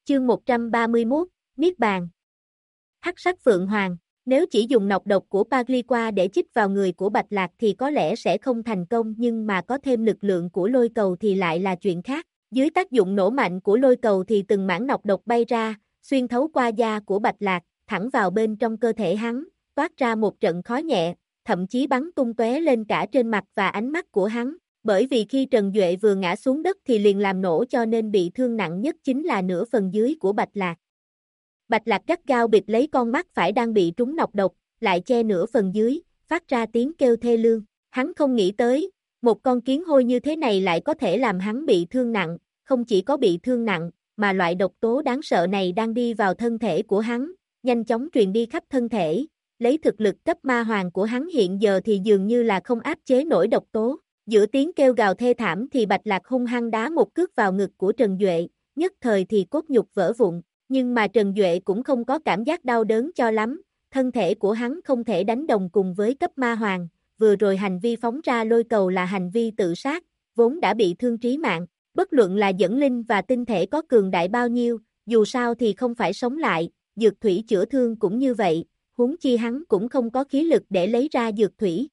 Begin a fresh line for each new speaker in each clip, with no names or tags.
Chương 131, Niết Bàn. Hắc sắc phượng hoàng. Nếu chỉ dùng nọc độc của Pagliqua để chích vào người của Bạch Lạc thì có lẽ sẽ không thành công, nhưng mà có thêm lực lượng của lôi cầu thì lại là chuyện khác. Dưới tác dụng nổ mạnh của lôi cầu thì từng mảng nọc độc bay ra, xuyên thấu qua da của Bạch Lạc, thẳng vào bên trong cơ thể hắn, toát ra một trận khói nhẹ, thậm chí bắn tung tóe lên cả trên mặt và ánh mắt của hắn. Bởi vì khi Trần Duệ vừa ngã xuống đất thì liền làm nổ, cho nên bị thương nặng nhất chính là nửa phần dưới của Bạch Lạc. Bạch Lạc gắt gao bịt lấy con mắt phải đang bị trúng nọc độc, lại che nửa phần dưới, phát ra tiếng kêu thê lương. Hắn không nghĩ tới, một con kiến hôi như thế này lại có thể làm hắn bị thương nặng, không chỉ có bị thương nặng, mà loại độc tố đáng sợ này đang đi vào thân thể của hắn, nhanh chóng truyền đi khắp thân thể. Lấy thực lực cấp ma hoàng của hắn hiện giờ thì dường như là không áp chế nổi độc tố. Giữa tiếng kêu gào thê thảm thì Bạch Lạc hung hăng đá một cước vào ngực của Trần Duệ, nhất thời thì cốt nhục vỡ vụn. Nhưng mà Trần Duệ cũng không có cảm giác đau đớn cho lắm, thân thể của hắn không thể đánh đồng cùng với cấp ma hoàng, vừa rồi hành vi phóng ra lôi cầu là hành vi tự sát, vốn đã bị thương trí mạng, bất luận là dẫn linh và tinh thể có cường đại bao nhiêu, dù sao thì không phải sống lại, dược thủy chữa thương cũng như vậy, huống chi hắn cũng không có khí lực để lấy ra dược thủy.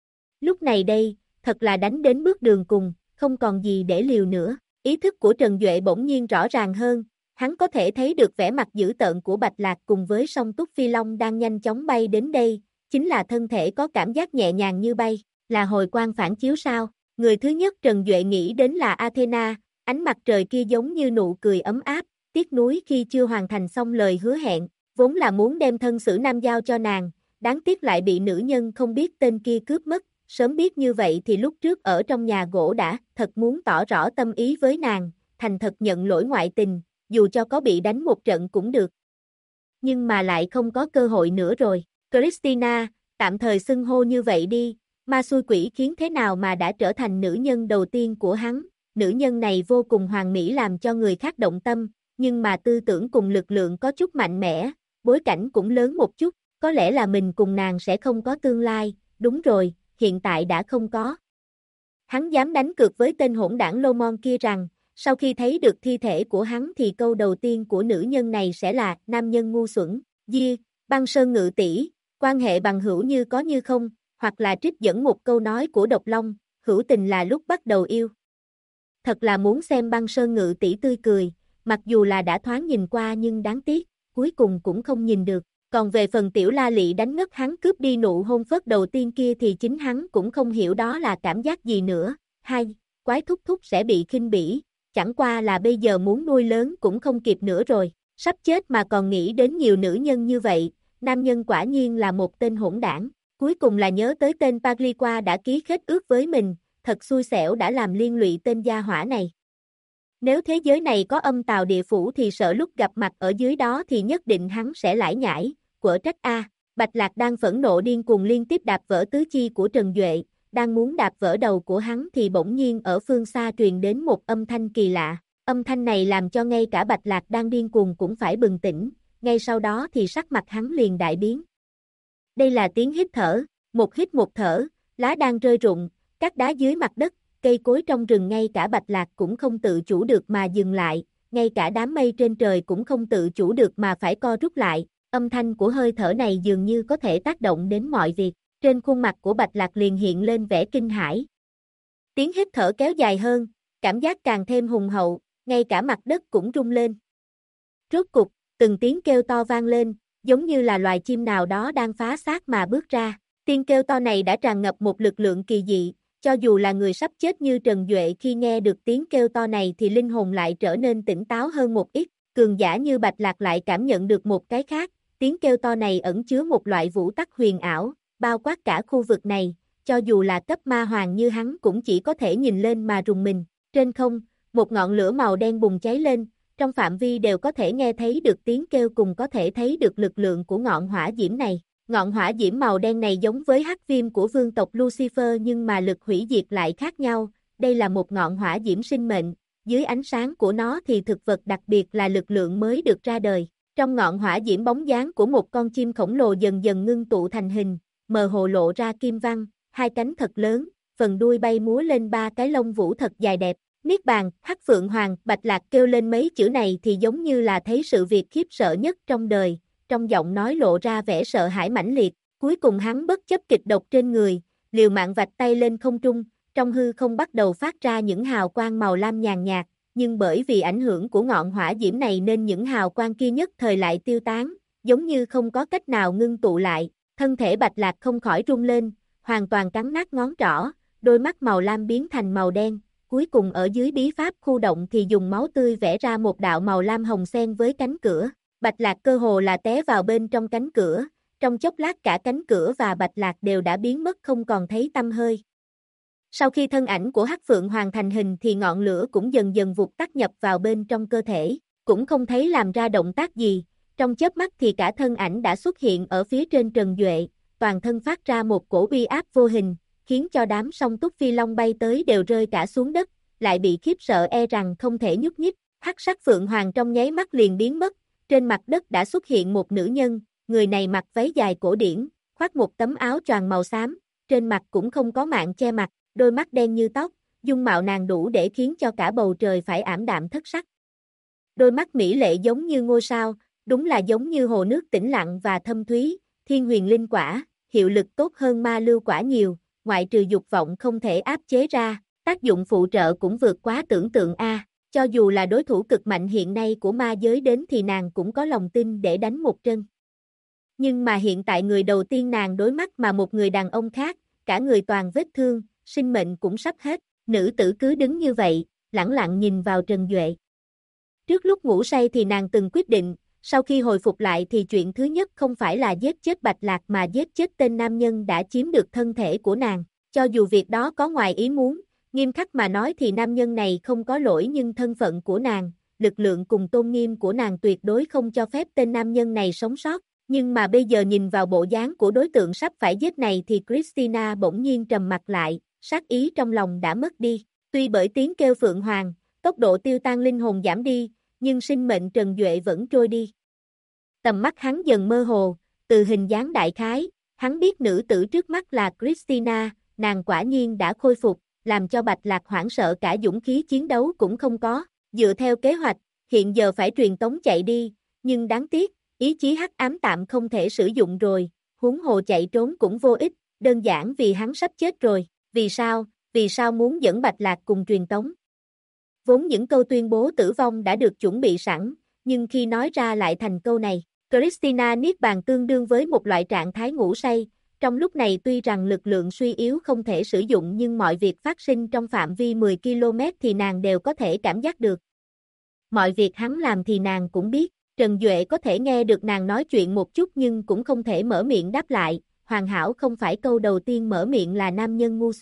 Lúc này đây, thật là đánh đến bước đường cùng, không còn gì để liều nữa, ý thức của Trần Duệ bỗng nhiên rõ ràng hơn. Hắn có thể thấy được vẻ mặt dữ tợn của Bạch Lạc cùng với song túc phi long đang nhanh chóng bay đến đây, chính là thân thể có cảm giác nhẹ nhàng như bay, là hồi quang phản chiếu sao. Người thứ nhất Trần Duệ nghĩ đến là Athena, ánh mặt trời kia giống như nụ cười ấm áp, tiếc nuối khi chưa hoàn thành xong lời hứa hẹn, vốn là muốn đem thân xử nam giao cho nàng, đáng tiếc lại bị nữ nhân không biết tên kia cướp mất, sớm biết như vậy thì lúc trước ở trong nhà gỗ đã thật muốn tỏ rõ tâm ý với nàng, thành thật nhận lỗi ngoại tình. Dù cho có bị đánh một trận cũng được. Nhưng mà lại không có cơ hội nữa rồi. Christina, tạm thời xưng hô như vậy đi, ma xui quỷ khiến thế nào mà đã trở thành nữ nhân đầu tiên của hắn. Nữ nhân này vô cùng hoàn mỹ làm cho người khác động tâm, nhưng mà tư tưởng cùng lực lượng có chút mạnh mẽ, bối cảnh cũng lớn một chút, có lẽ là mình cùng nàng sẽ không có tương lai, đúng rồi, hiện tại đã không có. Hắn dám đánh cược với tên hỗn đảng Lomon kia rằng, sau khi thấy được thi thể của hắn thì câu đầu tiên của nữ nhân này sẽ là nam nhân ngu xuẩn, băng sơn ngự tỷ, quan hệ bằng hữu như có như không, hoặc là trích dẫn một câu nói của Độc Long, hữu tình là lúc bắt đầu yêu. Thật là muốn xem băng sơn ngự tỷ tươi cười, mặc dù là đã thoáng nhìn qua nhưng đáng tiếc, cuối cùng cũng không nhìn được. Còn về phần Tiểu La Lị đánh ngất hắn cướp đi nụ hôn phớt đầu tiên kia thì chính hắn cũng không hiểu đó là cảm giác gì nữa. Hai, quái thúc thúc sẽ bị khinh bỉ. Chẳng qua là bây giờ muốn nuôi lớn cũng không kịp nữa rồi, sắp chết mà còn nghĩ đến nhiều nữ nhân như vậy, nam nhân quả nhiên là một tên hỗn đảng. Cuối cùng là nhớ tới tên Pagliqua đã ký khế ước với mình, thật xui xẻo đã làm liên lụy tên gia hỏa này. Nếu thế giới này có âm tào địa phủ thì sợ lúc gặp mặt ở dưới đó thì nhất định hắn sẽ lải nhải, quở trách a. Bạch Lạc đang phẫn nộ điên cuồng liên tiếp đạp vỡ tứ chi của Trần Duệ. Đang muốn đạp vỡ đầu của hắn thì bỗng nhiên ở phương xa truyền đến một âm thanh kỳ lạ. Âm thanh này làm cho ngay cả Bạch Lạc đang điên cuồng cũng phải bừng tỉnh, ngay sau đó thì sắc mặt hắn liền đại biến. Đây là tiếng hít thở, một hít một thở, lá đang rơi rụng, các đá dưới mặt đất, cây cối trong rừng ngay cả Bạch Lạc cũng không tự chủ được mà dừng lại, ngay cả đám mây trên trời cũng không tự chủ được mà phải co rút lại. Âm thanh của hơi thở này dường như có thể tác động đến mọi việc. Trên khuôn mặt của Bạch Lạc liền hiện lên vẻ kinh hãi. Tiếng hít thở kéo dài hơn, cảm giác càng thêm hùng hậu, ngay cả mặt đất cũng rung lên. Rốt cục, từng tiếng kêu to vang lên, giống như là loài chim nào đó đang phá xác mà bước ra. Tiếng kêu to này đã tràn ngập một lực lượng kỳ dị, cho dù là người sắp chết như Trần Duệ khi nghe được tiếng kêu to này thì linh hồn lại trở nên tỉnh táo hơn một ít. Cường giả như Bạch Lạc lại cảm nhận được một cái khác, tiếng kêu to này ẩn chứa một loại vũ tắc huyền ảo, bao quát cả khu vực này, cho dù là cấp ma hoàng như hắn cũng chỉ có thể nhìn lên mà rùng mình. Trên không, một ngọn lửa màu đen bùng cháy lên, trong phạm vi đều có thể nghe thấy được tiếng kêu cùng có thể thấy được lực lượng của ngọn hỏa diễm này. Ngọn hỏa diễm màu đen này giống với hắc viêm của vương tộc Lucifer nhưng mà lực hủy diệt lại khác nhau, đây là một ngọn hỏa diễm sinh mệnh, dưới ánh sáng của nó thì thực vật đặc biệt là lực lượng mới được ra đời. Trong ngọn hỏa diễm bóng dáng của một con chim khổng lồ dần dần ngưng tụ thành hình, mờ hồ lộ ra kim văn, hai cánh thật lớn, phần đuôi bay múa lên ba cái lông vũ thật dài đẹp, Niết bàn, Hắc Phượng Hoàng, Bạch Lạc kêu lên mấy chữ này thì giống như là thấy sự việc khiếp sợ nhất trong đời, trong giọng nói lộ ra vẻ sợ hãi mãnh liệt, cuối cùng hắn bất chấp kịch độc trên người, liều mạng vạch tay lên không trung, trong hư không bắt đầu phát ra những hào quang màu lam nhàn nhạt, nhưng bởi vì ảnh hưởng của ngọn hỏa diễm này nên những hào quang kia nhất thời lại tiêu tán, giống như không có cách nào ngưng tụ lại, thân thể Bạch Lạc không khỏi rung lên, hoàn toàn cắn nát ngón trỏ, đôi mắt màu lam biến thành màu đen, cuối cùng ở dưới bí pháp khu động thì dùng máu tươi vẽ ra một đạo màu lam hồng xen với cánh cửa, Bạch Lạc cơ hồ là té vào bên trong cánh cửa, trong chốc lát cả cánh cửa và Bạch Lạc đều đã biến mất không còn thấy tăm hơi. Sau khi thân ảnh của Hắc Phượng Hoàng thành hình thì ngọn lửa cũng dần dần vụt tắt nhập vào bên trong cơ thể, cũng không thấy làm ra động tác gì, trong chớp mắt thì cả thân ảnh đã xuất hiện ở phía trên Trần Duệ, toàn thân phát ra một cổ uy áp vô hình, khiến cho đám song túc phi long bay tới đều rơi cả xuống đất, lại bị khiếp sợ e rằng không thể nhúc nhích, Hắc sắc Phượng Hoàng trong nháy mắt liền biến mất, trên mặt đất đã xuất hiện một nữ nhân, người này mặc váy dài cổ điển, khoác một tấm áo choàng màu xám, trên mặt cũng không có mạn che mặt, đôi mắt đen như tóc, dung mạo nàng đủ để khiến cho cả bầu trời phải ảm đạm thất sắc. Đôi mắt mỹ lệ giống như ngôi sao, đúng là giống như hồ nước tĩnh lặng và thâm thúy, thiên huyền linh quả, hiệu lực tốt hơn ma lưu quả nhiều, ngoại trừ dục vọng không thể áp chế ra, tác dụng phụ trợ cũng vượt quá tưởng tượng a. Cho dù là đối thủ cực mạnh hiện nay của ma giới đến thì nàng cũng có lòng tin để đánh một trận. Nhưng mà hiện tại người đầu tiên nàng đối mắt mà một người đàn ông khác, cả người toàn vết thương, sinh mệnh cũng sắp hết, nữ tử cứ đứng như vậy, lẳng lặng nhìn vào Trần Duệ. Trước lúc ngủ say thì nàng từng quyết định, sau khi hồi phục lại thì chuyện thứ nhất không phải là giết chết Bạch Lạc mà giết chết tên nam nhân đã chiếm được thân thể của nàng, cho dù việc đó có ngoài ý muốn, nghiêm khắc mà nói thì nam nhân này không có lỗi nhưng thân phận của nàng, lực lượng cùng tôn nghiêm của nàng tuyệt đối không cho phép tên nam nhân này sống sót. Nhưng mà bây giờ nhìn vào bộ dáng của đối tượng sắp phải giết này thì Christina bỗng nhiên trầm mặt lại, sát ý trong lòng đã mất đi. Tuy bởi tiếng kêu Phượng Hoàng, tốc độ tiêu tan linh hồn giảm đi, nhưng sinh mệnh Trần Duệ vẫn trôi đi. Tầm mắt hắn dần mơ hồ, từ hình dáng đại khái, hắn biết nữ tử trước mắt là Christina, nàng quả nhiên đã khôi phục, làm cho Bạch Lạc hoảng sợ cả dũng khí chiến đấu cũng không có. Dựa theo kế hoạch, hiện giờ phải truyền tống chạy đi, nhưng đáng tiếc, ý chí hắc ám tạm không thể sử dụng rồi, huống hồ chạy trốn cũng vô ích, đơn giản vì hắn sắp chết rồi. Vì sao? Vì sao muốn dẫn Bạch Lạc cùng truyền tống? Vốn những câu tuyên bố tử vong đã được chuẩn bị sẵn, nhưng khi nói ra lại thành câu này, Christina niết bàn tương đương với một loại trạng thái ngủ say, trong lúc này tuy rằng lực lượng suy yếu không thể sử dụng nhưng mọi việc phát sinh trong phạm vi 10 km thì nàng đều có thể cảm giác được. Mọi việc hắn làm thì nàng cũng biết. Trần Duệ có thể nghe được nàng nói chuyện một chút nhưng cũng không thể mở miệng đáp lại, hoàn hảo không phải câu đầu tiên mở miệng là nam nhân ngu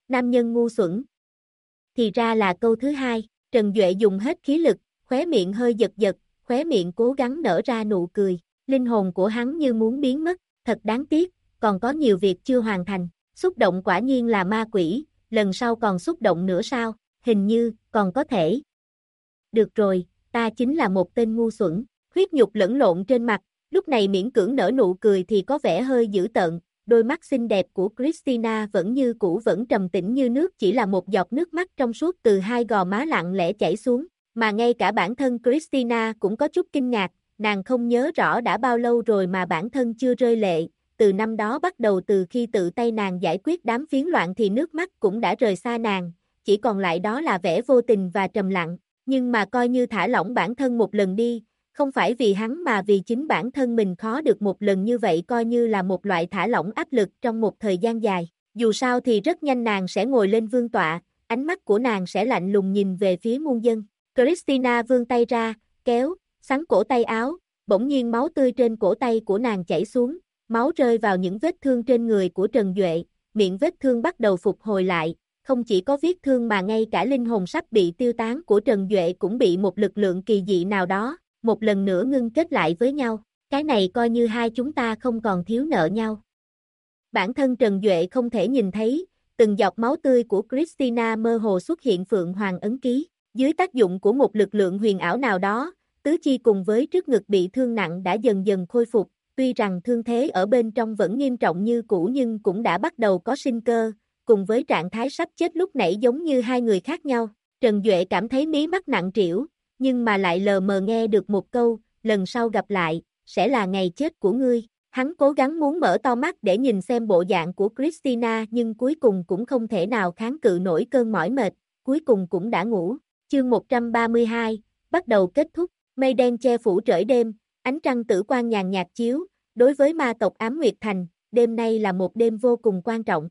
xuẩn. Thì ra là câu thứ hai, Trần Duệ dùng hết khí lực, khóe miệng hơi giật giật, khóe miệng cố gắng nở ra nụ cười, linh hồn của hắn như muốn biến mất, thật đáng tiếc, còn có nhiều việc chưa hoàn thành, xúc động quả nhiên là ma quỷ, lần sau còn xúc động nữa sao, hình như, còn có thể. Được rồi, ta chính là một tên ngu xuẩn. Huyết nhục lẫn lộn trên mặt, lúc này miễn cưỡng nở nụ cười thì có vẻ hơi dữ tợn, đôi mắt xinh đẹp của Christina vẫn như cũ vẫn trầm tĩnh như nước chỉ là một giọt nước mắt trong suốt từ hai gò má lặng lẽ chảy xuống, mà ngay cả bản thân Christina cũng có chút kinh ngạc, nàng không nhớ rõ đã bao lâu rồi mà bản thân chưa rơi lệ, từ năm đó bắt đầu từ khi tự tay nàng giải quyết đám phiến loạn thì nước mắt cũng đã rời xa nàng, chỉ còn lại đó là vẻ vô tình và trầm lặng, nhưng mà coi như thả lỏng bản thân một lần đi. Không phải vì hắn mà vì chính bản thân mình khó được một lần như vậy coi như là một loại thả lỏng áp lực trong một thời gian dài. Dù sao thì rất nhanh nàng sẽ ngồi lên vương tọa, ánh mắt của nàng sẽ lạnh lùng nhìn về phía muôn dân. Christina vươn tay ra, kéo, xắn cổ tay áo, bỗng nhiên máu tươi trên cổ tay của nàng chảy xuống, máu rơi vào những vết thương trên người của Trần Duệ, miệng vết thương bắt đầu phục hồi lại. Không chỉ có vết thương mà ngay cả linh hồn sắp bị tiêu tán của Trần Duệ cũng bị một lực lượng kỳ dị nào đó một lần nữa ngưng kết lại với nhau, cái này coi như hai chúng ta không còn thiếu nợ nhau. Bản thân Trần Duệ không thể nhìn thấy, từng giọt máu tươi của Christina mơ hồ xuất hiện Phượng Hoàng ấn ký, dưới tác dụng của một lực lượng huyền ảo nào đó, tứ chi cùng với trước ngực bị thương nặng đã dần dần khôi phục, tuy rằng thương thế ở bên trong vẫn nghiêm trọng như cũ nhưng cũng đã bắt đầu có sinh cơ, cùng với trạng thái sắp chết lúc nãy giống như hai người khác nhau. Trần Duệ cảm thấy mí mắt nặng trĩu, nhưng mà lại lờ mờ nghe được một câu, lần sau gặp lại, sẽ là ngày chết của ngươi. Hắn cố gắng muốn mở to mắt để nhìn xem bộ dạng của Christina nhưng cuối cùng cũng không thể nào kháng cự nổi cơn mỏi mệt, cuối cùng cũng đã ngủ. Chương 132, bắt đầu kết thúc, mây đen che phủ trời đêm, ánh trăng tử quang nhàn nhạt chiếu, đối với ma tộc Ám Nguyệt Thành, đêm nay là một đêm vô cùng quan trọng.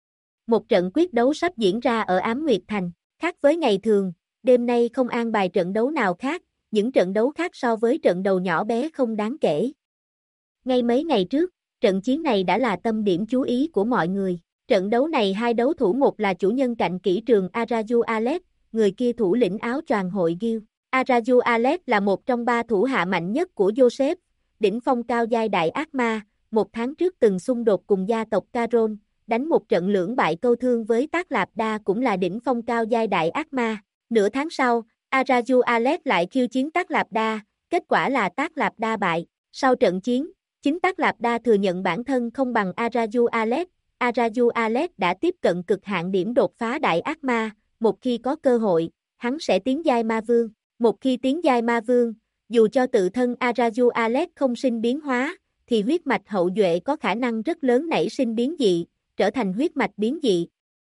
Một trận quyết đấu sắp diễn ra ở Ám Nguyệt Thành, khác với ngày thường, đêm nay không an bài trận đấu nào khác, những trận đấu khác so với trận đầu nhỏ bé không đáng kể. Ngay mấy ngày trước, trận chiến này đã là tâm điểm chú ý của mọi người. Trận đấu này hai đấu thủ, một là chủ nhân cạnh kỹ trường Araju Alex, người kia thủ lĩnh áo choàng hội Guild. Araju Alex là một trong ba thủ hạ mạnh nhất của Joseph, đỉnh phong cao giai đại ác ma, một tháng trước từng xung đột cùng gia tộc Caron, đánh một trận lưỡng bại câu thương với Tác Lạp Đa cũng là đỉnh phong cao giai đại ác ma. Nửa tháng sau, Araju Alex lại khiêu chiến Tác Lạp Đa, kết quả là Tác Lạp Đa bại. Sau trận chiến, chính Tác Lạp Đa thừa nhận bản thân không bằng Araju Alex. Araju Alex đã tiếp cận cực hạn điểm đột phá đại ác ma, một khi có cơ hội, hắn sẽ tiến giai ma vương. Một khi tiến giai ma vương, dù cho tự thân Araju Alex không sinh biến hóa, thì huyết mạch hậu duệ có khả năng rất lớn nảy sinh biến dị, trở thành huyết mạch biến dị.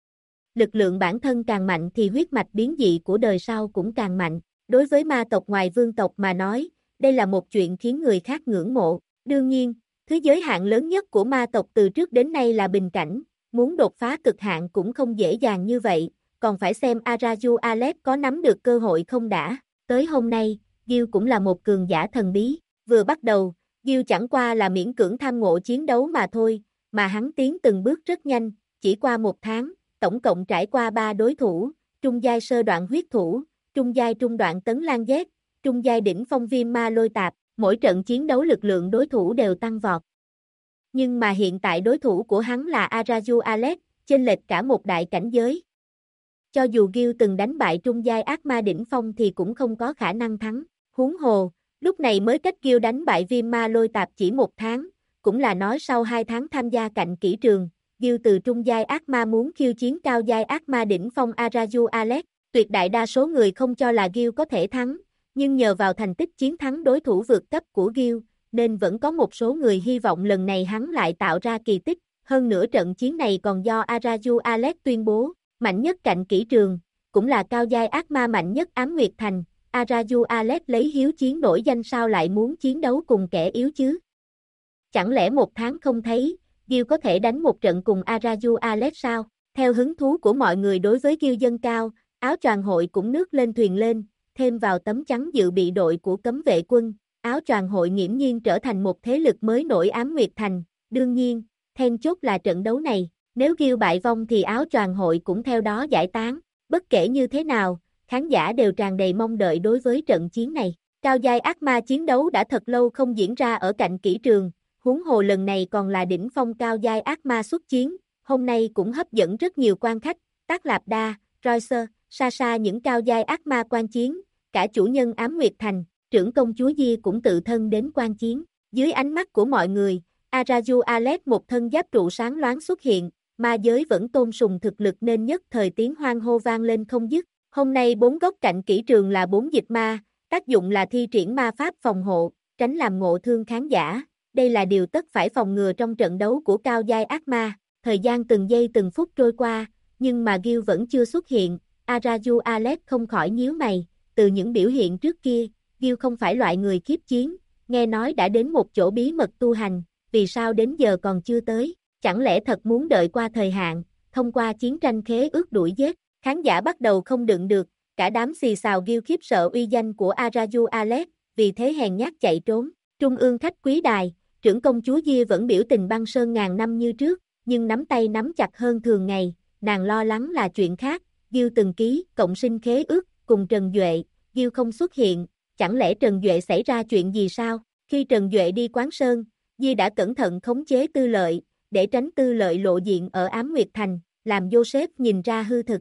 Lực lượng bản thân càng mạnh thì huyết mạch biến dị của đời sau cũng càng mạnh. Đối với ma tộc ngoài vương tộc mà nói, đây là một chuyện khiến người khác ngưỡng mộ. Đương nhiên, thứ giới hạn lớn nhất của ma tộc từ trước đến nay là bình cảnh, muốn đột phá cực hạn cũng không dễ dàng như vậy, còn phải xem Araju Alex có nắm được cơ hội không đã. Tới hôm nay, Gil cũng là một cường giả thần bí. Vừa bắt đầu, Gil chẳng qua là miễn cưỡng tham ngộ chiến đấu mà thôi, mà hắn tiến từng bước rất nhanh, chỉ qua một tháng, tổng cộng trải qua 3 đối thủ, trung giai sơ đoạn huyết thủ, trung giai trung đoạn tấn lan giác, trung giai đỉnh phong viêm ma lôi tạp, mỗi trận chiến đấu lực lượng đối thủ đều tăng vọt. Nhưng mà hiện tại đối thủ của hắn là Araju Alex, chênh lệch cả một đại cảnh giới. Cho dù Gil từng đánh bại trung giai ác ma đỉnh phong thì cũng không có khả năng thắng. Huống hồ, lúc này mới cách Gil đánh bại viêm ma lôi tạp chỉ một tháng, cũng là nói sau 2 tháng tham gia cạnh kỹ trường, Gil từ trung giai ác ma muốn khiêu chiến cao giai ác ma đỉnh phong Araju Alex. Tuyệt đại đa số người không cho là Gil có thể thắng, nhưng nhờ vào thành tích chiến thắng đối thủ vượt cấp của Gil, nên vẫn có một số người hy vọng lần này hắn lại tạo ra kỳ tích. Hơn nữa trận chiến này còn do Araju Alex tuyên bố, mạnh nhất cạnh kỹ trường, cũng là cao giai ác ma mạnh nhất Ám Nguyệt Thành. Araju Alex lấy hiếu chiến nổi danh sao lại muốn chiến đấu cùng kẻ yếu chứ? Chẳng lẽ một tháng không thấy, Gil có thể đánh một trận cùng Araju Alex sao? Theo hứng thú của mọi người đối với Gil dâng cao, áo choàng hội cũng nước lên thuyền lên, thêm vào tấm chắn dự bị đội của cấm vệ quân, áo choàng hội nghiễm nhiên trở thành một thế lực mới nổi Ám Nguyệt Thành. Đương nhiên, then chốt là trận đấu này, nếu Gil bại vong thì áo choàng hội cũng theo đó giải tán. Bất kể như thế nào, khán giả đều tràn đầy mong đợi đối với trận chiến này. Cao giai ác ma chiến đấu đã thật lâu không diễn ra ở cạnh kỹ trường, huống hồ lần này còn là đỉnh phong cao giai ác ma xuất chiến, hôm nay cũng hấp dẫn rất nhiều quan khách, Tác Lạp Đa, Royce, Sasha những cao giai ác ma quan chiến, cả chủ nhân Ám Nguyệt Thành, trưởng công chúa Di cũng tự thân đến quan chiến. Dưới ánh mắt của mọi người, Araju Alex một thân giáp trụ sáng loáng xuất hiện, ma giới vẫn tôn sùng thực lực nên nhất thời tiếng hoan hô vang lên không dứt. Hôm nay 4 góc cạnh kỹ trường là 4 dịch ma, tác dụng là thi triển ma pháp phòng hộ, tránh làm ngộ thương khán giả. Đây là điều tất phải phòng ngừa trong trận đấu của cao giai ác ma. Thời gian từng giây từng phút trôi qua, nhưng mà Gil vẫn chưa xuất hiện. Araju Alex không khỏi nhíu mày, từ những biểu hiện trước kia, Gil không phải loại người khiếp chiến, nghe nói đã đến một chỗ bí mật tu hành, vì sao đến giờ còn chưa tới, chẳng lẽ thật muốn đợi qua thời hạn, thông qua chiến tranh khế ước đuổi giết. Khán giả bắt đầu không đựng được, cả đám xì xào Gil khiếp sợ uy danh của Araju Alex, vì thế hèn nhát chạy trốn. Trung ương khách quý đài, trưởng công chúa Gia vẫn biểu tình băng sơn ngàn năm như trước, nhưng nắm tay nắm chặt hơn thường ngày, nàng lo lắng là chuyện khác. Gil từng ký cộng sinh khế ước cùng Trần Duệ, Gil không xuất hiện, chẳng lẽ Trần Duệ xảy ra chuyện gì sao? Khi Trần Duệ đi Quán Sơn, Di đã cẩn thận khống chế Tư Lợi, để tránh Tư Lợi lộ diện ở Ám Nguyệt Thành, làm Joseph nhìn ra hư thực.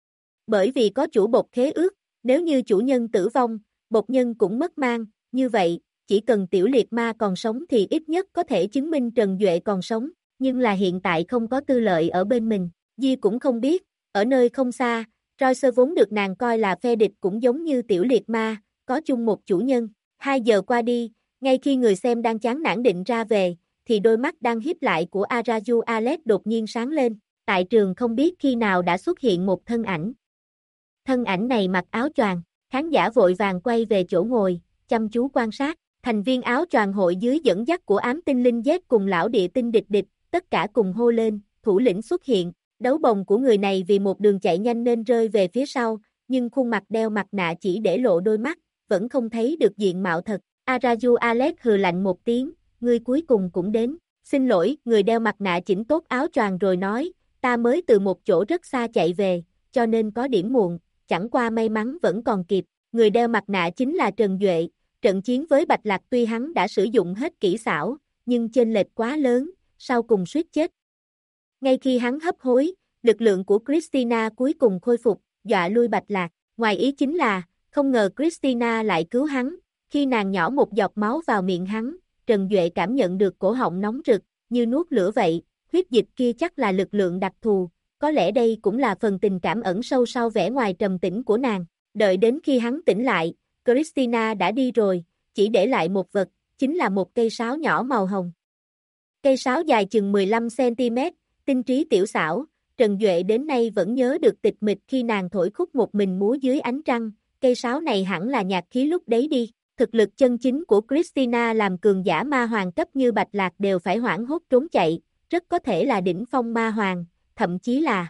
Bởi vì có chủ bột khế ước, nếu như chủ nhân tử vong, bột nhân cũng mất mang, như vậy, chỉ cần tiểu liệt ma còn sống thì ít nhất có thể chứng minh Trần Duệ còn sống, nhưng là hiện tại không có Tư Lợi ở bên mình. Di cũng không biết, ở nơi không xa, Royce vốn được nàng coi là phe địch cũng giống như tiểu liệt ma, có chung một chủ nhân. 2 giờ qua đi, ngay khi người xem đang chán nản định ra về, thì đôi mắt đang híp lại của Araju Alex đột nhiên sáng lên. Tại trường không biết khi nào đã xuất hiện một thân ảnh. Thân ảnh này mặc áo choàng, khán giả vội vàng quay về chỗ ngồi, chăm chú quan sát. Thành viên áo choàng hội dưới dẫn dắt của ám tinh linh Z cùng lão địa tinh địch địch, tất cả cùng hô lên, thủ lĩnh xuất hiện. Đấu bồng của người này vì một đường chạy nhanh nên rơi về phía sau, nhưng khuôn mặt đeo mặt nạ chỉ để lộ đôi mắt, vẫn không thấy được diện mạo thật. Araju Alex hừ lạnh một tiếng, ngươi cuối cùng cũng đến. Xin lỗi, người đeo mặt nạ chỉnh tốt áo choàng rồi nói, ta mới từ một chỗ rất xa chạy về, cho nên có điểm muộn, chẳng qua may mắn vẫn còn kịp. Người đeo mặt nạ chính là Trần Duệ. Trận chiến với Bạch Lạc tuy hắn đã sử dụng hết kỹ xảo, nhưng chênh lệch quá lớn, sau cùng suýt chết. Ngay khi hắn hấp hối, lực lượng của Christina cuối cùng khôi phục, dọa lui Bạch Lạc. Ngoài ý chính là, không ngờ Christina lại cứu hắn. Khi nàng nhỏ một giọt máu vào miệng hắn, Trần Duệ cảm nhận được cổ họng nóng rực, như nuốt lửa vậy. Huyết dịch kia chắc là lực lượng đặc thù, có lẽ đây cũng là phần tình cảm ẩn sâu sau vẻ ngoài trầm tĩnh của nàng. Đợi đến khi hắn tỉnh lại, Christina đã đi rồi, chỉ để lại một vật, chính là một cây sáo nhỏ màu hồng. Cây sáo dài chừng 15cm, tinh trí tiểu xảo, Trần Duệ đến nay vẫn nhớ được tịch mịch khi nàng thổi khúc một mình múa dưới ánh trăng, cây sáo này hẳn là nhạc khí lúc đấy đi. Thực lực chân chính của Christina làm cường giả ma hoàng cấp như Bạch Lạc đều phải hoảng hốt trốn chạy, rất có thể là đỉnh phong ma hoàng, thậm chí là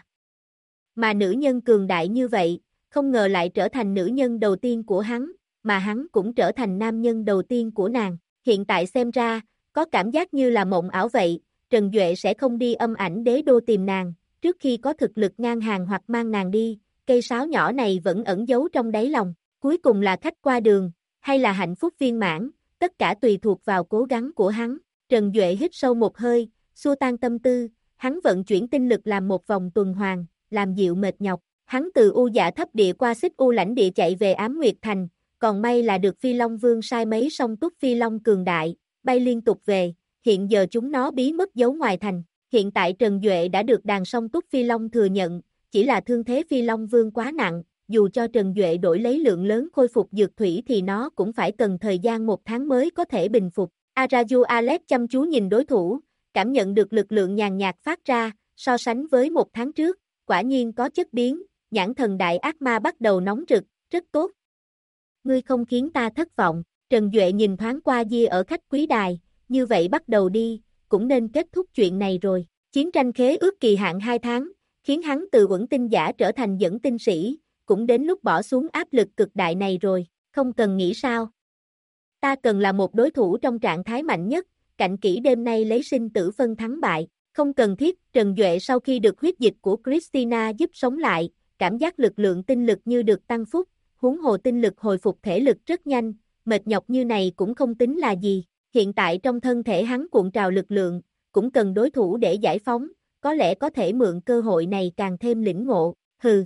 mà nữ nhân cường đại như vậy, không ngờ lại trở thành nữ nhân đầu tiên của hắn, mà hắn cũng trở thành nam nhân đầu tiên của nàng. Hiện tại xem ra, có cảm giác như là mộng ảo vậy, Trần Duệ sẽ không đi âm ảnh đế đô tìm nàng, trước khi có thực lực ngang hàng hoặc mang nàng đi, cây sáo nhỏ này vẫn ẩn giấu trong đáy lòng, cuối cùng là khách qua đường, hay là hạnh phúc viên mãn, tất cả tùy thuộc vào cố gắng của hắn. Trần Duệ hít sâu một hơi, xua tan tâm tư, hắn vận chuyển tinh lực làm một vòng tuần hoàn, làm dịu mệt nhọc. Hắn từ U Dạ thấp địa qua Xích U lãnh địa chạy về Ám Nguyệt Thành, còn may là được Phi Long Vương sai mấy song túc Phi Long cường đại, bay liên tục về, hiện giờ chúng nó bí mất giấu ngoài thành. Hiện tại Trần Duệ đã được đàn song túc Phi Long thừa nhận, chỉ là thương thế Phi Long Vương quá nặng, dù cho Trần Duệ đổi lấy lượng lớn khôi phục dược thủy thì nó cũng phải cần thời gian 1 tháng mới có thể bình phục. Araju Alex chăm chú nhìn đối thủ, cảm nhận được lực lượng nhàn nhạt phát ra, so sánh với 1 tháng trước, quả nhiên có chất biến, nhãn thần đại ác ma bắt đầu nóng rực, rất tốt. Ngươi không khiến ta thất vọng, Trần Duệ nhìn thoáng qua Dia ở khách quý đài, như vậy bắt đầu đi, cũng nên kết thúc chuyện này rồi. Chiến tranh khế ước kỳ hạn 2 tháng, khiến hắn từ uẩn tinh giả trở thành dẫn tinh sĩ, cũng đến lúc bỏ xuống áp lực cực đại này rồi, không cần nghĩ sao. Ta cần là một đối thủ trong trạng thái mạnh nhất, cạnh kỹ đêm nay lấy sinh tử phân thắng bại, không cần thiết. Trần Duệ sau khi được huyết dịch của Christina giúp sống lại, cảm giác lực lượng tinh lực như được tăng phúc, huống hồ tinh lực hồi phục thể lực rất nhanh, mệt nhọc như này cũng không tính là gì. Hiện tại trong thân thể hắn cuộn trào lực lượng, cũng cần đối thủ để giải phóng, có lẽ có thể mượn cơ hội này càng thêm lĩnh ngộ. Hừ.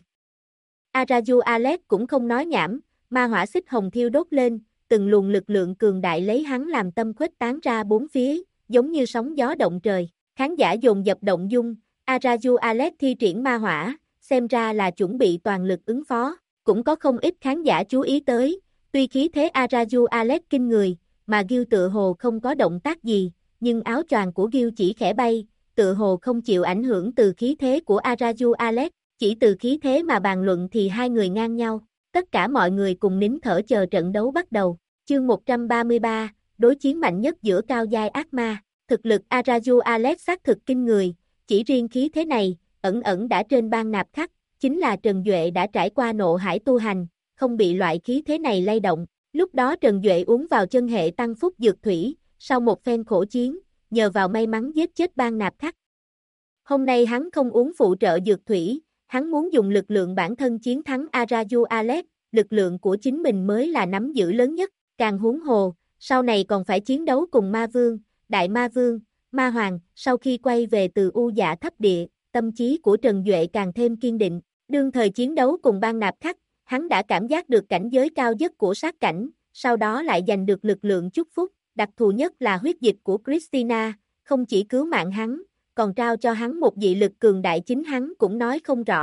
Araju Alex cũng không nói nhảm, ma hỏa xích hồng thiêu đốt lên, từng luồng lực lượng cường đại lấy hắn làm tâm khuếch tán ra bốn phía, giống như sóng gió động trời. Khán giả dồn dập động dung, Araju Alex thi triển ma hỏa, xem ra là chuẩn bị toàn lực ứng phó. Cũng có không ít khán giả chú ý tới, tuy khí thế Araju Alex kinh người, mà Gil tự hồ không có động tác gì, nhưng áo choàng của Gil chỉ khẽ bay, tự hồ không chịu ảnh hưởng từ khí thế của Araju Alex, chỉ từ khí thế mà bàn luận thì hai người ngang nhau. Tất cả mọi người cùng nín thở chờ trận đấu bắt đầu. Chương 133, đối chiến mạnh nhất giữa cao giai ác ma. Thực lực Araju Alex xác thực kinh người, chỉ riêng khí thế này, ẩn ẩn đã trên ban nạp khắc, chính là Trần Duệ đã trải qua nộ hải tu hành, không bị loại khí thế này lay động. Lúc đó Trần Duệ uống vào chân hệ tăng phúc dược thủy, sau một phen khổ chiến, nhờ vào may mắn giết chết ban nạp khắc. Hôm nay hắn không uống phụ trợ dược thủy, hắn muốn dùng lực lượng bản thân chiến thắng Araju Alex, lực lượng của chính mình mới là nắm giữ lớn nhất, càng huống hồ, sau này còn phải chiến đấu cùng Ma Vương, Đại Ma Vương, Ma Hoàng. Sau khi quay về từ U Dạ thấp địa, tâm trí của Trần Duệ càng thêm kiên định, đương thời chiến đấu cùng ban nạp khắc, hắn đã cảm giác được cảnh giới cao nhất của sát cảnh, sau đó lại giành được lực lượng chúc phúc, đặc thù nhất là huyết dịch của Christina, không chỉ cứu mạng hắn, còn trao cho hắn một dị lực cường đại chính hắn cũng nói không rõ.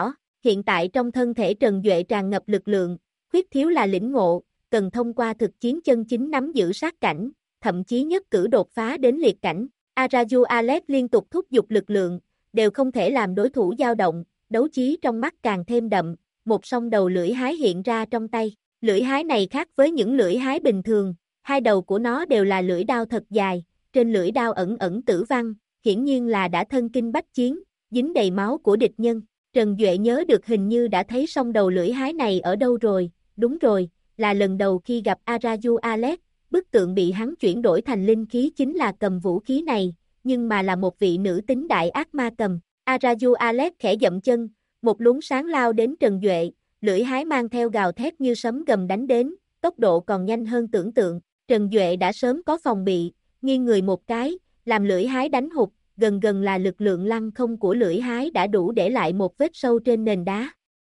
Hiện tại trong thân thể Trần Duệ tràn ngập lực lượng, khuyết thiếu là lĩnh ngộ, cần thông qua thực chiến chân chính nắm giữ sát cảnh, thậm chí nhất cử đột phá đến liệt cảnh. Araju Alex liên tục thúc giục lực lượng, đều không thể làm đối thủ dao động, đấu trí trong mắt càng thêm đậm, một song đầu lưỡi hái hiện ra trong tay. Lưỡi hái này khác với những lưỡi hái bình thường, hai đầu của nó đều là lưỡi đao thật dài, trên lưỡi đao ẩn ẩn tử văn, hiển nhiên là đã thân kinh bách chiến, dính đầy máu của địch nhân. Trần Duệ nhớ được hình như đã thấy song đầu lưỡi hái này ở đâu rồi, đúng rồi, là lần đầu khi gặp Araju Alex, bức tượng bị hắn chuyển đổi thành linh khí chính là cầm vũ khí này, nhưng mà là một vị nữ tính đại ác ma cầm. Araju Alex khẽ dậm chân, một luống sáng lao đến Trần Duệ, lưỡi hái mang theo gào thét như sấm gầm đánh đến, tốc độ còn nhanh hơn tưởng tượng. Trần Duệ đã sớm có phòng bị, nghiêng người một cái, làm lưỡi hái đánh hụt, gần gần là lực lượng lăng không của lưỡi hái đã đủ để lại một vết sâu trên nền đá.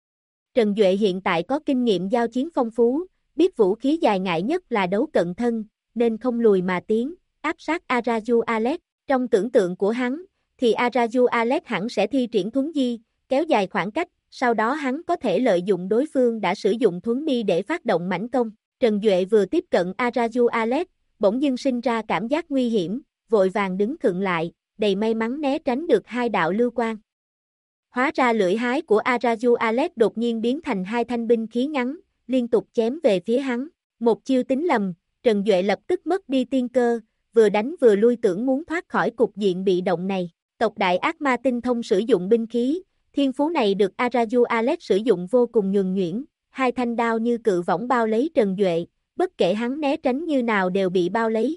Trần Duệ hiện tại có kinh nghiệm giao chiến phong phú, biết vũ khí dài ngại nhất là đấu cận thân, nên không lùi mà tiến, áp sát Araju Alex. Trong tưởng tượng của hắn, thì Araju Alex hẳn sẽ thi triển thuấn di, kéo dài khoảng cách, sau đó hắn có thể lợi dụng đối phương đã sử dụng thuấn di để phát động mãnh công. Trần Duệ vừa tiếp cận Araju Alex, bỗng dưng sinh ra cảm giác nguy hiểm, vội vàng đứng khựng lại, đầy may mắn né tránh được hai đạo lưu quang. Hóa ra lưỡi hái của Araju Alex đột nhiên biến thành hai thanh binh khí ngắn, liên tục chém về phía hắn. Một chiêu tính lầm, Trần Duệ lập tức mất đi tiên cơ, vừa đánh vừa lui tưởng muốn thoát khỏi cục diện bị động này. Tộc đại ác ma tinh thông sử dụng binh khí, thiên phú này được Araju Alex sử dụng vô cùng nhuần nhuyễn, hai thanh đao như cự võng bao lấy Trần Duệ, bất kể hắn né tránh như nào đều bị bao lấy.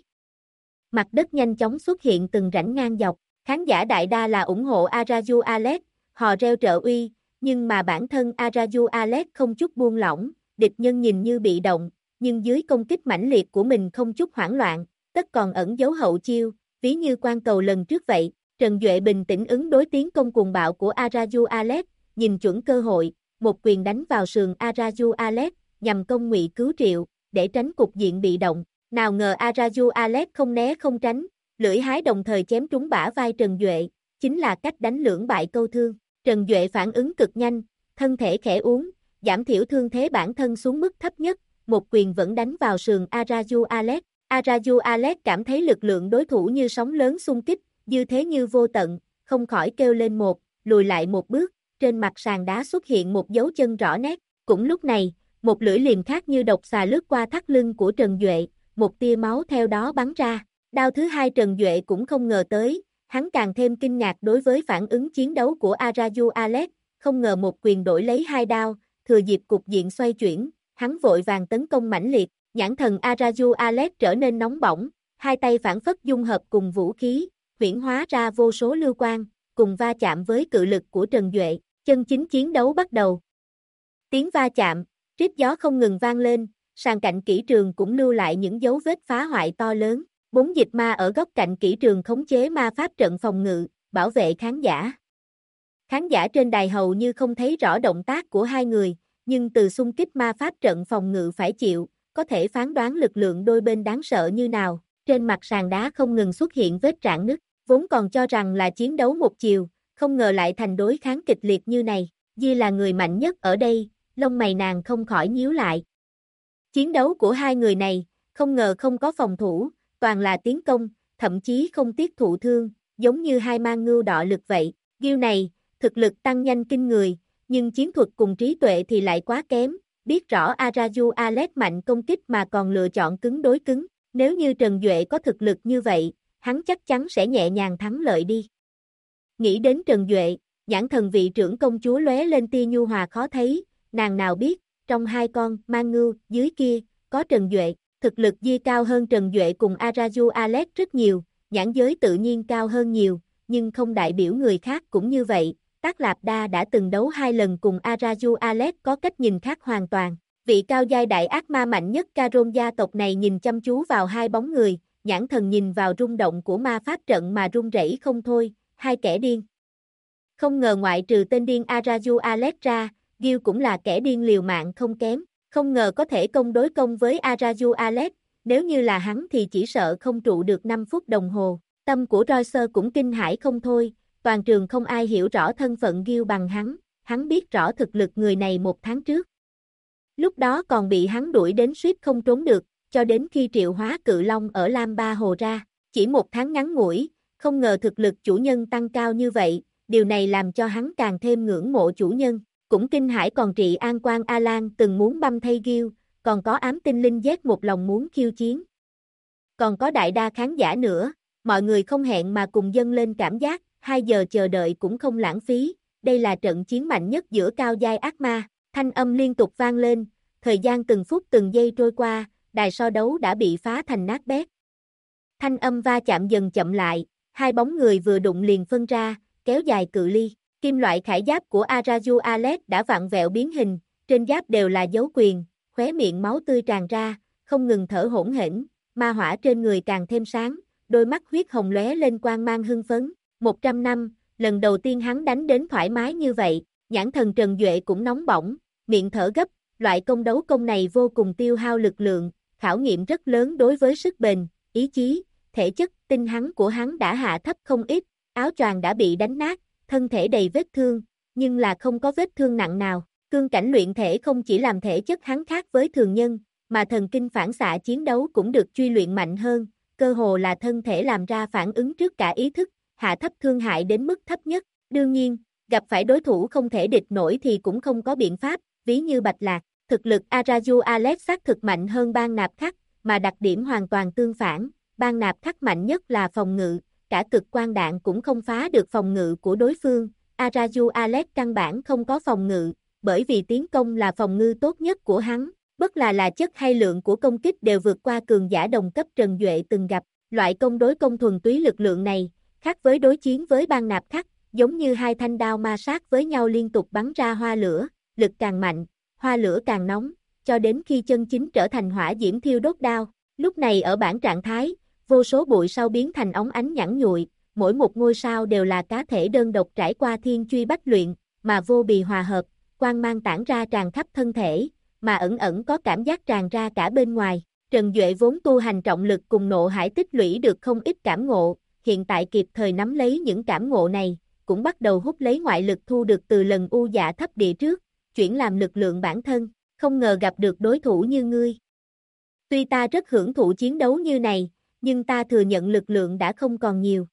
Mặt đất nhanh chóng xuất hiện từng rãnh ngang dọc, khán giả đại đa là ủng hộ Araju Alex, hò reo trợ uy, nhưng mà bản thân Araju Alex không chút buông lỏng, địch nhân nhìn như bị động, nhưng dưới công kích mãnh liệt của mình không chút hoảng loạn, tất còn ẩn dấu hậu chiêu, ví như quan cầu lần trước vậy. Trần Duệ bình tĩnh ứng đối tiến công cuồng bạo của Araju Alex, nhìn chuẩn cơ hội, một quyền đánh vào sườn Araju Alex, nhằm công ngụy cứu triệu, để tránh cục diện bị động. Nào ngờ Araju Alex không né không tránh, lưỡi hái đồng thời chém trúng bả vai Trần Duệ, chính là cách đánh lưỡng bại câu thương. Trần Duệ phản ứng cực nhanh, thân thể khẽ uốn, giảm thiểu thương thế bản thân xuống mức thấp nhất, một quyền vẫn đánh vào sườn Araju Alex. Araju Alex cảm thấy lực lượng đối thủ như sóng lớn xung kích, dư thế như vô tận, không khỏi kêu lên một, lùi lại một bước, trên mặt sàn đá xuất hiện một dấu chân rõ nét. Cũng lúc này, một lưỡi liềm khác như độc xà lướt qua thắt lưng của Trần Duệ, một tia máu theo đó bắn ra. Đao thứ hai Trần Duệ cũng không ngờ tới, hắn càng thêm kinh ngạc đối với phản ứng chiến đấu của Araju Alex, không ngờ một quyền đổi lấy hai đao, thừa dịp cục diện xoay chuyển, hắn vội vàng tấn công mãnh liệt, nhãn thần Araju Alex trở nên nóng bỏng, hai tay phản phất dung hợp cùng vũ khí, huyễn hóa ra vô số lưu quang, cùng va chạm với cự lực của Trần Duệ, chân chính chiến đấu bắt đầu. Tiếng va chạm, rít gió không ngừng vang lên, sàn cạnh kỹ trường cũng lưu lại những dấu vết phá hoại to lớn. 4 dịch ma ở góc cạnh kỹ trường khống chế ma pháp trận phòng ngự, bảo vệ khán giả. Khán giả trên đài hầu như không thấy rõ động tác của hai người, nhưng từ xung kích ma pháp trận phòng ngự phải chịu, có thể phán đoán lực lượng đôi bên đáng sợ như nào. Trên mặt sàn đá không ngừng xuất hiện vết rạn nứt, vốn còn cho rằng là chiến đấu một chiều, không ngờ lại thành đối kháng kịch liệt như này. Di là người mạnh nhất ở đây, lông mày nàng không khỏi nhíu lại. Chiến đấu của hai người này, không ngờ không có phòng thủ, toàn là tiến công, thậm chí không tiếc thụ thương, giống như hai mang ngưu đọ lực vậy. Gil này, thực lực tăng nhanh kinh người, nhưng chiến thuật cùng trí tuệ thì lại quá kém, biết rõ Araju Alex mạnh công kích mà còn lựa chọn cứng đối cứng. Nếu như Trần Duệ có thực lực như vậy, hắn chắc chắn sẽ nhẹ nhàng thắng lợi đi. Nghĩ đến Trần Duệ, nhãn thần vị trưởng công chúa lóe lên tia nhu hòa khó thấy, nàng nào biết, trong hai con mang ngưu dưới kia, có Trần Duệ. Thực lực Di cao hơn Trần Duệ cùng Araju Alex rất nhiều, nhãn giới tự nhiên cao hơn nhiều, nhưng không đại biểu người khác cũng như vậy. Tác Lạp Đa đã từng đấu 2 lần cùng Araju Alex có cách nhìn khác hoàn toàn. Vị cao giai đại ác ma mạnh nhất Caron gia tộc này nhìn chăm chú vào hai bóng người, nhãn thần nhìn vào rung động của ma pháp trận mà run rẩy không thôi, hai kẻ điên. Không ngờ ngoại trừ tên điên Araju Alex ra, Gil cũng là kẻ điên liều mạng không kém. Không ngờ có thể công đối công với Araju Alex, nếu như là hắn thì chỉ sợ không trụ được 5 phút đồng hồ. Tâm của Royce cũng kinh hãi không thôi, toàn trường không ai hiểu rõ thân phận Gil bằng hắn, hắn biết rõ thực lực người này một tháng trước. Lúc đó còn bị hắn đuổi đến suýt không trốn được, cho đến khi triệu hóa cự long ở Lam Ba Hồ ra. Chỉ một tháng ngắn ngủi, không ngờ thực lực chủ nhân tăng cao như vậy, điều này làm cho hắn càng thêm ngưỡng mộ chủ nhân. Cũng kinh hãi còn Trị An Quan A-Lan từng muốn băm thây Gil, còn có ám tinh linh Z một lòng muốn khiêu chiến. Còn có đại đa khán giả nữa, mọi người không hẹn mà cùng dâng lên cảm giác, 2 giờ chờ đợi cũng không lãng phí, đây là trận chiến mạnh nhất giữa cao giai ác ma. Thanh âm liên tục vang lên, thời gian từng phút từng giây trôi qua, đài so đấu đã bị phá thành nát bét. Thanh âm va chạm dần chậm lại, hai bóng người vừa đụng liền phân ra, kéo dài cự ly. Kim loại khải giáp của Araju Alex đã vặn vẹo biến hình, trên giáp đều là dấu quyền, khóe miệng máu tươi tràn ra, không ngừng thở hổn hển, ma hỏa trên người càng thêm sáng, đôi mắt huyết hồng lóe lên quang mang hưng phấn. 100 năm, lần đầu tiên hắn đánh đến thoải mái như vậy, nhãn thần Trần Duệ cũng nóng bỏng, miệng thở gấp, loại công đấu công này vô cùng tiêu hao lực lượng, khảo nghiệm rất lớn đối với sức bền, ý chí, thể chất. Tinh hắn của hắn đã hạ thấp không ít, áo choàng đã bị đánh nát, thân thể đầy vết thương, nhưng là không có vết thương nặng nào. Cương cảnh luyện thể không chỉ làm thể chất hắn khác với thường nhân, mà thần kinh phản xạ chiến đấu cũng được truy luyện mạnh hơn, cơ hồ là thân thể làm ra phản ứng trước cả ý thức, hạ thấp thương hại đến mức thấp nhất. Đương nhiên, gặp phải đối thủ không thể địch nổi thì cũng không có biện pháp, ví như Bạch Lạc, thực lực Araju Alex xác thực mạnh hơn Ban Nạp Khắc, mà đặc điểm hoàn toàn tương phản, Ban Nạp Khắc mạnh nhất là phòng ngự, cả cực quang đạn cũng không phá được phòng ngự của đối phương, Araju Alex căn bản không có phòng ngự, bởi vì tiến công là phòng ngự tốt nhất của hắn, bất là chất hay lượng của công kích đều vượt qua cường giả đồng cấp Trần Duệ từng gặp. Loại công đối công thuần túy lực lượng này, khác với đối chiến với Ban Nạp Khắc, giống như hai thanh đao ma sát với nhau liên tục bắn ra hoa lửa, lực càng mạnh, hoa lửa càng nóng, cho đến khi chân chính trở thành hỏa diễm thiêu đốt đao. Lúc này ở bản trạng thái, vô số bụi sao biến thành óng ánh nhẵn nhụi, mỗi một ngôi sao đều là cá thể đơn độc trải qua thiên truy bách luyện, mà vô bì hòa hợp, quang mang tản ra tràn khắp thân thể, mà ẩn ẩn có cảm giác tràn ra cả bên ngoài. Trần Duệ vốn tu hành trọng lực cùng nộ hải tích lũy được không ít cảm ngộ, hiện tại kịp thời nắm lấy những cảm ngộ này, cũng bắt đầu hút lấy ngoại lực thu được từ lần u dạ thấp địa trước, chuyển làm lực lượng bản thân, không ngờ gặp được đối thủ như ngươi. Tuy ta rất hưởng thụ chiến đấu như này, nhưng ta thừa nhận lực lượng đã không còn nhiều.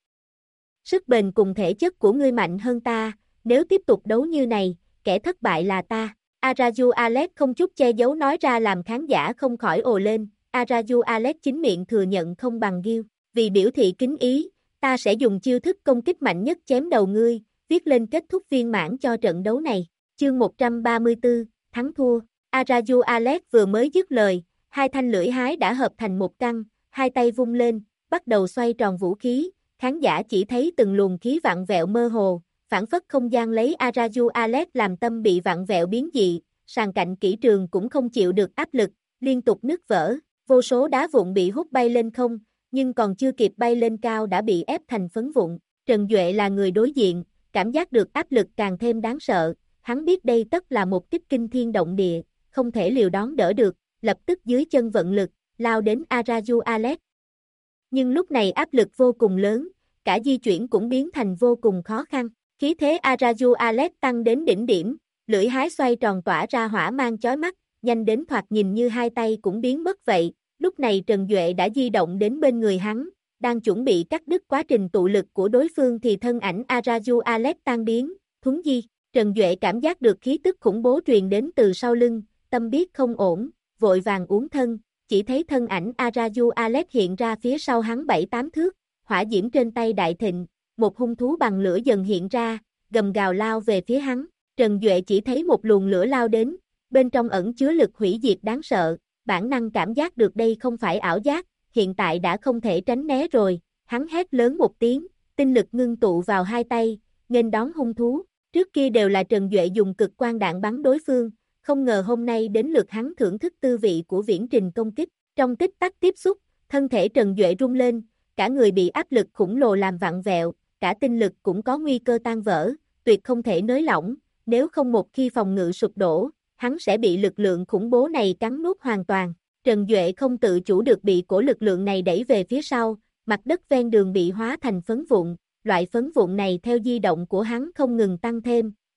Sức bền cùng thể chất của ngươi mạnh hơn ta, nếu tiếp tục đấu như này, kẻ thất bại là ta. Araju Alex không chút che giấu nói ra làm khán giả không khỏi ồ lên. Araju Alex chính miệng thừa nhận không bằng Gil, vì biểu thị kính ý, ta sẽ dùng chiêu thức công kích mạnh nhất chém đầu ngươi, viết lên kết thúc viên mãn cho trận đấu này. Chương 134, thắng thua. Araju Alex vừa mới dứt lời, hai thanh lưỡi hái đã hợp thành một căn, hai tay vung lên, bắt đầu xoay tròn vũ khí, khán giả chỉ thấy từng luồng khí vặn vẹo mơ hồ, phản phất không gian lấy Araju Alex làm tâm bị vặn vẹo biến dị, sàn cạnh kỹ trường cũng không chịu được áp lực, liên tục nứt vỡ, vô số đá vụn bị hút bay lên không, nhưng còn chưa kịp bay lên cao đã bị ép thành phấn vụn. Trần Duệ là người đối diện, cảm giác được áp lực càng thêm đáng sợ, hắn biết đây tất là một kích kinh thiên động địa, không thể liều đón đỡ được, lập tức dưới chân vận lực, lao đến Araju Alex. Nhưng lúc này áp lực vô cùng lớn, cả di chuyển cũng biến thành vô cùng khó khăn. Khí thế Araju Alex tăng đến đỉnh điểm, lưỡi hái xoay tròn tỏa ra hỏa mang chói mắt, nhanh đến thoạt nhìn như hai tay cũng biến mất vậy. Lúc này Trần Duệ đã di động đến bên người hắn, đang chuẩn bị cắt đứt quá trình tụ lực của đối phương thì thân ảnh Araju Alex tan biến, thuấn di. Trần Duệ cảm giác được khí tức khủng bố truyền đến từ sau lưng, tâm biết không ổn, vội vàng uốn thân, chỉ thấy thân ảnh Araju Alex hiện ra phía sau hắn 7-8 thước, hỏa diễm trên tay đại thịnh, một hung thú bằng lửa dần hiện ra, gầm gào lao về phía hắn. Trần Duệ chỉ thấy một luồng lửa lao đến, bên trong ẩn chứa lực hủy diệt đáng sợ, bản năng cảm giác được đây không phải ảo giác, hiện tại đã không thể tránh né rồi, hắn hét lớn một tiếng, tinh lực ngưng tụ vào hai tay, nghênh đón hung thú. Trước kia đều là Trần Duệ dùng cực quang đạn bắn đối phương, không ngờ hôm nay đến lượt hắn thưởng thức tư vị của viễn trình công kích. Trong tích tắc tiếp xúc, thân thể Trần Duệ rung lên, cả người bị áp lực khủng lồ làm vặn vẹo, cả tinh lực cũng có nguy cơ tan vỡ, tuyệt không thể nới lỏng, nếu không một khi phòng ngự sụp đổ, hắn sẽ bị lực lượng khủng bố này cắn nuốt hoàn toàn. Trần Duệ không tự chủ được bị cổ lực lượng này đẩy về phía sau, mặt đất ven đường bị hóa thành phấn vụn, loại phấn vụn này theo di động của hắn không ngừng tăng thêm,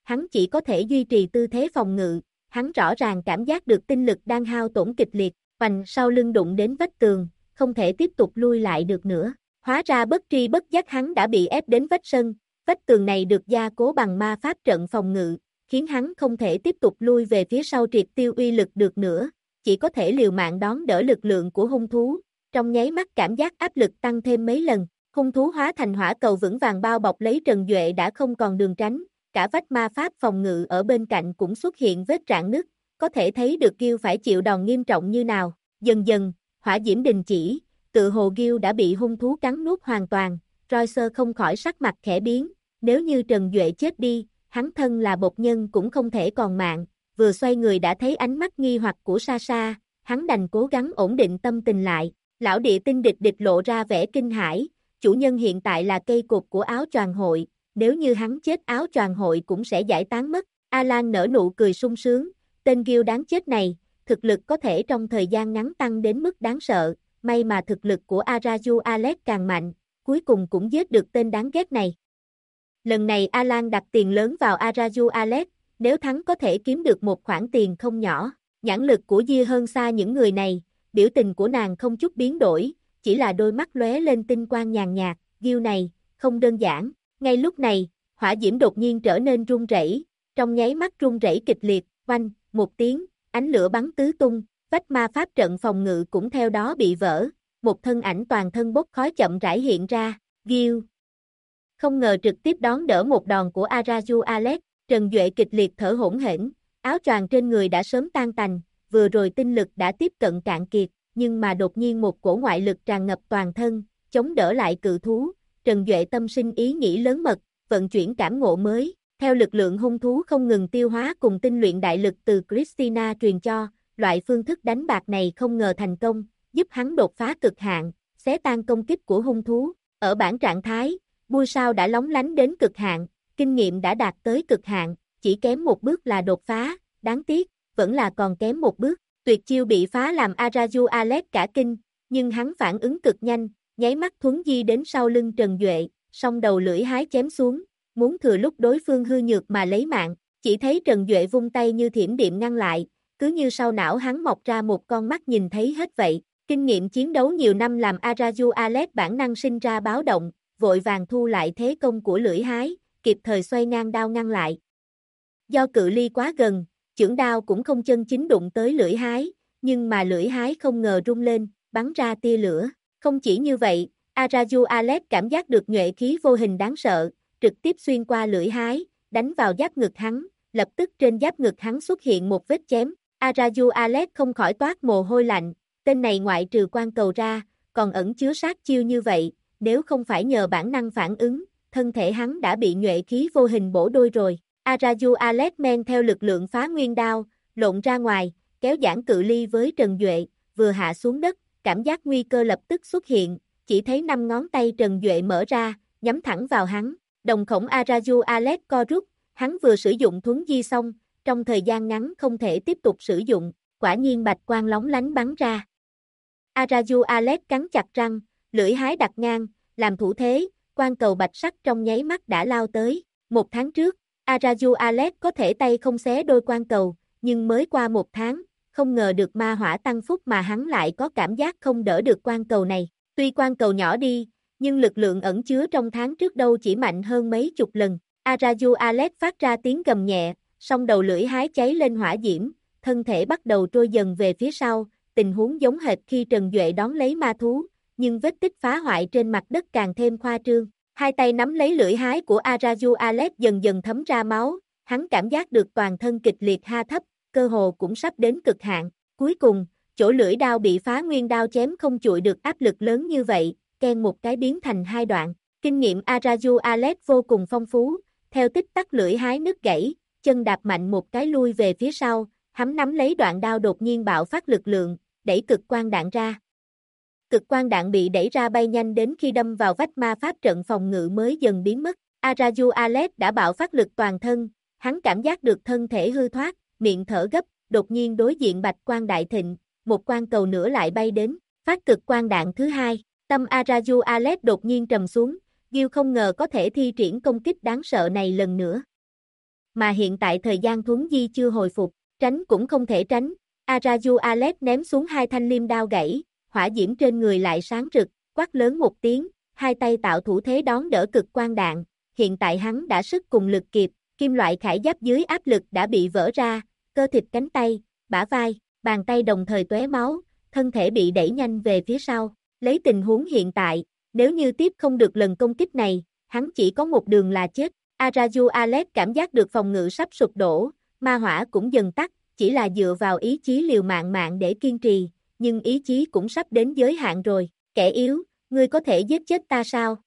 hắn chỉ có thể duy trì tư thế phòng ngự, hắn rõ ràng cảm giác được tinh lực đang hao tổn kịch liệt, hoành sau lưng đụng đến vách tường, không thể tiếp tục lui lại được nữa. Hóa ra bất tri bất giác hắn đã bị ép đến vách sân, vách tường này được gia cố bằng ma pháp trận phòng ngự, khiến hắn không thể tiếp tục lui về phía sau triệt tiêu uy lực được nữa, chỉ có thể liều mạng đón đỡ lực lượng của hung thú, trong nháy mắt cảm giác áp lực tăng thêm mấy lần, hung thú hóa thành hỏa cầu vững vàng bao bọc lấy Trần Duệ đã không còn đường tránh, cả vách ma pháp phòng ngự ở bên cạnh cũng xuất hiện vết rạn nứt, có thể thấy được Gil phải chịu đòn nghiêm trọng như nào, dần dần, hỏa diễm đình chỉ, tự hồ Gil đã bị hung thú cắn nuốt hoàn toàn, Royce không khỏi sắc mặt khẽ biến, nếu như Trần Duệ chết đi, hắn thân là bột nhân cũng không thể còn mạng, vừa xoay người đã thấy ánh mắt nghi hoặc của Sasha, hắn đành cố gắng ổn định tâm tình lại, lão địa tinh địch địch lộ ra vẻ kinh hãi, chủ nhân hiện tại là cây cột của áo choàng hội, nếu như hắn chết áo choàng hội cũng sẽ giải tán mất, Alan nở nụ cười sung sướng, tên Gil đáng chết này, thực lực có thể trong thời gian ngắn tăng đến mức đáng sợ, may mà thực lực của Araju Alex càng mạnh, cuối cùng cũng giết được tên đáng ghét này. Lần này Alan đặt tiền lớn vào Araju Alex, nếu thắng có thể kiếm được một khoản tiền không nhỏ, nhãn lực của Gia hơn xa những người này, biểu tình của nàng không chút biến đổi, chỉ là đôi mắt lóe lên tinh quang nhàn nhạt, Gil này, không đơn giản, ngay lúc này, hỏa diễm đột nhiên trở nên rung rẩy, trong nháy mắt rung rẩy kịch liệt, oanh, một tiếng, ánh lửa bắn tứ tung, vách ma pháp trận phòng ngự cũng theo đó bị vỡ, một thân ảnh toàn thân bốc khói chậm rãi hiện ra, Gil. Không ngờ trực tiếp đón đỡ một đòn của Araju Alex, Trần Duệ kịch liệt thở hổn hển, áo choàng trên người đã sớm tan tành, vừa rồi tinh lực đã tiếp cận cạn kiệt, nhưng mà đột nhiên một cổ ngoại lực tràn ngập toàn thân, chống đỡ lại cự thú, Trần Duệ tâm sinh ý nghĩ lớn mật, vận chuyển cảm ngộ mới, theo lực lượng hung thú không ngừng tiêu hóa cùng tinh luyện đại lực từ Christina truyền cho, loại phương thức đánh bạc này không ngờ thành công, giúp hắn đột phá cực hạn, xé tan công kích của hung thú, ở bản trạng thái, Bui sao đã lóng lánh đến cực hạn, kinh nghiệm đã đạt tới cực hạn, chỉ kém một bước là đột phá, đáng tiếc, vẫn là còn kém một bước, tuyệt chiêu bị phá làm Araju Alex cả kinh, nhưng hắn phản ứng cực nhanh, nháy mắt thuấn di đến sau lưng Trần Duệ, song đầu lưỡi hái chém xuống, muốn thừa lúc đối phương hư nhược mà lấy mạng, chỉ thấy Trần Duệ vung tay như thiểm điện ngăn lại, cứ như sau não hắn mọc ra một con mắt nhìn thấy hết vậy, kinh nghiệm chiến đấu nhiều năm làm Araju Alex bản năng sinh ra báo động, vội vàng thu lại thế công của lưỡi hái, kịp thời xoay ngang đao ngăn lại. Do cự ly quá gần, chưởng đao cũng không chân chính đụng tới lưỡi hái, nhưng mà lưỡi hái không ngờ rung lên, bắn ra tia lửa. Không chỉ như vậy, Araju Alex cảm giác được nhuệ khí vô hình đáng sợ, trực tiếp xuyên qua lưỡi hái, đánh vào giáp ngực hắn, lập tức trên giáp ngực hắn xuất hiện một vết chém. Araju Alex không khỏi toát mồ hôi lạnh, tên này ngoại trừ quan cầu ra, còn ẩn chứa sát chiêu như vậy, nếu không phải nhờ bản năng phản ứng, thân thể hắn đã bị nhuệ khí vô hình bổ đôi rồi. Araju Alex men theo lực lượng phá nguyên đao, lộn ra ngoài, kéo giãn cự ly với Trần Duệ, vừa hạ xuống đất, cảm giác nguy cơ lập tức xuất hiện, chỉ thấy 5 ngón tay Trần Duệ mở ra, nhắm thẳng vào hắn, đồng khổng Araju Alex co rút, hắn vừa sử dụng thuấn di xong, trong thời gian ngắn không thể tiếp tục sử dụng, quả nhiên bạch quang lóng lánh bắn ra. Araju Alex cắn chặt răng, lưỡi hái đặt ngang, làm thủ thế, quan cầu bạch sắc trong nháy mắt đã lao tới. Một tháng trước, Araju Alex có thể tay không xé đôi quan cầu, nhưng mới qua một tháng, không ngờ được ma hỏa tăng phúc mà hắn lại có cảm giác không đỡ được quan cầu này. Tuy quan cầu nhỏ đi, nhưng lực lượng ẩn chứa trong tháng trước đâu chỉ mạnh hơn mấy chục lần. Araju Alex phát ra tiếng gầm nhẹ, song đầu lưỡi hái cháy lên hỏa diễm, thân thể bắt đầu trôi dần về phía sau, tình huống giống hệt khi Trần Duệ đón lấy ma thú, nhưng vết tích phá hoại trên mặt đất càng thêm khoa trương. Hai tay nắm lấy lưỡi hái của Araju Alex dần dần thấm ra máu, hắn cảm giác được toàn thân kịch liệt ha thấp, cơ hồ cũng sắp đến cực hạn. Cuối cùng, chỗ lưỡi đao bị phá nguyên đao chém không chịu được áp lực lớn như vậy, ken một cái biến thành hai đoạn. Kinh nghiệm Araju Alex vô cùng phong phú, theo tích tắc lưỡi hái nứt gãy, chân đạp mạnh một cái lui về phía sau, hắn nắm lấy đoạn đao đột nhiên bạo phát lực lượng, đẩy cực quang đạn ra. Cực quang đạn bị đẩy ra bay nhanh đến khi đâm vào vách ma pháp trận phòng ngự mới dần biến mất. Araju Alex đã bạo phát lực toàn thân, hắn cảm giác được thân thể hư thoát, miệng thở gấp, đột nhiên đối diện bạch quang đại thịnh, một quang cầu nữa lại bay đến, phát cực quang đạn thứ hai. Tâm Araju Alex đột nhiên trầm xuống, Gil không ngờ có thể thi triển công kích đáng sợ này lần nữa. mà hiện tại thời gian thuấn di chưa hồi phục, tránh cũng không thể tránh. Araju Alex ném xuống hai thanh liêm đao gãy, hỏa diễm trên người lại sáng rực, quát lớn một tiếng, hai tay tạo thủ thế đón đỡ cực quang đạn, hiện tại hắn đã sức cùng lực kịp, kim loại khải giáp dưới áp lực đã bị vỡ ra, cơ thịt cánh tay, bả vai, bàn tay đồng thời tóe máu, thân thể bị đẩy nhanh về phía sau, lấy tình huống hiện tại, nếu như tiếp không được lần công kích này, hắn chỉ có một đường là chết. Araju Alex cảm giác được phòng ngự sắp sụp đổ, ma hỏa cũng dần tắt, chỉ là dựa vào ý chí liều mạng để kiên trì, nhưng ý chí cũng sắp đến giới hạn rồi, kẻ yếu, ngươi có thể giết chết ta sao?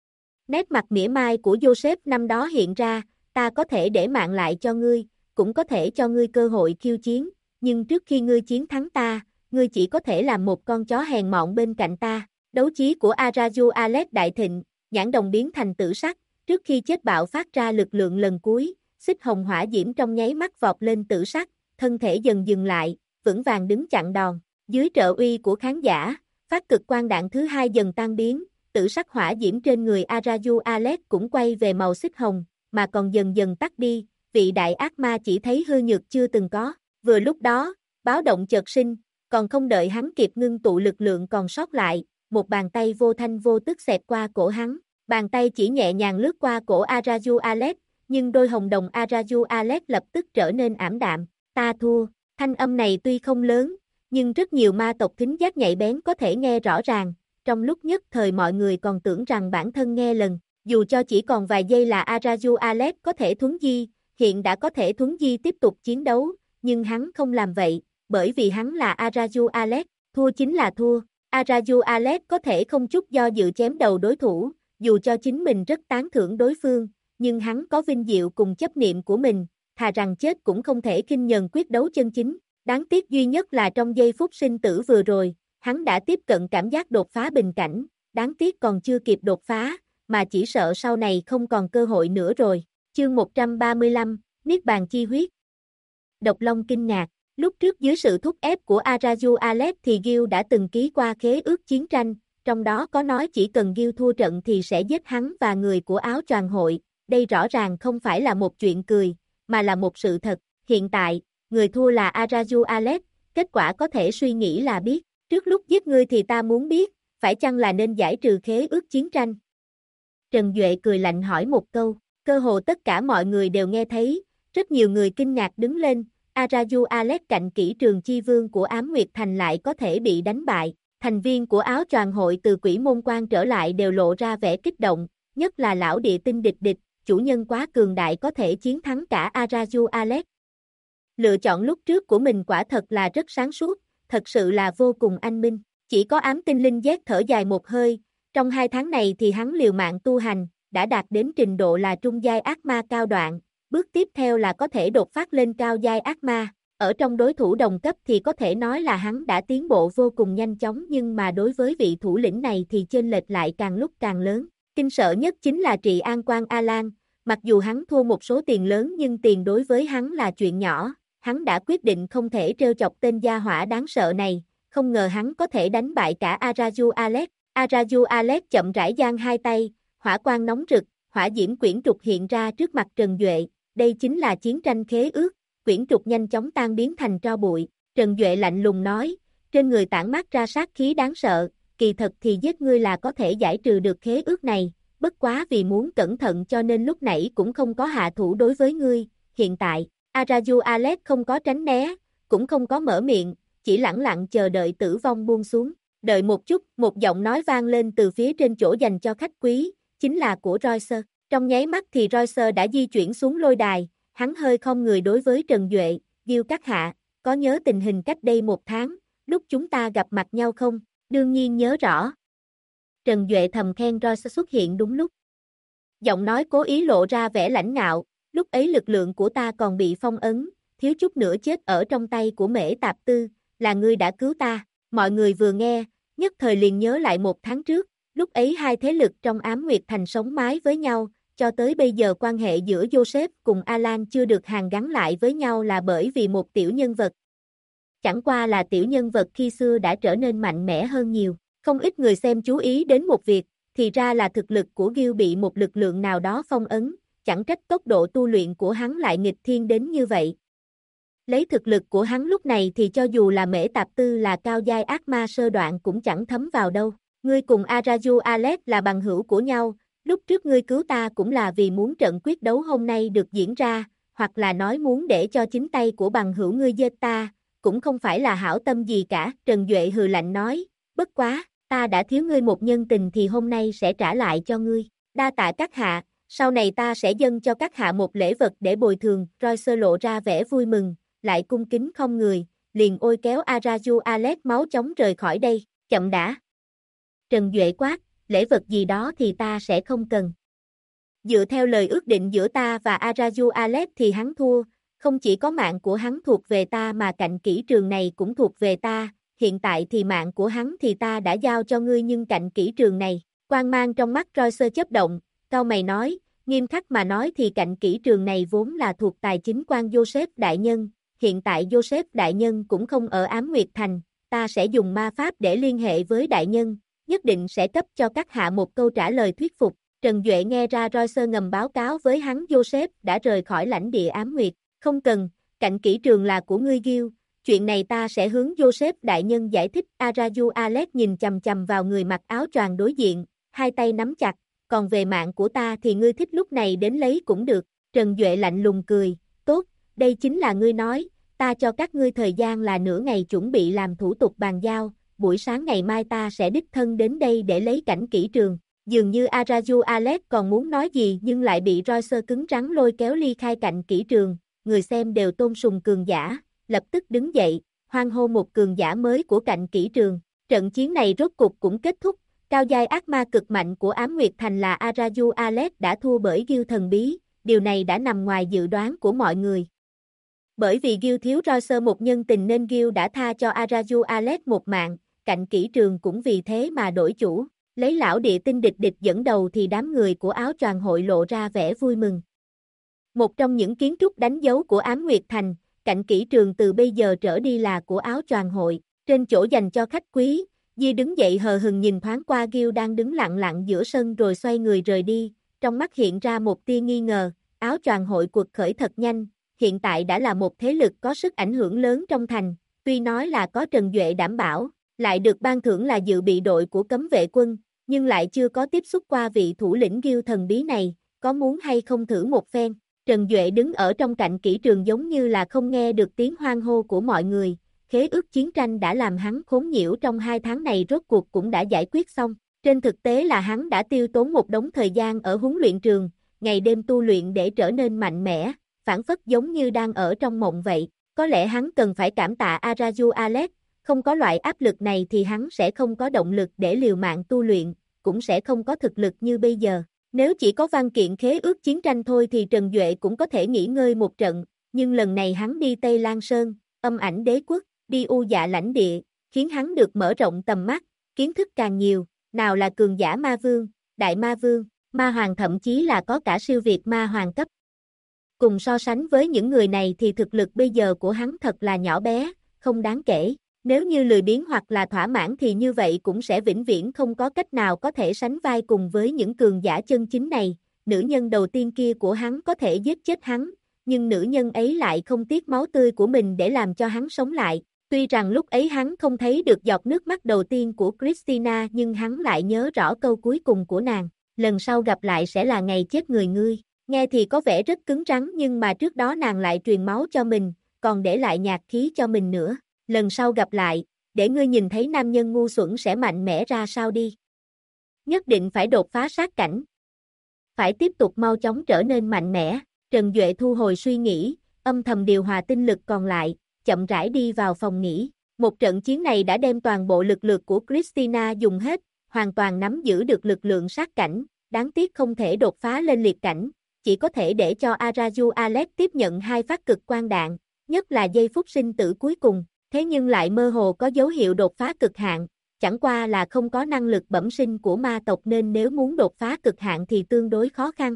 Nét mặt mỉa mai của Joseph năm đó hiện ra, ta có thể để mạng lại cho ngươi, cũng có thể cho ngươi cơ hội khiêu chiến, nhưng trước khi ngươi chiến thắng ta, ngươi chỉ có thể làm một con chó hèn mọn bên cạnh ta. Đấu chí của Araju Alex đại thịnh, nhãn đồng biến thành tử sắc, trước khi chết bạo phát ra lực lượng lần cuối, xích hồng hỏa diễm trong nháy mắt vọt lên tử sắc, thân thể dần dừng lại, vững vàng đứng chặn đòn. Dưới trợ uy của khán giả, phát cực quang đạn thứ hai dần tan biến, tử sắc hỏa diễm trên người Araju Alex cũng quay về màu xích hồng, mà còn dần dần tắt đi, vị đại ác ma chỉ thấy hư nhược chưa từng có. Vừa lúc đó, báo động chợt sinh, còn không đợi hắn kịp ngưng tụ lực lượng còn sót lại, một bàn tay vô thanh vô tức xẹt qua cổ hắn. Bàn tay chỉ nhẹ nhàng lướt qua cổ Araju Alex, nhưng đôi hồng đồng Araju Alex lập tức trở nên ảm đạm. Ta thua, thanh âm này tuy không lớn, nhưng rất nhiều ma tộc thính giác nhạy bén có thể nghe rõ ràng. Trong lúc nhất thời mọi người còn tưởng rằng bản thân nghe lầm, dù cho chỉ còn vài giây là Araju Alex có thể thuấn di, hiện đã có thể thuấn di tiếp tục chiến đấu, nhưng hắn không làm vậy, bởi vì hắn là Araju Alex, thua chính là thua. Araju Alex có thể không chút do dự chém đầu đối thủ, dù cho chính mình rất tán thưởng đối phương, nhưng hắn có vinh diệu cùng chấp niệm của mình, thà rằng chết cũng không thể khinh nhờn quyết đấu chân chính. Đáng tiếc duy nhất là trong giây phút sinh tử vừa rồi, hắn đã tiếp cận cảm giác đột phá bình cảnh, đáng tiếc còn chưa kịp đột phá, mà chỉ sợ sau này không còn cơ hội nữa rồi. Chương 135, Niết Bàn Chi Huyết. Độc Long kinh ngạc, lúc trước dưới sự thúc ép của Araju Alex thì Gil đã từng ký qua khế ước chiến tranh, trong đó có nói chỉ cần Gil thua trận thì sẽ giết hắn và người của áo choàng hội, đây rõ ràng không phải là một chuyện cười, mà là một sự thật. Hiện tại, người thua là Araju Alex, kết quả có thể suy nghĩ là biết, trước lúc giết ngươi thì ta muốn biết, phải chăng là nên giải trừ khế ước chiến tranh? Trần Duệ cười lạnh hỏi một câu, cơ hồ tất cả mọi người đều nghe thấy, rất nhiều người kinh ngạc đứng lên, Araju Alex cạnh kỹ trường chi vương của Ám Nguyệt Thành lại có thể bị đánh bại, thành viên của áo choàng hội từ Quỷ Môn Quan trở lại đều lộ ra vẻ kích động, nhất là lão địa tinh địch địch, chủ nhân quá cường đại có thể chiến thắng cả Araju Alex. Lựa chọn lúc trước của mình quả thật là rất sáng suốt, thật sự là vô cùng anh minh, chỉ có ám tinh linh giác thở dài một hơi, trong 2 tháng này thì hắn liều mạng tu hành, đã đạt đến trình độ là trung giai ác ma cao đoạn, bước tiếp theo là có thể đột phát lên cao giai ác ma, ở trong đối thủ đồng cấp thì có thể nói là hắn đã tiến bộ vô cùng nhanh chóng nhưng mà đối với vị thủ lĩnh này thì chênh lệch lại càng lúc càng lớn. Kinh sợ nhất chính là Trị An Quan Alan, mặc dù hắn thua một số tiền lớn nhưng tiền đối với hắn là chuyện nhỏ, hắn đã quyết định không thể trêu chọc tên gia hỏa đáng sợ này, không ngờ hắn có thể đánh bại cả Araju Alex. Araju Alex chậm rãi giang hai tay, hỏa quang nóng rực, hỏa diễm quyển trục hiện ra trước mặt Trần Duệ, đây chính là chiến tranh khế ước, quyển trục nhanh chóng tan biến thành tro bụi. Trần Duệ lạnh lùng nói, trên người tản mát ra sát khí đáng sợ, kỳ thật thì giết ngươi là có thể giải trừ được khế ước này, bất quá vì muốn cẩn thận cho nên lúc nãy cũng không có hạ thủ đối với ngươi. Hiện tại, Araju Alex không có tránh né, cũng không có mở miệng, chỉ lẳng lặng chờ đợi tử vong buông xuống. Đợi một chút, một giọng nói vang lên từ phía trên chỗ dành cho khách quý, chính là của Royce. Trong nháy mắt thì Royce đã di chuyển xuống lôi đài, hắn hơi không người đối với Trần Duệ, Gil các hạ, có nhớ tình hình cách đây 1 tháng, lúc chúng ta gặp mặt nhau không? Đương nhiên nhớ rõ. Trần Duệ thầm khen Royce xuất hiện đúng lúc. Giọng nói cố ý lộ ra vẻ lãnh ngạo, lúc ấy lực lượng của ta còn bị phong ấn, thiếu chút nữa chết ở trong tay của Mễ Tạp Tư, là ngươi đã cứu ta. Mọi người vừa nghe, nhất thời liền nhớ lại 1 tháng trước, lúc ấy hai thế lực trong Ám Nguyệt Thành sống mái với nhau, cho tới bây giờ quan hệ giữa Joseph cùng Alan chưa được hàn gắn lại với nhau là bởi vì một tiểu nhân vật. Chẳng qua là tiểu nhân vật khi xưa đã trở nên mạnh mẽ hơn nhiều, không ít người xem chú ý đến một việc, thì ra là thực lực của Gil bị một lực lượng nào đó phong ấn, chẳng trách tốc độ tu luyện của hắn lại nghịch thiên đến như vậy. Lấy thực lực của hắn lúc này thì cho dù là Mễ Tạp Tư là cao giai ác ma sơ đoạn cũng chẳng thấm vào đâu. Ngươi cùng Araju Alex là bằng hữu của nhau, lúc trước ngươi cứu ta cũng là vì muốn trận quyết đấu hôm nay được diễn ra, hoặc là nói muốn để cho chính tay của bằng hữu ngươi giết ta, cũng không phải là hảo tâm gì cả. Trần Duệ hừ lạnh nói, bất quá, ta đã thiếu ngươi một nhân tình thì hôm nay sẽ trả lại cho ngươi. Đa tạ các hạ, sau này ta sẽ dâng cho các hạ một lễ vật để bồi thường. Royce lộ ra vẻ vui mừng, lại cung kính không người, liền ôi kéo Araju Alex máu chóng rời khỏi đây. Chậm đã. Trần Duệ quát, lễ vật gì đó thì ta sẽ không cần. Dựa theo lời ước định giữa ta và Araju Alex thì hắn thua, không chỉ có mạng của hắn thuộc về ta mà cạnh kỹ trường này cũng thuộc về ta, hiện tại thì mạng của hắn thì ta đã giao cho ngươi nhưng cạnh kỹ trường này, quang mang trong mắt Royce chớp động, cau mày nói, nghiêm khắc mà nói thì cạnh kỹ trường này vốn là thuộc tài chính quan Joseph Đại Nhân, hiện tại Joseph Đại Nhân cũng không ở Ám Nguyệt Thành, ta sẽ dùng ma pháp để liên hệ với Đại Nhân, nhất định sẽ cấp cho các hạ một câu trả lời thuyết phục. Trần Duệ nghe ra Royce ngầm báo cáo với hắn Joseph đã rời khỏi lãnh địa Ám Nguyệt, không cần, cạnh kỹ trường là của ngươi Gil, chuyện này ta sẽ hướng Joseph Đại Nhân giải thích. Araju Alex nhìn chầm chầm vào người mặc áo choàng đối diện, hai tay nắm chặt, còn về mạng của ta thì ngươi thích lúc này đến lấy cũng được. Trần Duệ lạnh lùng cười, tốt, đây chính là ngươi nói, ta cho các ngươi thời gian là nửa ngày chuẩn bị làm thủ tục bàn giao, buổi sáng ngày mai ta sẽ đích thân đến đây để lấy cảnh kỹ trường. Dường như Araju Alex còn muốn nói gì nhưng lại bị Royce cứng rắn lôi kéo ly khai cạnh kỹ trường, người xem đều tôn sùng cường giả, lập tức đứng dậy, hoan hô một cường giả mới của cạnh kỹ trường. Trận chiến này rốt cục cũng kết thúc, cao giai ác ma cực mạnh của Ám Nguyệt Thành là Araju Alex đã thua bởi Gil thần bí, điều này đã nằm ngoài dự đoán của mọi người. Bởi vì Gil thiếu Royce một nhân tình nên Gil đã tha cho Araju Alex một mạng, cạnh kỹ trường cũng vì thế mà đổi chủ. Lấy lão địa tinh địch địch dẫn đầu thì đám người của áo choàng hội lộ ra vẻ vui mừng. Một trong những kiến trúc đánh dấu của Ám Nguyệt Thành, cạnh kỹ trường từ bây giờ trở đi là của áo choàng hội, trên chỗ dành cho khách quý, Di đứng dậy hờ hừng nhìn thoáng qua Gil đang đứng lặng lặng giữa sân rồi xoay người rời đi, trong mắt hiện ra một tia nghi ngờ, áo choàng hội cuộc khởi thật nhanh, hiện tại đã là một thế lực có sức ảnh hưởng lớn trong thành, tuy nói là có Trần Duệ đảm bảo, lại được ban thưởng là dự bị đội của cấm vệ quân, nhưng lại chưa có tiếp xúc qua vị thủ lĩnh Gil thần bí này, có muốn hay không thử một phen. Trần Duệ đứng ở trong cạnh kỹ trường giống như là không nghe được tiếng hoan hô của mọi người, khế ước chiến tranh đã làm hắn khốn nhiễu trong 2 tháng này rốt cuộc cũng đã giải quyết xong. Trên thực tế là hắn đã tiêu tốn một đống thời gian ở huấn luyện trường, ngày đêm tu luyện để trở nên mạnh mẽ, phản phất giống như đang ở trong mộng vậy. Có lẽ hắn cần phải cảm tạ Araju Alex, không có loại áp lực này thì hắn sẽ không có động lực để liều mạng tu luyện, cũng sẽ không có thực lực như bây giờ. Nếu chỉ có văn kiện khế ước chiến tranh thôi thì Trần Duệ cũng có thể nghỉ ngơi một trận, nhưng lần này hắn đi Tây Lan Sơn, Âm Ảnh Đế Quốc, đi U Dạ lãnh địa, khiến hắn được mở rộng tầm mắt, kiến thức càng nhiều, nào là cường giả ma vương, đại ma vương, ma hoàng thậm chí là có cả siêu việt ma hoàng cấp. Cùng so sánh với những người này thì thực lực bây giờ của hắn thật là nhỏ bé, không đáng kể. Nếu như lười biếng hoặc là thỏa mãn thì như vậy cũng sẽ vĩnh viễn không có cách nào có thể sánh vai cùng với những cường giả chân chính này. Nữ nhân đầu tiên kia của hắn có thể giết chết hắn, nhưng nữ nhân ấy lại không tiếc máu tươi của mình để làm cho hắn sống lại. Tuy rằng lúc ấy hắn không thấy được giọt nước mắt đầu tiên của Christina nhưng hắn lại nhớ rõ câu cuối cùng của nàng. Lần sau gặp lại sẽ là ngày chết người ngươi. Nghe thì có vẻ rất cứng rắn nhưng mà trước đó nàng lại truyền máu cho mình, còn để lại nhạt khí cho mình nữa. Lần sau gặp lại, để ngươi nhìn thấy nam nhân ngu xuẩn sẽ mạnh mẽ ra sao đi. Nhất định phải đột phá sát cảnh. Phải tiếp tục mau chóng trở nên mạnh mẽ. Trần Duệ thu hồi suy nghĩ, âm thầm điều hòa tinh lực còn lại, chậm rãi đi vào phòng nghỉ. Một trận chiến này đã đem toàn bộ lực lượng của Christina dùng hết, hoàn toàn nắm giữ được lực lượng sát cảnh, đáng tiếc không thể đột phá lên liệt cảnh, chỉ có thể để cho Araju Alex tiếp nhận 2 phát cực quang đạn, nhất là giây phút sinh tử cuối cùng. Thế nhưng lại mơ hồ có dấu hiệu đột phá cực hạn, chẳng qua là không có năng lực bẩm sinh của ma tộc nên nếu muốn đột phá cực hạn thì tương đối khó khăn.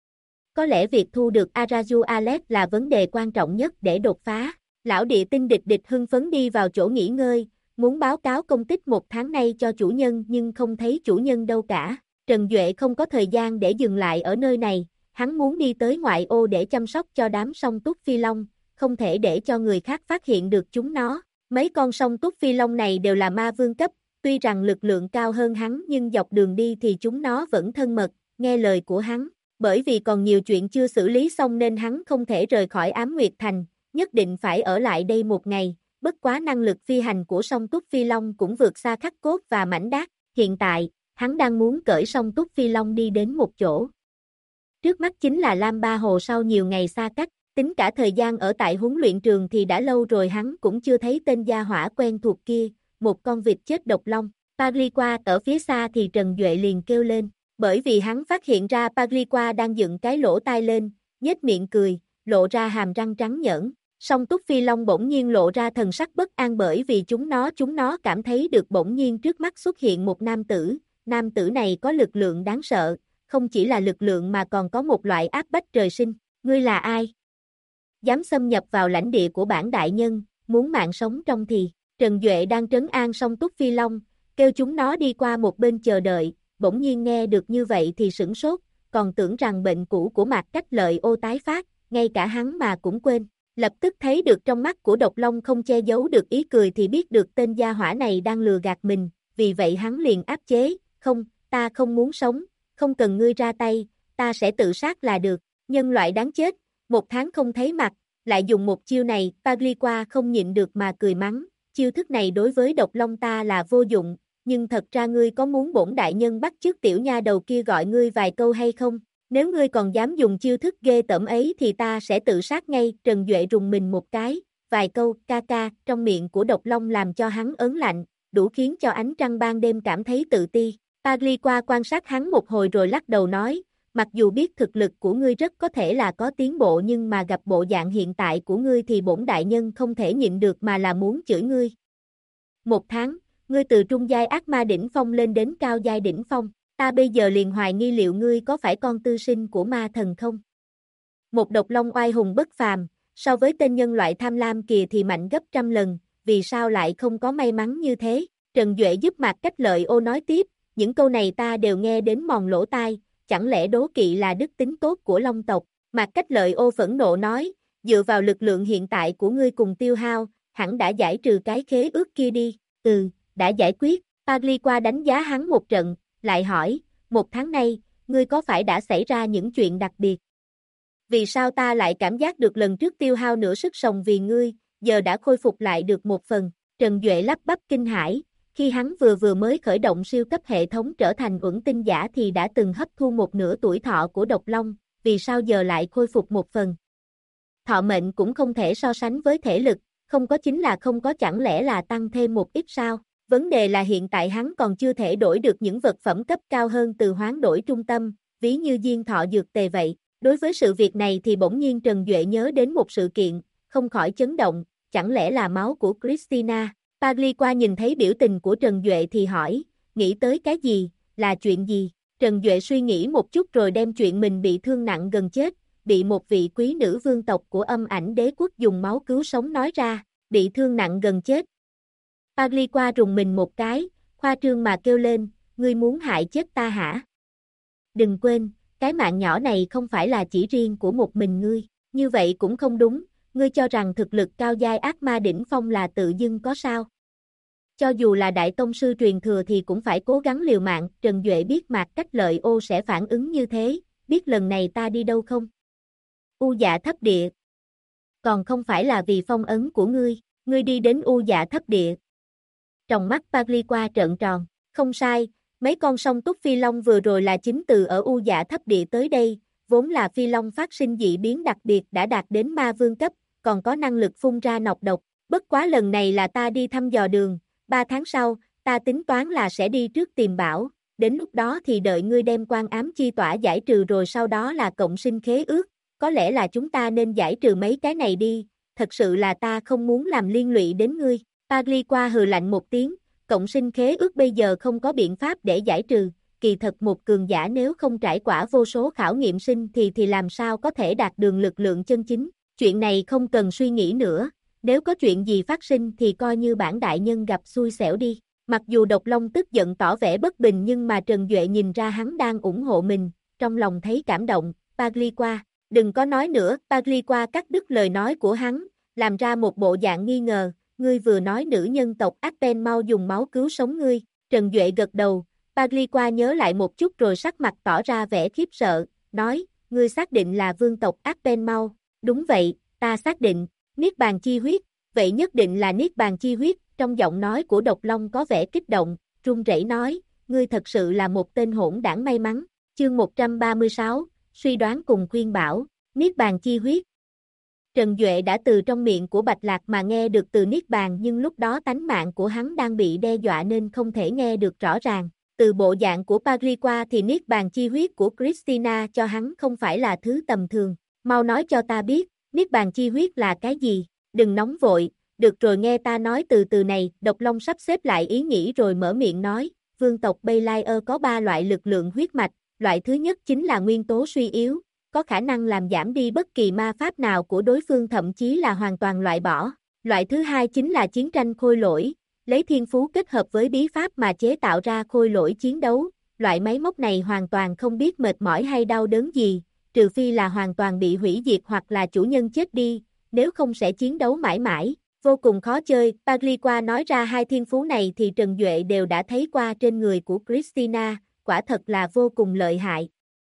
Có lẽ việc thu được Araju Alex là vấn đề quan trọng nhất để đột phá. Lão địa tinh địch địch hưng phấn đi vào chỗ nghỉ ngơi, muốn báo cáo công tích 1 tháng nay cho chủ nhân nhưng không thấy chủ nhân đâu cả. Trần Duệ không có thời gian để dừng lại ở nơi này, hắn muốn đi tới ngoại ô để chăm sóc cho đám song túc phi long, không thể để cho người khác phát hiện được chúng nó. Mấy con song túc phi long này đều là ma vương cấp, tuy rằng lực lượng cao hơn hắn nhưng dọc đường đi thì chúng nó vẫn thân mật, nghe lời của hắn. Bởi vì còn nhiều chuyện chưa xử lý xong nên hắn không thể rời khỏi Ám Nguyệt Thành, nhất định phải ở lại đây một ngày. Bất quá năng lực phi hành của song túc phi long cũng vượt xa khắc cốt và mảnh đát. Hiện tại, hắn đang muốn cởi song túc phi long đi đến một chỗ. Trước mắt chính là Lam Ba Hồ. Sau nhiều ngày xa cách, tính cả thời gian ở tại huấn luyện trường thì đã lâu rồi hắn cũng chưa thấy tên gia hỏa quen thuộc kia, một con vịt chết độc long. Pagliqua ở phía xa thì Trần Duệ liền kêu lên, bởi vì hắn phát hiện ra Pagliqua đang dựng cái lỗ tai lên, nhếch miệng cười, lộ ra hàm răng trắng nhởn. Song túc phi long bỗng nhiên lộ ra thần sắc bất an bởi vì chúng nó cảm thấy được bỗng nhiên trước mắt xuất hiện một nam tử này có lực lượng đáng sợ, không chỉ là lực lượng mà còn có một loại áp bách trời sinh. Ngươi là ai? Dám xâm nhập vào lãnh địa của bản đại nhân, muốn mạng sống trong thì. Trần Duệ đang trấn an song túc phi long, kêu chúng nó đi qua một bên chờ đợi, bỗng nhiên nghe được như vậy thì sửng sốt, còn tưởng rằng bệnh cũ của Mạc Cách Lợi Ô tái phát, ngay cả hắn mà cũng quên. Lập tức thấy được trong mắt của độc long không che giấu được ý cười thì biết được tên gia hỏa này đang lừa gạt mình, vì vậy hắn liền áp chế, không, ta không muốn sống, không cần ngươi ra tay, ta sẽ tự sát là được, nhân loại đáng chết, 1 tháng không thấy mặt, lại dùng một chiêu này. Pagliqua không nhịn được mà cười mắng, chiêu thức này đối với độc long ta là vô dụng, nhưng thật ra ngươi có muốn bổn đại nhân bắt chước tiểu nha đầu kia gọi ngươi vài câu hay không? Nếu ngươi còn dám dùng chiêu thức ghê tởm ấy thì ta sẽ tự sát ngay. Trần Duệ rùng mình một cái, vài câu ca ca trong miệng của độc long làm cho hắn ớn lạnh, đủ khiến cho ánh trăng ban đêm cảm thấy tự ti. Pagliqua quan sát hắn một hồi rồi lắc đầu nói, mặc dù biết thực lực của ngươi rất có thể là có tiến bộ nhưng mà gặp bộ dạng hiện tại của ngươi thì bổn đại nhân không thể nhịn được mà là muốn chửi ngươi. 1 tháng, ngươi từ trung giai ác ma đỉnh phong lên đến cao giai đỉnh phong, ta bây giờ liền hoài nghi liệu ngươi có phải con tư sinh của ma thần không? Một độc long oai hùng bất phàm, so với tên nhân loại tham lam kìa thì mạnh gấp trăm lần, vì sao lại không có may mắn như thế? Trần Duệ giúp Mạc Cách Lợi Ô nói tiếp, những câu này ta đều nghe đến mòn lỗ tai, chẳng lẽ đố kỵ là đức tính tốt của long tộc? Mạc Cách Lợi Ô phẫn nộ nói, dựa vào lực lượng hiện tại của ngươi cùng tiêu hao, hẳn đã giải trừ cái khế ước kia đi. Đã giải quyết. Pagliqua đánh giá hắn một trận, lại hỏi, 1 tháng nay, ngươi có phải đã xảy ra những chuyện đặc biệt? Vì sao ta lại cảm giác được lần trước tiêu hao nửa sức sống vì ngươi, giờ đã khôi phục lại được 1 phần? Trần Duệ lắp bắp kinh hãi, khi hắn vừa mới khởi động siêu cấp hệ thống trở thành uẩn tinh giả thì đã từng hấp thu 1/2 tuổi thọ của độc long, vì sao giờ lại khôi phục 1 phần? Thọ mệnh cũng không thể so sánh với thể lực, không có chính là không có, chẳng lẽ là tăng thêm một ít sao? Vấn đề là hiện tại hắn còn chưa thể đổi được những vật phẩm cấp cao hơn từ hoán đổi trung tâm, ví như diên thọ dược tề vậy. Đối với sự việc này thì bỗng nhiên Trần Duệ nhớ đến một sự kiện, không khỏi chấn động, chẳng lẽ là máu của Christina? Pagliqua nhìn thấy biểu tình của Trần Duệ thì hỏi, nghĩ tới cái gì, là chuyện gì? Trần Duệ suy nghĩ một chút rồi đem chuyện mình bị thương nặng gần chết, bị một vị quý nữ vương tộc của Âm Ảnh Đế quốc dùng máu cứu sống nói ra, bị thương nặng gần chết. Pagliqua rùng mình một cái, khoa trương mà kêu lên, ngươi muốn hại chết ta hả? Đừng quên, cái mạng nhỏ này không phải là chỉ riêng của một mình ngươi, như vậy cũng không đúng, ngươi cho rằng thực lực cao giai ác ma đỉnh phong là tự dưng có sao? Cho dù là đại tông sư truyền thừa thì cũng phải cố gắng liều mạng. Trần Duệ biết Mạc Cách Lợi Ô sẽ phản ứng như thế, biết lần này ta đi đâu không? U Dạ Thấp Địa. Còn không phải là vì phong ấn của ngươi đi đến U Dạ Thấp Địa. Trong mắt Pagliqua trợn tròn, không sai, mấy con song túc phi long vừa rồi là chính từ ở U Dạ Thấp Địa tới đây, vốn là phi long phát sinh dị biến đặc biệt đã đạt đến ma vương cấp, còn có năng lực phun ra nọc độc, bất quá lần này là ta đi thăm dò đường, 3 tháng sau, ta tính toán là sẽ đi trước tìm bảo, đến lúc đó thì đợi ngươi đem quan ám chi tỏa giải trừ rồi sau đó là cộng sinh khế ước, có lẽ là chúng ta nên giải trừ mấy cái này đi, thật sự là ta không muốn làm liên lụy đến ngươi. Pagliqua hừ lạnh một tiếng, cộng sinh khế ước bây giờ không có biện pháp để giải trừ, kỳ thật một cường giả nếu không trải qua vô số khảo nghiệm sinh thì làm sao có thể đạt được lực lượng chân chính, chuyện này không cần suy nghĩ nữa, nếu có chuyện gì phát sinh thì coi như bản đại nhân gặp xui xẻo đi. Mặc dù Độc Long tức giận tỏ vẻ bất bình nhưng mà Trần Duệ nhìn ra hắn đang ủng hộ mình, trong lòng thấy cảm động, Pagliqua, đừng có nói nữa, Pagliqua cắt đứt lời nói của hắn, làm ra một bộ dạng nghi ngờ, ngươi vừa nói nữ nhân tộc Apenmau dùng máu cứu sống ngươi, Trần Duệ gật đầu, Pagliqua nhớ lại một chút rồi sắc mặt tỏ ra vẻ khiếp sợ, nói, ngươi xác định là vương tộc Apenmau, đúng vậy, ta xác định, Niết Bàn chi huyết, vậy nhất định là Niết Bàn chi huyết, trong giọng nói của Độc Long có vẻ kích động, run rẩy nói, ngươi thật sự là một tên hỗn đảng may mắn, chương 136, suy đoán cùng khuyên bảo, Niết Bàn chi huyết. Trần Duệ đã từ trong miệng của Bạch Lạc mà nghe được từ Niết Bàn nhưng lúc đó tánh mạng của hắn đang bị đe dọa nên không thể nghe được rõ ràng. Từ bộ dạng của Pagliqua thì Niết Bàn chi huyết của Christina cho hắn không phải là thứ tầm thường. Mau nói cho ta biết, Niết Bàn chi huyết là cái gì? Đừng nóng vội, được rồi nghe ta nói từ từ này. Độc Long sắp xếp lại ý nghĩ rồi mở miệng nói, vương tộc Belair có 3 loại lực lượng huyết mạch, loại thứ nhất chính là nguyên tố suy yếu, có khả năng làm giảm đi bất kỳ ma pháp nào của đối phương thậm chí là hoàn toàn loại bỏ. Loại thứ hai chính là chiến tranh khôi lỗi, lấy thiên phú kết hợp với bí pháp mà chế tạo ra khôi lỗi chiến đấu. Loại máy móc này hoàn toàn không biết mệt mỏi hay đau đớn gì, trừ phi là hoàn toàn bị hủy diệt hoặc là chủ nhân chết đi, nếu không sẽ chiến đấu mãi mãi, vô cùng khó chơi. Pagliqua nói ra hai thiên phú này thì Trần Duệ đều đã thấy qua trên người của Christina, quả thật là vô cùng lợi hại.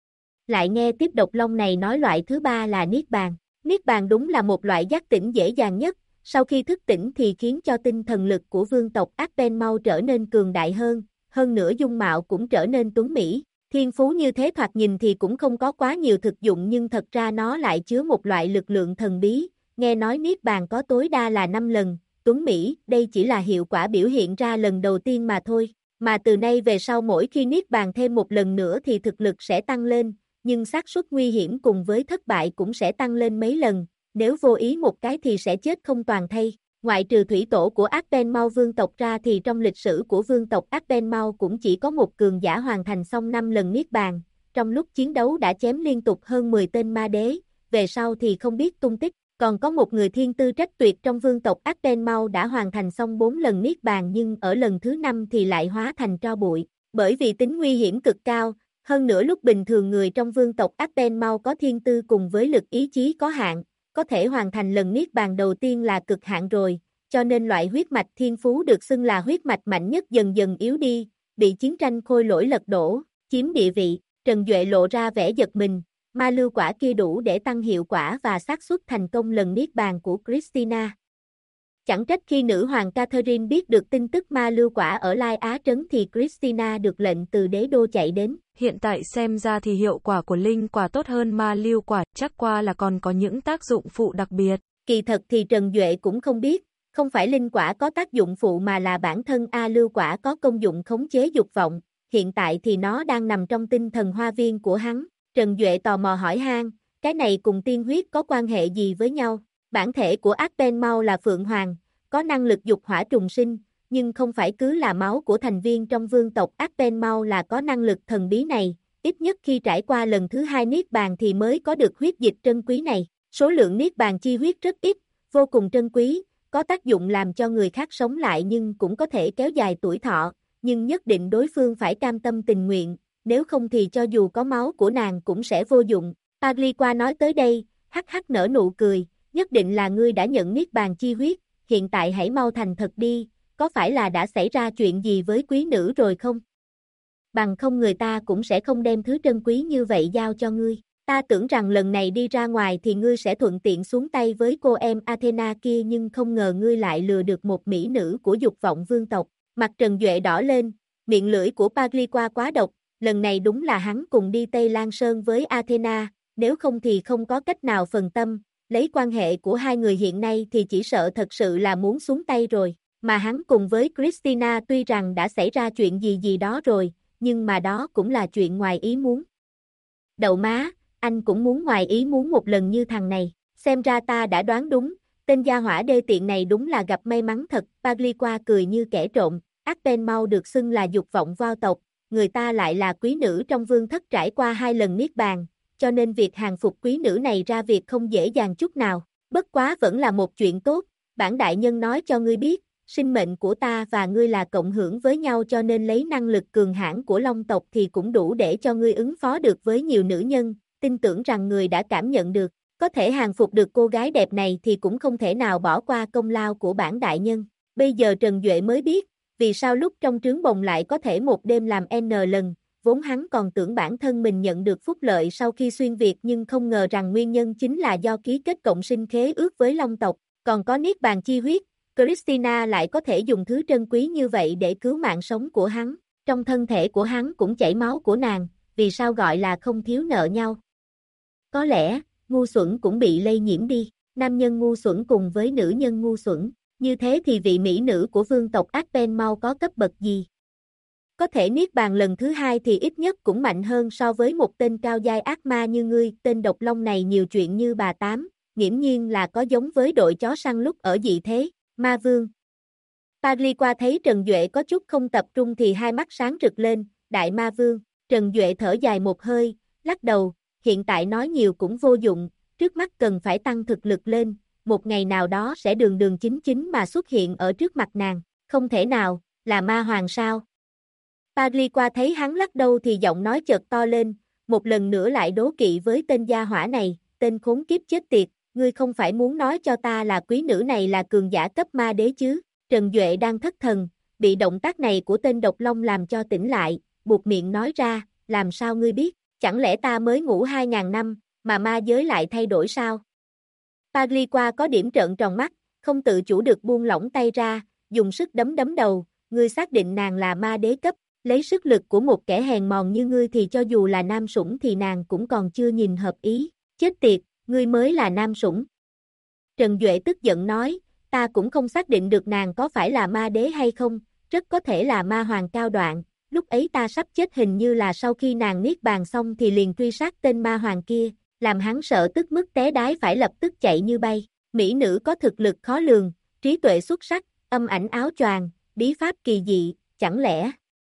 Lại nghe tiếp Độc Long này nói loại thứ ba là Niết Bàn. Niết Bàn đúng là một loại giác tỉnh dễ dàng nhất, sau khi thức tỉnh thì khiến cho tinh thần lực của vương tộc Apenmau trở nên cường đại hơn nữa dung mạo cũng trở nên tuấn mỹ. Thiên phú như thế thoạt nhìn thì cũng không có quá nhiều thực dụng nhưng thật ra nó lại chứa một loại lực lượng thần bí, nghe nói Niết Bàn có tối đa là 5 lần, tuấn mỹ, đây chỉ là hiệu quả biểu hiện ra lần đầu tiên mà thôi, mà từ nay về sau mỗi khi Niết Bàn thêm một lần nữa thì thực lực sẽ tăng lên, nhưng xác suất nguy hiểm cùng với thất bại cũng sẽ tăng lên mấy lần, nếu vô ý một cái thì sẽ chết không toàn thây. Ngoại trừ thủy tổ của Apenmau vương tộc ra thì trong lịch sử của vương tộc Apenmau cũng chỉ có một cường giả hoàn thành xong 5 lần Niết Bàn, trong lúc chiến đấu đã chém liên tục hơn 10 tên ma đế, về sau thì không biết tung tích, còn có một người thiên tư trách tuyệt trong vương tộc Apenmau đã hoàn thành xong 4 lần Niết Bàn nhưng ở lần thứ 5 thì lại hóa thành tro bụi, bởi vì tính nguy hiểm cực cao, hơn nữa lúc bình thường người trong vương tộc Apenmau có thiên tư cùng với lực ý chí có hạn, có thể hoàn thành lần Niết Bàn đầu tiên là cực hạn rồi, cho nên loại huyết mạch thiên phú được xưng là huyết mạch mạnh nhất dần dần yếu đi, bị chiến tranh khôi lỗi lật đổ, chiếm địa vị. Trần Duệ lộ ra vẻ giật mình, ma lưu quả kia đủ để tăng hiệu quả và xác suất thành công lần Niết Bàn của Christina. Chẳng trách khi nữ hoàng Catherine biết được tin tức ma lưu quả ở Lai Á Trấn thì Christina được lệnh từ đế đô chạy đến.
Hiện tại xem ra thì hiệu quả của linh quả tốt hơn ma lưu quả, chắc qua là còn có những tác dụng phụ đặc biệt.
Kỳ thật thì Trần Duệ cũng không biết, không phải linh quả có tác dụng phụ mà là bản thân A lưu quả có công dụng khống chế dục vọng, hiện tại thì nó đang nằm trong tinh thần hoa viên của hắn. Trần Duệ tò mò hỏi han, cái này cùng tiên huyết có quan hệ gì với nhau? Bản thể của Apenmau là Phượng Hoàng, có năng lực dục hỏa trùng sinh, nhưng không phải cứ là máu của thành viên trong vương tộc Apenmau là có năng lực thần bí này, ít nhất khi trải qua lần thứ 2 Niết Bàn thì mới có được huyết dịch trân quý này. Số lượng Niết Bàn chi huyết rất ít, vô cùng trân quý, có tác dụng làm cho người khác sống lại nhưng cũng có thể kéo dài tuổi thọ, nhưng nhất định đối phương phải cam tâm tình nguyện, nếu không thì cho dù có máu của nàng cũng sẽ vô dụng. Pagliqua nói tới đây, hắc hắc nở nụ cười, nhất định là ngươi đã nhận Niết Bàn chi huyết, hiện tại hãy mau thành thật đi, có phải là đã xảy ra chuyện gì với quý nữ rồi không? Bằng không người ta cũng sẽ không đem thứ trân quý như vậy giao cho ngươi. Ta tưởng rằng lần này đi ra ngoài thì ngươi sẽ thuận tiện xuống tay với cô em Athena kia nhưng không ngờ ngươi lại lừa được một mỹ nữ của dục vọng vương tộc. Mặt Trần Duệ đỏ lên, miệng lưỡi của Pagliqua quá độc, lần này đúng là hắn cùng đi Tây Lan Sơn với Athena, nếu không thì không có cách nào phần tâm, lấy quan hệ của hai người hiện nay thì chỉ sợ thật sự là muốn xuống tay rồi, mà hắn cùng với Christina tuy rằng đã xảy ra chuyện gì đó rồi, nhưng mà đó cũng là chuyện ngoài ý muốn. Đậu má, anh cũng muốn ngoài ý muốn một lần như thằng này, xem ra ta đã đoán đúng, tên gia hỏa đê tiện này đúng là gặp may mắn thật. Pagliqua cười như kẻ trộm, Apenmau được xưng là dục vọng vô tộc, người ta lại là quý nữ trong vương thất trải qua 2 lần Niết Bàn, cho nên việc hàng phục quý nữ này ra việc không dễ dàng chút nào, bất quá vẫn là một chuyện tốt, bản đại nhân nói cho ngươi biết, sinh mệnh của ta và ngươi là cộng hưởng với nhau cho nên lấy năng lực cường hãn của Long tộc thì cũng đủ để cho ngươi ứng phó được với nhiều nữ nhân, tin tưởng rằng người đã cảm nhận được, có thể hàng phục được cô gái đẹp này thì cũng không thể nào bỏ qua công lao của bản đại nhân. Bây giờ Trần Duệ mới biết, vì sao lúc trong trướng bồng lại có thể một đêm làm N lần, vốn hắn còn tưởng bản thân mình nhận được phúc lợi sau khi xuyên Việt nhưng không ngờ rằng nguyên nhân chính là do ký kết cộng sinh khế ước với Long tộc, còn có niết bàn chi huyết, Christina lại có thể dùng thứ trân quý như vậy để cứu mạng sống của hắn, trong thân thể của hắn cũng chảy máu của nàng, vì sao gọi là không thiếu nợ nhau. Có lẽ, ngu xuẩn cũng bị lây nhiễm đi, nam nhân ngu xuẩn cùng với nữ nhân ngu xuẩn, như thế thì vị mỹ nữ của vương tộc Arpen mau có cấp bậc gì? Có thể niết bàn lần thứ hai thì ít nhất cũng mạnh hơn so với một tên cao giai ác ma như ngươi, tên độc long này nhiều chuyện như bà Tám, nghiễm nhiên là có giống với đội chó săn lúc ở dị thế, ma vương. Pagliqua thấy Trần Duệ có chút không tập trung thì hai mắt sáng rực lên, đại ma vương, Trần Duệ thở dài một hơi, lắc đầu, hiện tại nói nhiều cũng vô dụng, trước mắt cần phải tăng thực lực lên, một ngày nào đó sẽ đường đường chính chính mà xuất hiện ở trước mặt nàng, không thể nào, là ma hoàng sao? Pagliqua thấy hắn lắc đầu thì giọng nói chợt to lên, một lần nữa lại đố kỵ với tên gia hỏa này, tên khốn kiếp chết tiệt, ngươi không phải muốn nói cho ta là quý nữ này là cường giả cấp ma đế chứ? Trần Duệ đang thất thần, bị động tác này của tên độc long làm cho tỉnh lại, buột miệng nói ra, làm sao ngươi biết, chẳng lẽ ta mới ngủ 2.000 năm, mà ma giới lại thay đổi sao? Pagliqua có điểm trợn tròn mắt, không tự chủ được buông lỏng tay ra, dùng sức đấm đấm đầu, ngươi xác định nàng là ma đế cấp, lấy sức lực của một kẻ hèn mòn như ngươi thì cho dù là nam sủng thì nàng cũng còn chưa nhìn hợp ý, chết tiệt, ngươi mới là nam sủng. Trần Duệ tức giận nói, ta cũng không xác định được nàng có phải là ma đế hay không, rất có thể là ma hoàng cao đoạn, lúc ấy ta sắp chết hình như là sau khi nàng niết bàn xong thì liền truy sát tên ma hoàng kia, làm hắn sợ tức mức té đái phải lập tức chạy như bay. Mỹ nữ có thực lực khó lường, trí tuệ xuất sắc, âm ảnh áo choàng, bí pháp kỳ dị, chẳng lẽ?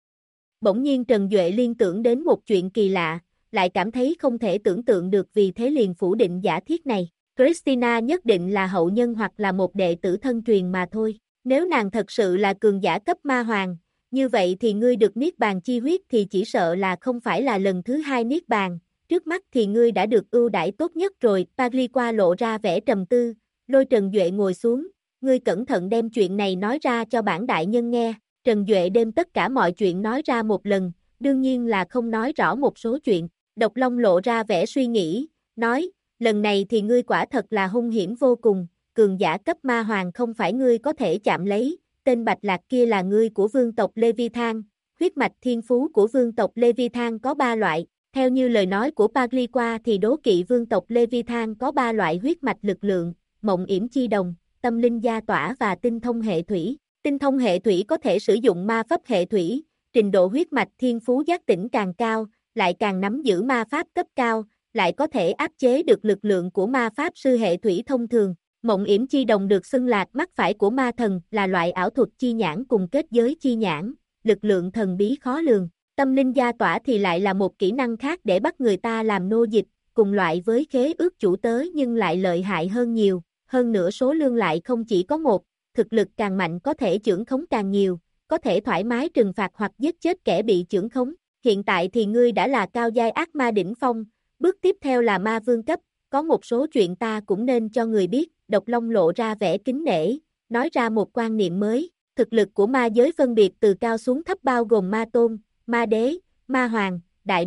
Bỗng nhiên Trần Duệ liên tưởng đến một chuyện kỳ lạ, lại cảm thấy không thể tưởng tượng được vì thế liền phủ định giả thiết này. Christina nhất định là hậu nhân hoặc là một đệ tử thân truyền mà thôi. Nếu nàng thật sự là cường giả cấp ma hoàng, như vậy thì ngươi được niết bàn chi huyết thì chỉ sợ là không phải là lần thứ hai niết bàn. Trước mắt thì ngươi đã được ưu đãi tốt nhất rồi. Pagliqua lộ ra vẻ trầm tư, lôi Trần Duệ ngồi xuống, ngươi cẩn thận đem chuyện này nói ra cho bản đại nhân nghe. Trần Duệ đem tất cả mọi chuyện nói ra một lần, đương nhiên là không nói rõ một số chuyện. Độc Long lộ ra vẻ suy nghĩ, nói, lần này thì ngươi quả thật là hung hiểm vô cùng, cường giả cấp ma hoàng không phải ngươi có thể chạm lấy, tên Bạch Lạc kia là ngươi của vương tộc Leviathan, huyết mạch thiên phú của vương tộc Leviathan có 3 loại, theo như lời nói của Pagliqua thì đố kỵ vương tộc Leviathan có 3 loại huyết mạch lực lượng, mộng yểm chi đồng, tâm linh gia tỏa và tinh thông hệ thủy. Tinh thông hệ thủy có thể sử dụng ma pháp hệ thủy, trình độ huyết mạch thiên phú giác tỉnh càng cao, lại càng nắm giữ ma pháp cấp cao, lại có thể áp chế được lực lượng của ma pháp sư hệ thủy thông thường. Mộng yểm chi đồng được xưng là mắt phải của ma thần, là loại ảo thuật chi nhãn cùng kết giới chi nhãn, lực lượng thần bí khó lường. Tâm linh gia tỏa thì lại là một kỹ năng khác để bắt người ta làm nô dịch, cùng loại với khế ước chủ tớ nhưng lại lợi hại hơn nhiều, hơn nữa số lương lại không chỉ có một. Thực lực càng mạnh có thể chưởng khống càng nhiều, có thể thoải mái trừng phạt hoặc giết chết kẻ bị chưởng khống. Hiện tại thì ngươi đã là cao giai ác ma đỉnh phong, bước tiếp theo là ma vương cấp, có một số chuyện ta cũng nên cho người biết. Độc Long lộ ra vẻ kính nể, nói ra một quan niệm mới, thực lực của ma giới phân biệt từ cao xuống thấp bao gồm ma tôn, ma đế, ma hoàng, đại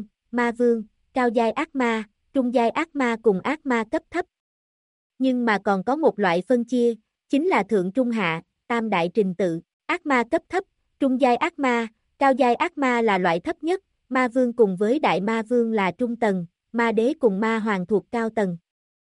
ma vương, cao giai ác ma, trung giai ác ma cùng ác ma cấp thấp. Nhưng mà còn có một loại phân chia, chính là thượng trung hạ, tam đại trình tự, ác ma cấp thấp, trung giai ác ma, cao giai ác ma là loại thấp nhất, ma vương cùng với đại ma vương là trung tầng, ma đế cùng ma hoàng thuộc cao tầng.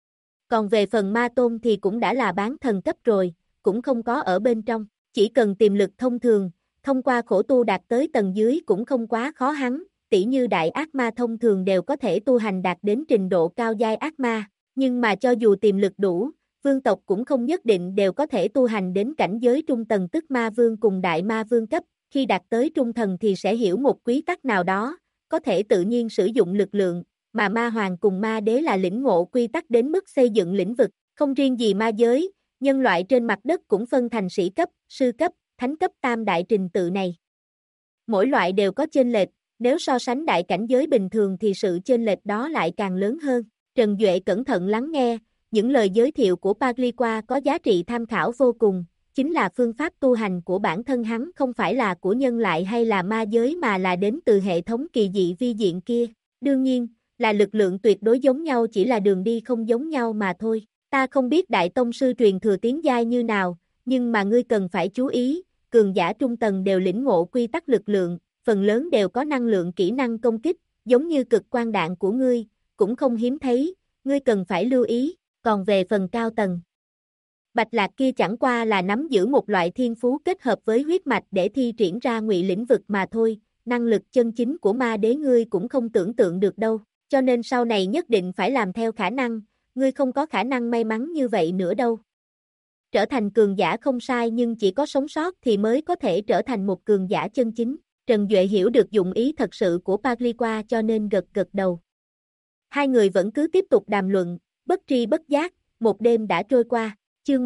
Còn về phần ma tôn thì cũng đã là bán thần cấp rồi, cũng không có ở bên trong, chỉ cần tiềm lực thông thường, thông qua khổ tu đạt tới tầng dưới cũng không quá khó hắn, tỉ như đại ác ma thông thường đều có thể tu hành đạt đến trình độ cao giai ác ma, nhưng mà cho dù tiềm lực đủ, vương tộc cũng không nhất định đều có thể tu hành đến cảnh giới trung tầng tức ma vương cùng đại ma vương cấp, khi đạt tới trung thần thì sẽ hiểu một quy tắc nào đó, có thể tự nhiên sử dụng lực lượng, mà ma hoàng cùng ma đế là lĩnh ngộ quy tắc đến mức xây dựng lĩnh vực, không riêng gì ma giới, nhân loại trên mặt đất cũng phân thành sĩ cấp, sư cấp, thánh cấp tam đại trình tự này. Mỗi loại đều có chênh lệch, Nếu so sánh đại cảnh giới bình thường thì sự chênh lệch đó lại càng lớn hơn. Trần Duệ cẩn thận lắng nghe, những lời giới thiệu của Pagliqua có giá trị tham khảo vô cùng, chính là phương pháp tu hành của bản thân hắn, không phải là của nhân loại hay là ma giới mà là đến từ hệ thống kỳ dị vi diện kia. Đương nhiên, là lực lượng tuyệt đối giống nhau, chỉ là đường đi không giống nhau mà thôi. Ta không biết Đại Tông Sư truyền thừa tiến giai như nào, nhưng mà ngươi cần phải chú ý, cường giả trung tầng đều lĩnh ngộ quy tắc lực lượng, phần lớn đều có năng lượng kỹ năng công kích, giống như cực quang đạn của ngươi, cũng không hiếm thấy, ngươi cần phải lưu ý, còn về phần cao tầng. Bạch Lạc kia chẳng qua là nắm giữ một loại thiên phú kết hợp với huyết mạch để thi triển ra ngụy lĩnh vực mà thôi, năng lực chân chính của ma đế ngươi cũng không tưởng tượng được đâu, cho nên sau này nhất định phải làm theo khả năng, ngươi không có khả năng may mắn như vậy nữa đâu. Trở thành cường giả không sai, nhưng chỉ có sống sót thì mới có thể trở thành một cường giả chân chính. Trần Duệ hiểu được dụng ý thật sự của Pagliqua cho nên gật gật đầu. Hai người vẫn cứ tiếp tục đàm luận, bất tri bất giác, một đêm đã trôi qua. Chương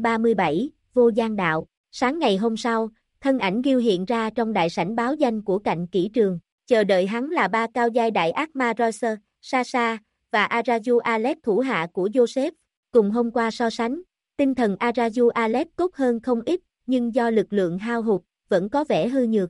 137, Vô Gian Đạo. Sáng ngày hôm sau, thân ảnh Gil hiện ra trong đại sảnh báo danh của cạnh kỹ trường. Chờ đợi hắn là ba cao giai đại ác ma Royce, Sasha và Araju Alex, thủ hạ của Joseph. Cùng hôm qua so sánh, tinh thần Araju Alex tốt hơn không ít, nhưng do lực lượng hao hụt, vẫn có vẻ hư nhược.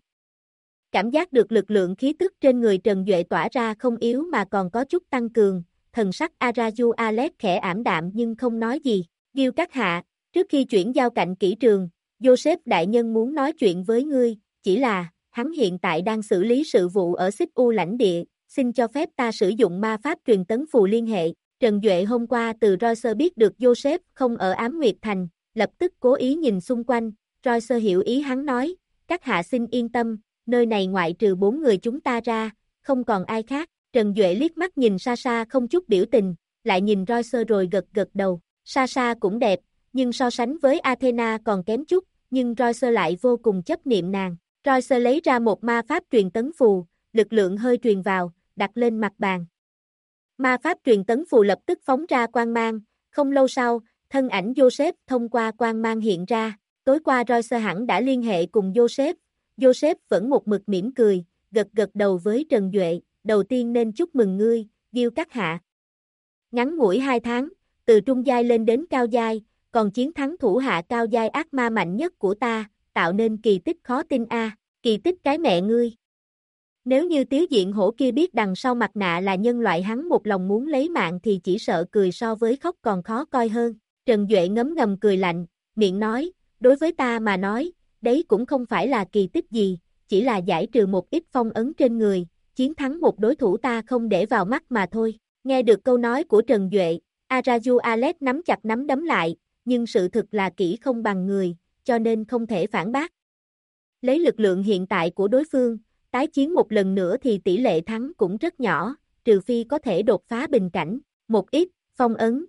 Cảm giác được lực lượng khí tức trên người Trần Duệ tỏa ra không yếu mà còn có chút tăng cường, thần sắc Araju Alex khẽ ảm đạm nhưng không nói gì. Gil các hạ, trước khi chuyển giao cạnh kỹ trường, Joseph đại nhân muốn nói chuyện với ngươi, chỉ là, hắn hiện tại đang xử lý sự vụ ở Xích U lãnh địa, xin cho phép ta sử dụng ma pháp truyền tấn phù liên hệ. Trần Duệ hôm qua từ Royce biết được Joseph không ở Ám Nguyệt Thành, lập tức cố ý nhìn xung quanh, Royce hiểu ý hắn nói, các hạ xin yên tâm, nơi này ngoại trừ 4 người chúng ta ra, không còn ai khác. Trần Duệ liếc mắt nhìn Sasha không chút biểu tình, lại nhìn Royce rồi gật gật đầu. Sasha cũng đẹp, nhưng so sánh với Athena còn kém chút, nhưng Royce lại vô cùng chấp niệm nàng. Royce lấy ra một ma pháp truyền tấn phù, lực lượng hơi truyền vào, đặt lên mặt bàn. Ma pháp truyền tấn phù lập tức phóng ra quang mang, không lâu sau, thân ảnh Joseph thông qua quang mang hiện ra. Tối qua Royce hẳn đã liên hệ cùng Joseph, Joseph vẫn một mực mỉm cười, gật gật đầu với Trần Duệ, đầu tiên nên chúc mừng ngươi, Gil các hạ. Ngắn ngủi 2 tháng, từ trung giai lên đến cao giai, còn chiến thắng thủ hạ cao giai ác ma mạnh nhất của ta, tạo nên kỳ tích khó tin a, kỳ tích cái mẹ ngươi. Nếu như Tiếu Diện Hổ kia biết đằng sau mặt nạ là nhân loại hắn một lòng muốn lấy mạng thì chỉ sợ cười so với khóc còn khó coi hơn. Trần Duệ ngấm ngầm cười lạnh, miệng nói, đối với ta mà nói, đấy cũng không phải là kỳ tích gì, chỉ là giải trừ một ít phong ấn trên người, chiến thắng một đối thủ ta không để vào mắt mà thôi. Nghe được câu nói của Trần Duệ, Araju Alex nắm chặt nắm đấm lại, nhưng sự thực là kỹ không bằng người, cho nên không thể phản bác. Lấy lực lượng hiện tại của đối phương, tái chiến một lần nữa thì tỷ lệ thắng cũng rất nhỏ, trừ phi có thể đột phá bình cảnh, một ít, phong ấn.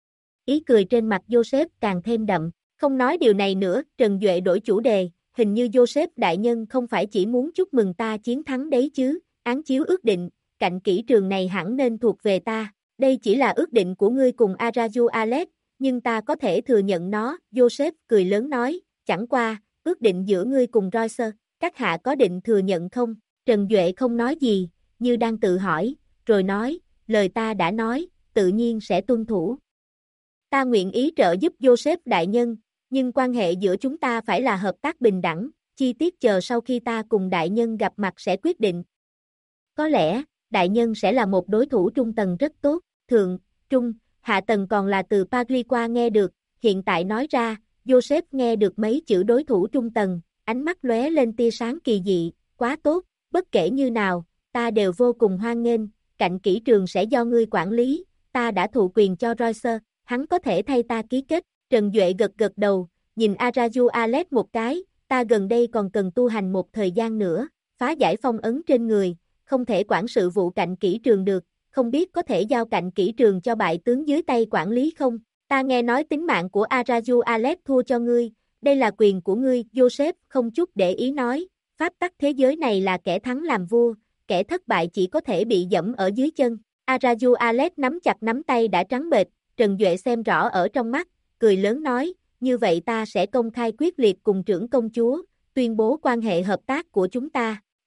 Ý cười trên mặt Joseph càng thêm đậm, không nói điều này nữa, Trần Duệ đổi chủ đề, hình như Joseph đại nhân không phải chỉ muốn chúc mừng ta chiến thắng đấy chứ, án chiếu ước định, cạnh kỹ trường này hẳn nên thuộc về ta, đây chỉ là ước định của ngươi cùng Araju Alex, nhưng ta có thể thừa nhận nó, Joseph cười lớn nói, chẳng qua, ước định giữa ngươi cùng Royce, các hạ có định thừa nhận không? Trần Duệ không nói gì, như đang tự hỏi, rồi nói, lời ta đã nói, tự nhiên sẽ tuân thủ. Ta nguyện ý trợ giúp Joseph đại nhân, nhưng quan hệ giữa chúng ta phải là hợp tác bình đẳng, chi tiết chờ sau khi ta cùng đại nhân gặp mặt sẽ quyết định. Có lẽ, đại nhân sẽ là một đối thủ trung tầng rất tốt, thượng, trung, hạ tầng còn là từ Pagliqua nghe được, hiện tại nói ra, Joseph nghe được mấy chữ đối thủ trung tầng, ánh mắt lóe lên tia sáng kỳ dị, quá tốt, bất kể như nào, ta đều vô cùng hoan nghênh, cạnh kỹ trường sẽ do ngươi quản lý, ta đã thụ quyền cho Royce, hắn có thể thay ta ký kết. Trần Duệ gật gật đầu, nhìn Araju Alex một cái, ta gần đây còn cần tu hành một thời gian nữa, phá giải phong ấn trên người, không thể quản sự vụ cạnh kỹ trường được, không biết có thể giao cạnh kỹ trường cho bại tướng dưới tay quản lý không? Ta nghe nói tính mạng của Araju Alex thua cho ngươi, đây là quyền của ngươi, Joseph không chút để ý nói, pháp tắc thế giới này là kẻ thắng làm vua, kẻ thất bại chỉ có thể bị dẫm ở dưới chân. Araju Alex nắm chặt nắm tay đã trắng bệch, Trần Duệ xem rõ ở trong mắt, cười lớn nói, như vậy ta sẽ công khai quyết liệt cùng trưởng công chúa, tuyên bố quan hệ hợp tác của chúng ta,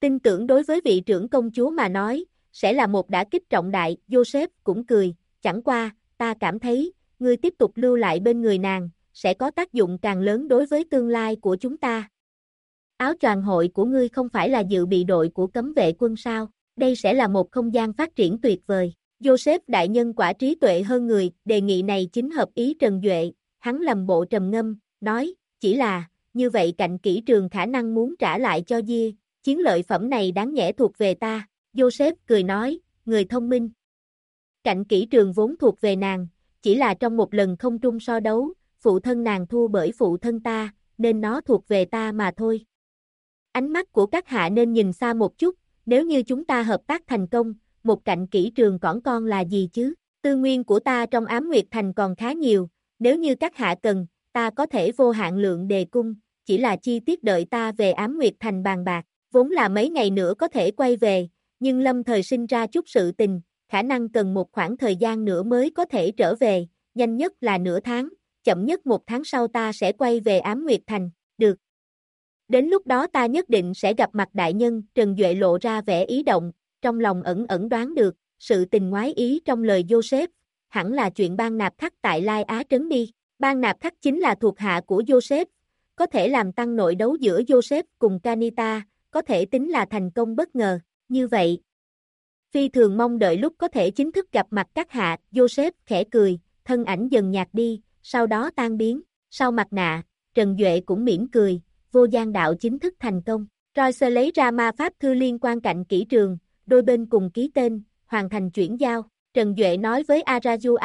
Tin tưởng đối với vị trưởng công chúa mà nói, sẽ là một đả kích trọng đại. Joseph cũng cười, chẳng qua, ta cảm thấy, ngươi tiếp tục lưu lại bên người nàng, sẽ có tác dụng càng lớn đối với tương lai của chúng ta. Áo choàng hội của ngươi không phải là dự bị đội của cấm vệ quân sao, đây sẽ là một không gian phát triển tuyệt vời. Joseph đại nhân quả trí tuệ hơn người, đề nghị này chính hợp ý Trần Duệ, hắn lầm bộ trầm ngâm, nói, chỉ là, như vậy cạnh kỹ trường khả năng muốn trả lại cho Dia, chiến lợi phẩm này đáng nhẽ thuộc về ta. Joseph cười nói, người thông minh. Cạnh kỹ trường vốn thuộc về nàng, chỉ là trong một lần không trung so đấu, phụ thân nàng thua bởi phụ thân ta, nên nó thuộc về ta mà thôi. Ánh mắt của các hạ nên nhìn xa một chút, nếu như chúng ta hợp tác thành công, một cạnh kỹ trường cỏn con là gì chứ? Tư nguyên của ta trong Ám Nguyệt Thành còn khá nhiều, nếu như các hạ cần, ta có thể vô hạn lượng đề cung, chỉ là chi tiết đợi ta về Ám Nguyệt Thành bàn bạc, vốn là mấy ngày nữa có thể quay về, nhưng lâm thời sinh ra chút sự tình, khả năng cần một khoảng thời gian nữa mới có thể trở về, nhanh nhất là nửa tháng, chậm nhất 1 tháng sau ta sẽ quay về Ám Nguyệt Thành, được. Đến lúc đó ta nhất định sẽ gặp mặt đại nhân. Trần Duệ lộ ra vẻ ý động, trong lòng ẩn ẩn đoán được, sự tình ngoái ý trong lời Joseph, hẳn là chuyện Ban Nạp Khắc tại Lai Á Trấn đi. Ban Nạp Khắc chính là thuộc hạ của Joseph, có thể làm tăng nội đấu giữa Joseph cùng Kanita, có thể tính là thành công bất ngờ, như vậy. Phi thường mong đợi lúc có thể chính thức gặp mặt các hạ. Joseph khẽ cười, thân ảnh dần nhạt đi, sau đó tan biến, sau mặt nạ, Trần Duệ cũng mỉm cười, vô gian đạo chính thức thành công. Royce lấy ra ma pháp thư liên quan cạnh kỹ trường, đôi bên cùng ký tên, hoàn thành chuyển giao. Trần Duệ nói với Araju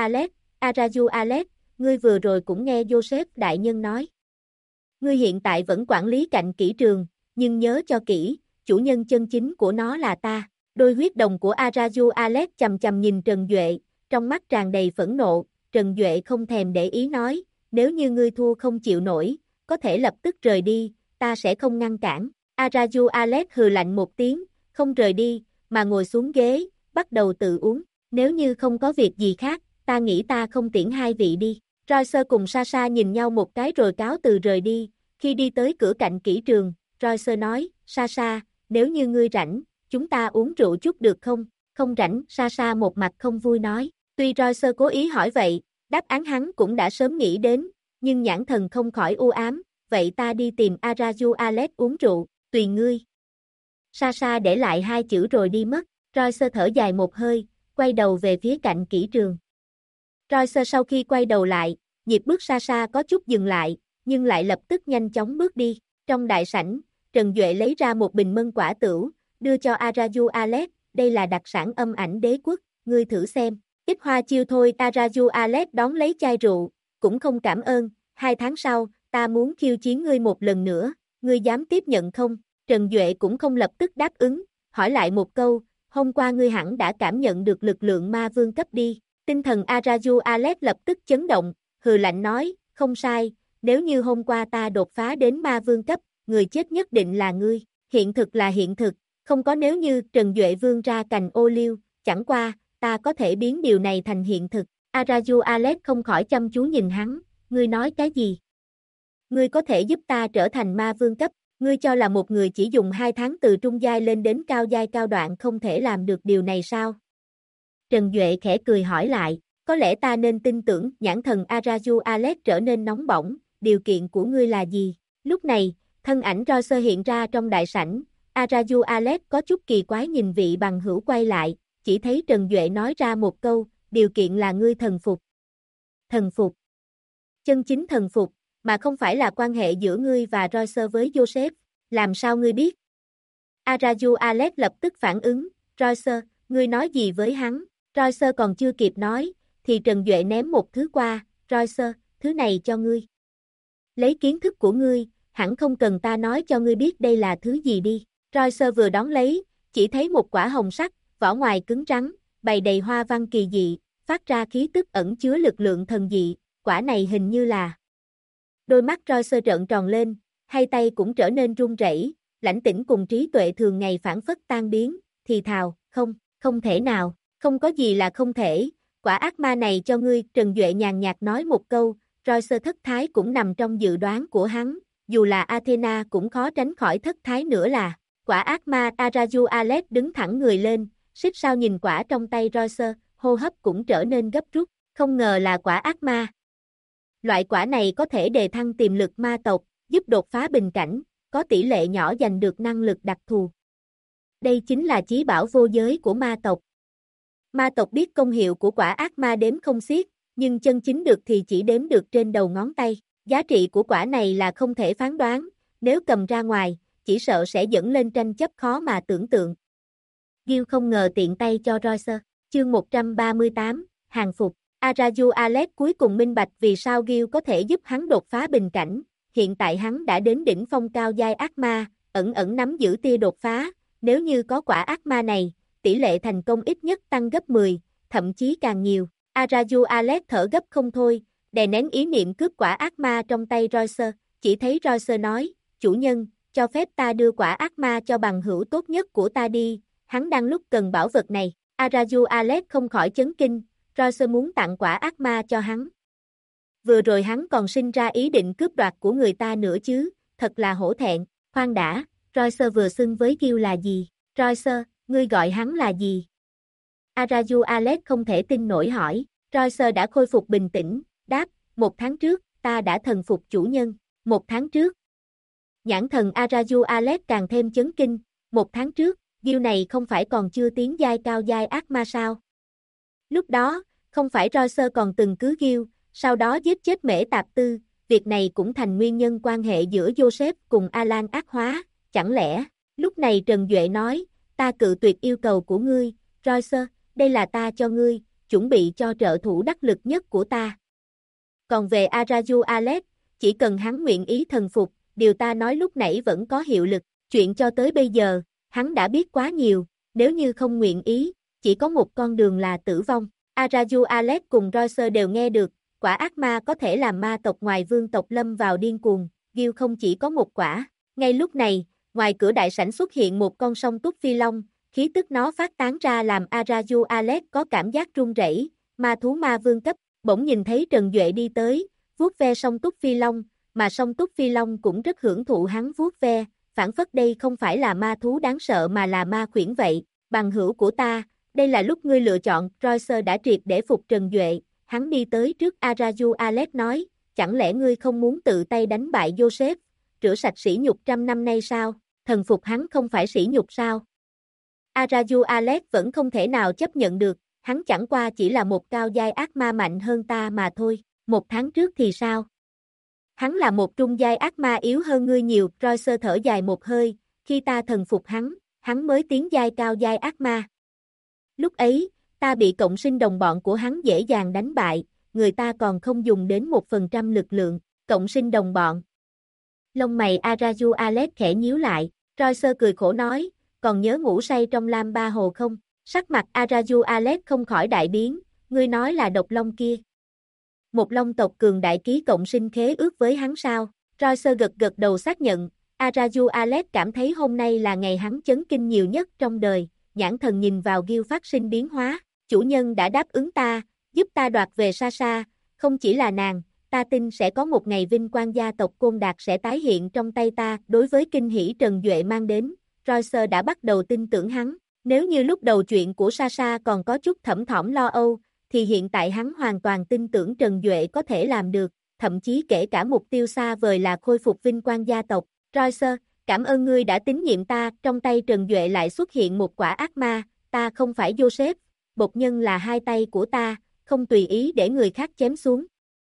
Alex, ngươi vừa rồi cũng nghe Joseph đại nhân nói. Ngươi hiện tại vẫn quản lý cạnh kỹ trường, nhưng nhớ cho kỹ, chủ nhân chân chính của nó là ta. Đôi huyết đồng của Araju Alex chầm chầm nhìn Trần Duệ, trong mắt tràn đầy phẫn nộ. Trần Duệ không thèm để ý nói, nếu như ngươi thua không chịu nổi, có thể lập tức rời đi, ta sẽ không ngăn cản. Araju Alex hừ lạnh một tiếng, không rời đi, mà ngồi xuống ghế, bắt đầu tự uống. Nếu như không có việc gì khác, ta nghĩ ta không tiễn hai vị đi. Royce cùng Sasha nhìn nhau một cái rồi cáo từ rời đi. Khi đi tới cửa cạnh kỹ trường, Royce nói, Sasha, nếu như ngươi rảnh, chúng ta uống rượu chút được không? Không rảnh, Sasha một mặt không vui nói. Tuy Royce cố ý hỏi vậy, đáp án hắn cũng đã sớm nghĩ đến, nhưng nhãn thần không khỏi u ám. Vậy ta đi tìm Araju Alex uống rượu, tùy ngươi. Sasha để lại 2 chữ rồi đi mất. Royce thở dài một hơi, quay đầu về phía cạnh kỹ trường. Royce sau khi quay đầu lại, nhịp bước Sasha có chút dừng lại, nhưng lại lập tức nhanh chóng bước đi. Trong đại sảnh, Trần Duệ lấy ra một bình mân quả tửu, đưa cho Araju Alex, đây là đặc sản âm ảnh đế quốc, ngươi thử xem. Ít hoa chiêu thôi. Araju Alex đón lấy chai rượu, cũng không cảm ơn. 2 tháng sau, ta muốn khiêu chiến ngươi một lần nữa, ngươi dám tiếp nhận không? Trần Duệ cũng không lập tức đáp ứng, hỏi lại một câu, hôm qua ngươi hẳn đã cảm nhận được lực lượng ma vương cấp đi. Tinh thần Araju Alex lập tức chấn động, hừ lạnh nói, không sai, nếu như hôm qua ta đột phá đến ma vương cấp, người chết nhất định là ngươi. Hiện thực là hiện thực, không có nếu như. Trần Duệ vươn ra cành ô liu, chẳng qua, ta có thể biến điều này thành hiện thực. Araju Alex không khỏi chăm chú nhìn hắn, ngươi nói cái gì? Ngươi có thể giúp ta trở thành ma vương cấp, ngươi cho là một người chỉ dùng 2 tháng từ trung giai lên đến cao giai cao đoạn không thể làm được điều này sao? Trần Duệ khẽ cười hỏi lại, có lẽ ta nên tin tưởng. Nhãn thần Araju Alex trở nên nóng bỏng, điều kiện của ngươi là gì? Lúc này, thân ảnh Royce hiện ra trong đại sảnh, Araju Alex có chút kỳ quái nhìn vị bằng hữu quay lại, chỉ thấy Trần Duệ nói ra một câu, điều kiện là ngươi thần phục. Thần phục. Chân chính thần phục, mà không phải là quan hệ giữa ngươi và Royce với Joseph, làm sao ngươi biết? Araju Alex lập tức phản ứng, Royce, ngươi nói gì với hắn? Royce còn chưa kịp nói, thì Trần Duệ ném một thứ qua, Royce, thứ này cho ngươi. Lấy kiến thức của ngươi, hẳn không cần ta nói cho ngươi biết đây là thứ gì đi. Royce vừa đón lấy, chỉ thấy một quả hồng sắc, vỏ ngoài cứng rắn, bày đầy hoa văn kỳ dị, phát ra khí tức ẩn chứa lực lượng thần dị, quả này hình như là. Đôi mắt Royce trợn tròn lên, hai tay cũng trở nên run rẩy, lãnh tĩnh cùng trí tuệ thường ngày phản phất tan biến, thì thào, không thể nào, không có gì là không thể, quả ác ma này cho ngươi. Trần Duệ nhàn nhạt nói một câu, Royce thất thái cũng nằm trong dự đoán của hắn, dù là Athena cũng khó tránh khỏi thất thái nữa là, Quả ác ma Araju Alex đứng thẳng người lên, xích sao nhìn quả trong tay Royce, hô hấp cũng trở nên gấp rút, không ngờ là quả ác ma. Loại quả này có thể đề thăng tiềm lực ma tộc, giúp đột phá bình cảnh, có tỷ lệ nhỏ giành được năng lực đặc thù. Đây chính là chí bảo vô giới của ma tộc. Ma tộc biết công hiệu của quả ác ma đếm không xiết, nhưng chân chính được thì chỉ đếm được trên đầu ngón tay. Giá trị của quả này là không thể phán đoán, nếu cầm ra ngoài, chỉ sợ sẽ dẫn lên tranh chấp khó mà tưởng tượng. Gil không ngờ tiện tay cho Royce. Chương 138, hàng phục. Araju Alex cuối cùng minh bạch vì sao Gil có thể giúp hắn đột phá bình cảnh. Hiện tại hắn đã đến đỉnh phong cao giai ác ma, ẩn ẩn nắm giữ tia đột phá. Nếu như có quả ác ma này, tỷ lệ thành công ít nhất tăng gấp 10, thậm chí càng nhiều. Araju Alex thở gấp không thôi, đè nén ý niệm cướp quả ác ma trong tay Royce. Chỉ thấy Royce nói, chủ nhân, cho phép ta đưa quả ác ma cho bằng hữu tốt nhất của ta đi, hắn đang lúc cần bảo vật này. Araju Alex không khỏi chấn kinh, Royce muốn tặng quả ác ma cho hắn. Vừa rồi hắn còn sinh ra ý định cướp đoạt của người ta nữa chứ, thật là hổ thẹn. Khoan đã, Royce vừa xưng với Gil là gì? Royce, ngươi gọi hắn là gì? Araju Alex không thể tin nổi hỏi. Royce đã khôi phục bình tĩnh, đáp, 1 tháng trước, ta đã thần phục chủ nhân. 1 tháng trước. Nhãn thần Araju Alex càng thêm chấn kinh, 1 tháng trước, Gil này không phải còn chưa tiến giai cao giai ác ma sao? Lúc đó, không phải Royce còn từng cứu Gil, sau đó giết chết Mễ Tạp Tư, việc này cũng thành nguyên nhân quan hệ giữa Joseph cùng Alan ác hóa, chẳng lẽ, lúc này Trần Duệ nói, ta cự tuyệt yêu cầu của ngươi, Royce, đây là ta cho ngươi, chuẩn bị cho trợ thủ đắc lực nhất của ta. Còn về Araju Alex, chỉ cần hắn nguyện ý thần phục, điều ta nói lúc nãy vẫn có hiệu lực, chuyện cho tới bây giờ, hắn đã biết quá nhiều, nếu như không nguyện ý, chỉ có một con đường là tử vong. Araju Alex cùng Royce đều nghe được, quả ác ma có thể làm ma tộc ngoài vương tộc lâm vào điên cuồng, Gil không chỉ có một quả. Ngay lúc này, ngoài cửa đại sảnh xuất hiện một con song túc phi long, khí tức nó phát tán ra làm Araju Alex có cảm giác run rẩy, ma thú ma vương cấp, bỗng nhìn thấy Trần Duệ đi tới, vuốt ve song túc phi long, mà song túc phi long cũng rất hưởng thụ hắn vuốt ve, phản phất đây không phải là ma thú đáng sợ mà là ma khuyển vậy. Bằng hữu của ta, đây là lúc ngươi lựa chọn. Royce đã triệt để phục Trần Duệ, hắn đi tới trước Araju Alex nói, chẳng lẽ ngươi không muốn tự tay đánh bại Joseph, rửa sạch sỉ nhục 100 năm nay sao? Thần phục hắn không phải sỉ nhục sao? Araju Alex vẫn không thể nào chấp nhận được, hắn chẳng qua chỉ là một cao giai ác ma mạnh hơn ta mà thôi. 1 tháng trước thì sao? Hắn là một trung giai ác ma yếu hơn ngươi nhiều. Royce thở dài một hơi, khi ta thần phục hắn mới tiến giai cao giai ác ma. Lúc ấy, ta bị cộng sinh đồng bọn của hắn dễ dàng đánh bại, người ta còn không dùng đến 1% lực lượng, cộng sinh đồng bọn. Lông mày Araju Alex khẽ nhíu lại, Royce cười khổ nói, còn nhớ ngủ say trong Lam Ba Hồ không? Sắc mặt Araju Alex không khỏi đại biến, ngươi nói là độc long kia. Một long tộc cường đại ký cộng sinh khế ước với hắn sao? Royce gật gật đầu xác nhận, Araju Alex cảm thấy hôm nay là ngày hắn chấn kinh nhiều nhất trong đời, nhãn thần nhìn vào Gil phát sinh biến hóa, chủ nhân đã đáp ứng ta, giúp ta đoạt về Sasha, không chỉ là nàng, ta tin sẽ có một ngày vinh quang gia tộc Côn Đạt sẽ tái hiện trong tay ta. Đối với kinh hỉ Trần Duệ mang đến, Royce đã bắt đầu tin tưởng hắn, nếu như lúc đầu chuyện của Sasha còn có chút thấp thỏm lo âu, thì hiện tại hắn hoàn toàn tin tưởng Trần Duệ có thể làm được, thậm chí kể cả mục tiêu xa vời là khôi phục vinh quang gia tộc. Royce, cảm ơn ngươi đã tín nhiệm ta. Trong tay Trần Duệ lại xuất hiện một quả ác ma, ta không phải Joseph, bột nhân là hai tay của ta, không tùy ý để người khác chém xuống.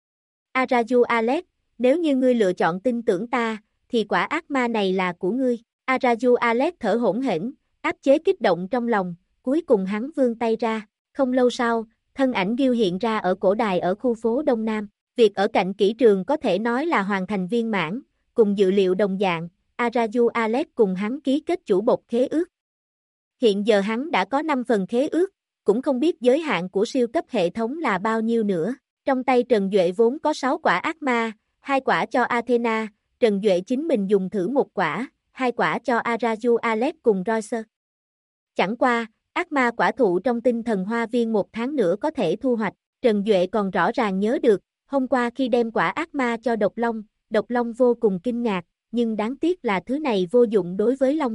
Araju Alex, nếu như ngươi lựa chọn tin tưởng ta, thì quả ác ma này là của ngươi. Araju Alex thở hổn hển, áp chế kích động trong lòng, cuối cùng hắn vươn tay ra. Không lâu sau, thân ảnh Gil hiện ra ở cổ đài ở khu phố Đông Nam. Việc ở cạnh kỹ trường có thể nói là hoàn thành viên mãn, cùng dự liệu đồng dạng, Araju Alex cùng hắn ký kết chủ bột khế ước. Hiện giờ hắn đã có 5 phần khế ước, cũng không biết giới hạn của siêu cấp hệ thống là bao nhiêu nữa. Trong tay Trần Duệ vốn có 6 quả ác ma, 2 quả cho Athena, Trần Duệ chính mình dùng thử 1 quả, 2 quả cho Araju Alex cùng Royce. Chẳng qua, ác ma quả thụ trong tinh thần hoa viên 1 tháng nữa có thể thu hoạch. Trần Duệ còn rõ ràng nhớ được, hôm qua khi đem quả ác ma cho Độc Long vô cùng kinh ngạc, nhưng đáng tiếc là thứ này vô dụng đối với Long tộc.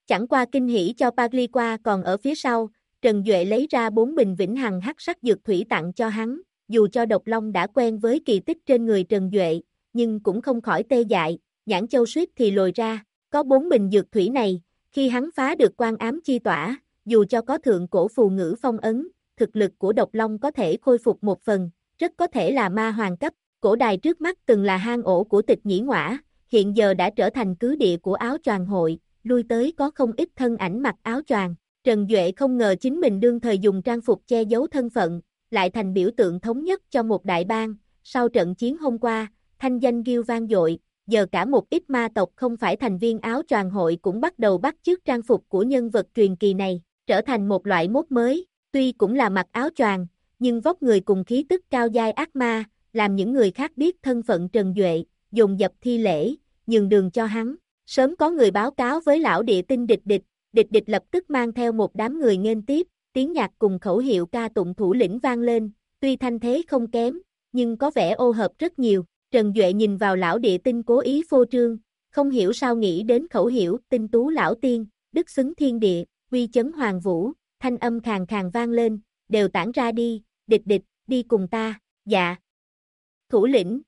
Chẳng qua kinh hỉ cho Pagliqua còn ở phía sau, Trần Duệ lấy ra 4 bình vĩnh hằng hắc sắc dược thủy tặng cho hắn, dù cho Độc Long đã quen với kỳ tích trên người Trần Duệ, nhưng cũng không khỏi tê dại, nhãn châu suýt thì lồi ra, có 4 bình dược thủy này, khi hắn phá được quan ám chi tỏa, dù cho có thượng cổ phù ngữ phong ấn, thực lực của Độc Long có thể khôi phục một phần, rất có thể là ma hoàng cấp, cổ đài trước mắt từng là hang ổ của Tịch Nhĩ Ngoả, hiện giờ đã trở thành cứ địa của áo choàng hội, lui tới có không ít thân ảnh mặc áo choàng. Trần Duệ không ngờ chính mình đương thời dùng trang phục che giấu thân phận, lại thành biểu tượng thống nhất cho một đại bang. Sau trận chiến hôm qua, thanh danh Gil vang dội, giờ cả một ít ma tộc không phải thành viên áo choàng hội cũng bắt đầu bắt chước trang phục của nhân vật truyền kỳ này, trở thành một loại mốt mới, tuy cũng là mặc áo choàng, nhưng vóc người cùng khí tức cao giai ác ma, làm những người khác biết thân phận Trần Duệ, dồn dập thi lễ, nhường đường cho hắn. Sớm có người báo cáo với lão địa tinh Địch Địch, Địch Địch lập tức mang theo một đám người nghênh tiếp, tiếng nhạc cùng khẩu hiệu ca tụng thủ lĩnh vang lên, tuy thanh thế không kém, nhưng có vẻ ô hợp rất nhiều. Trần Duệ nhìn vào lão địa tinh cố ý phô trương, không hiểu sao nghĩ đến khẩu hiệu tinh tú lão tiên, đức xứng thiên địa, uy chấn hoàng vũ, thanh âm khàn khàn vang lên, đều tản ra đi, Địch Địch, đi cùng ta, dạ. Thủ lĩnh.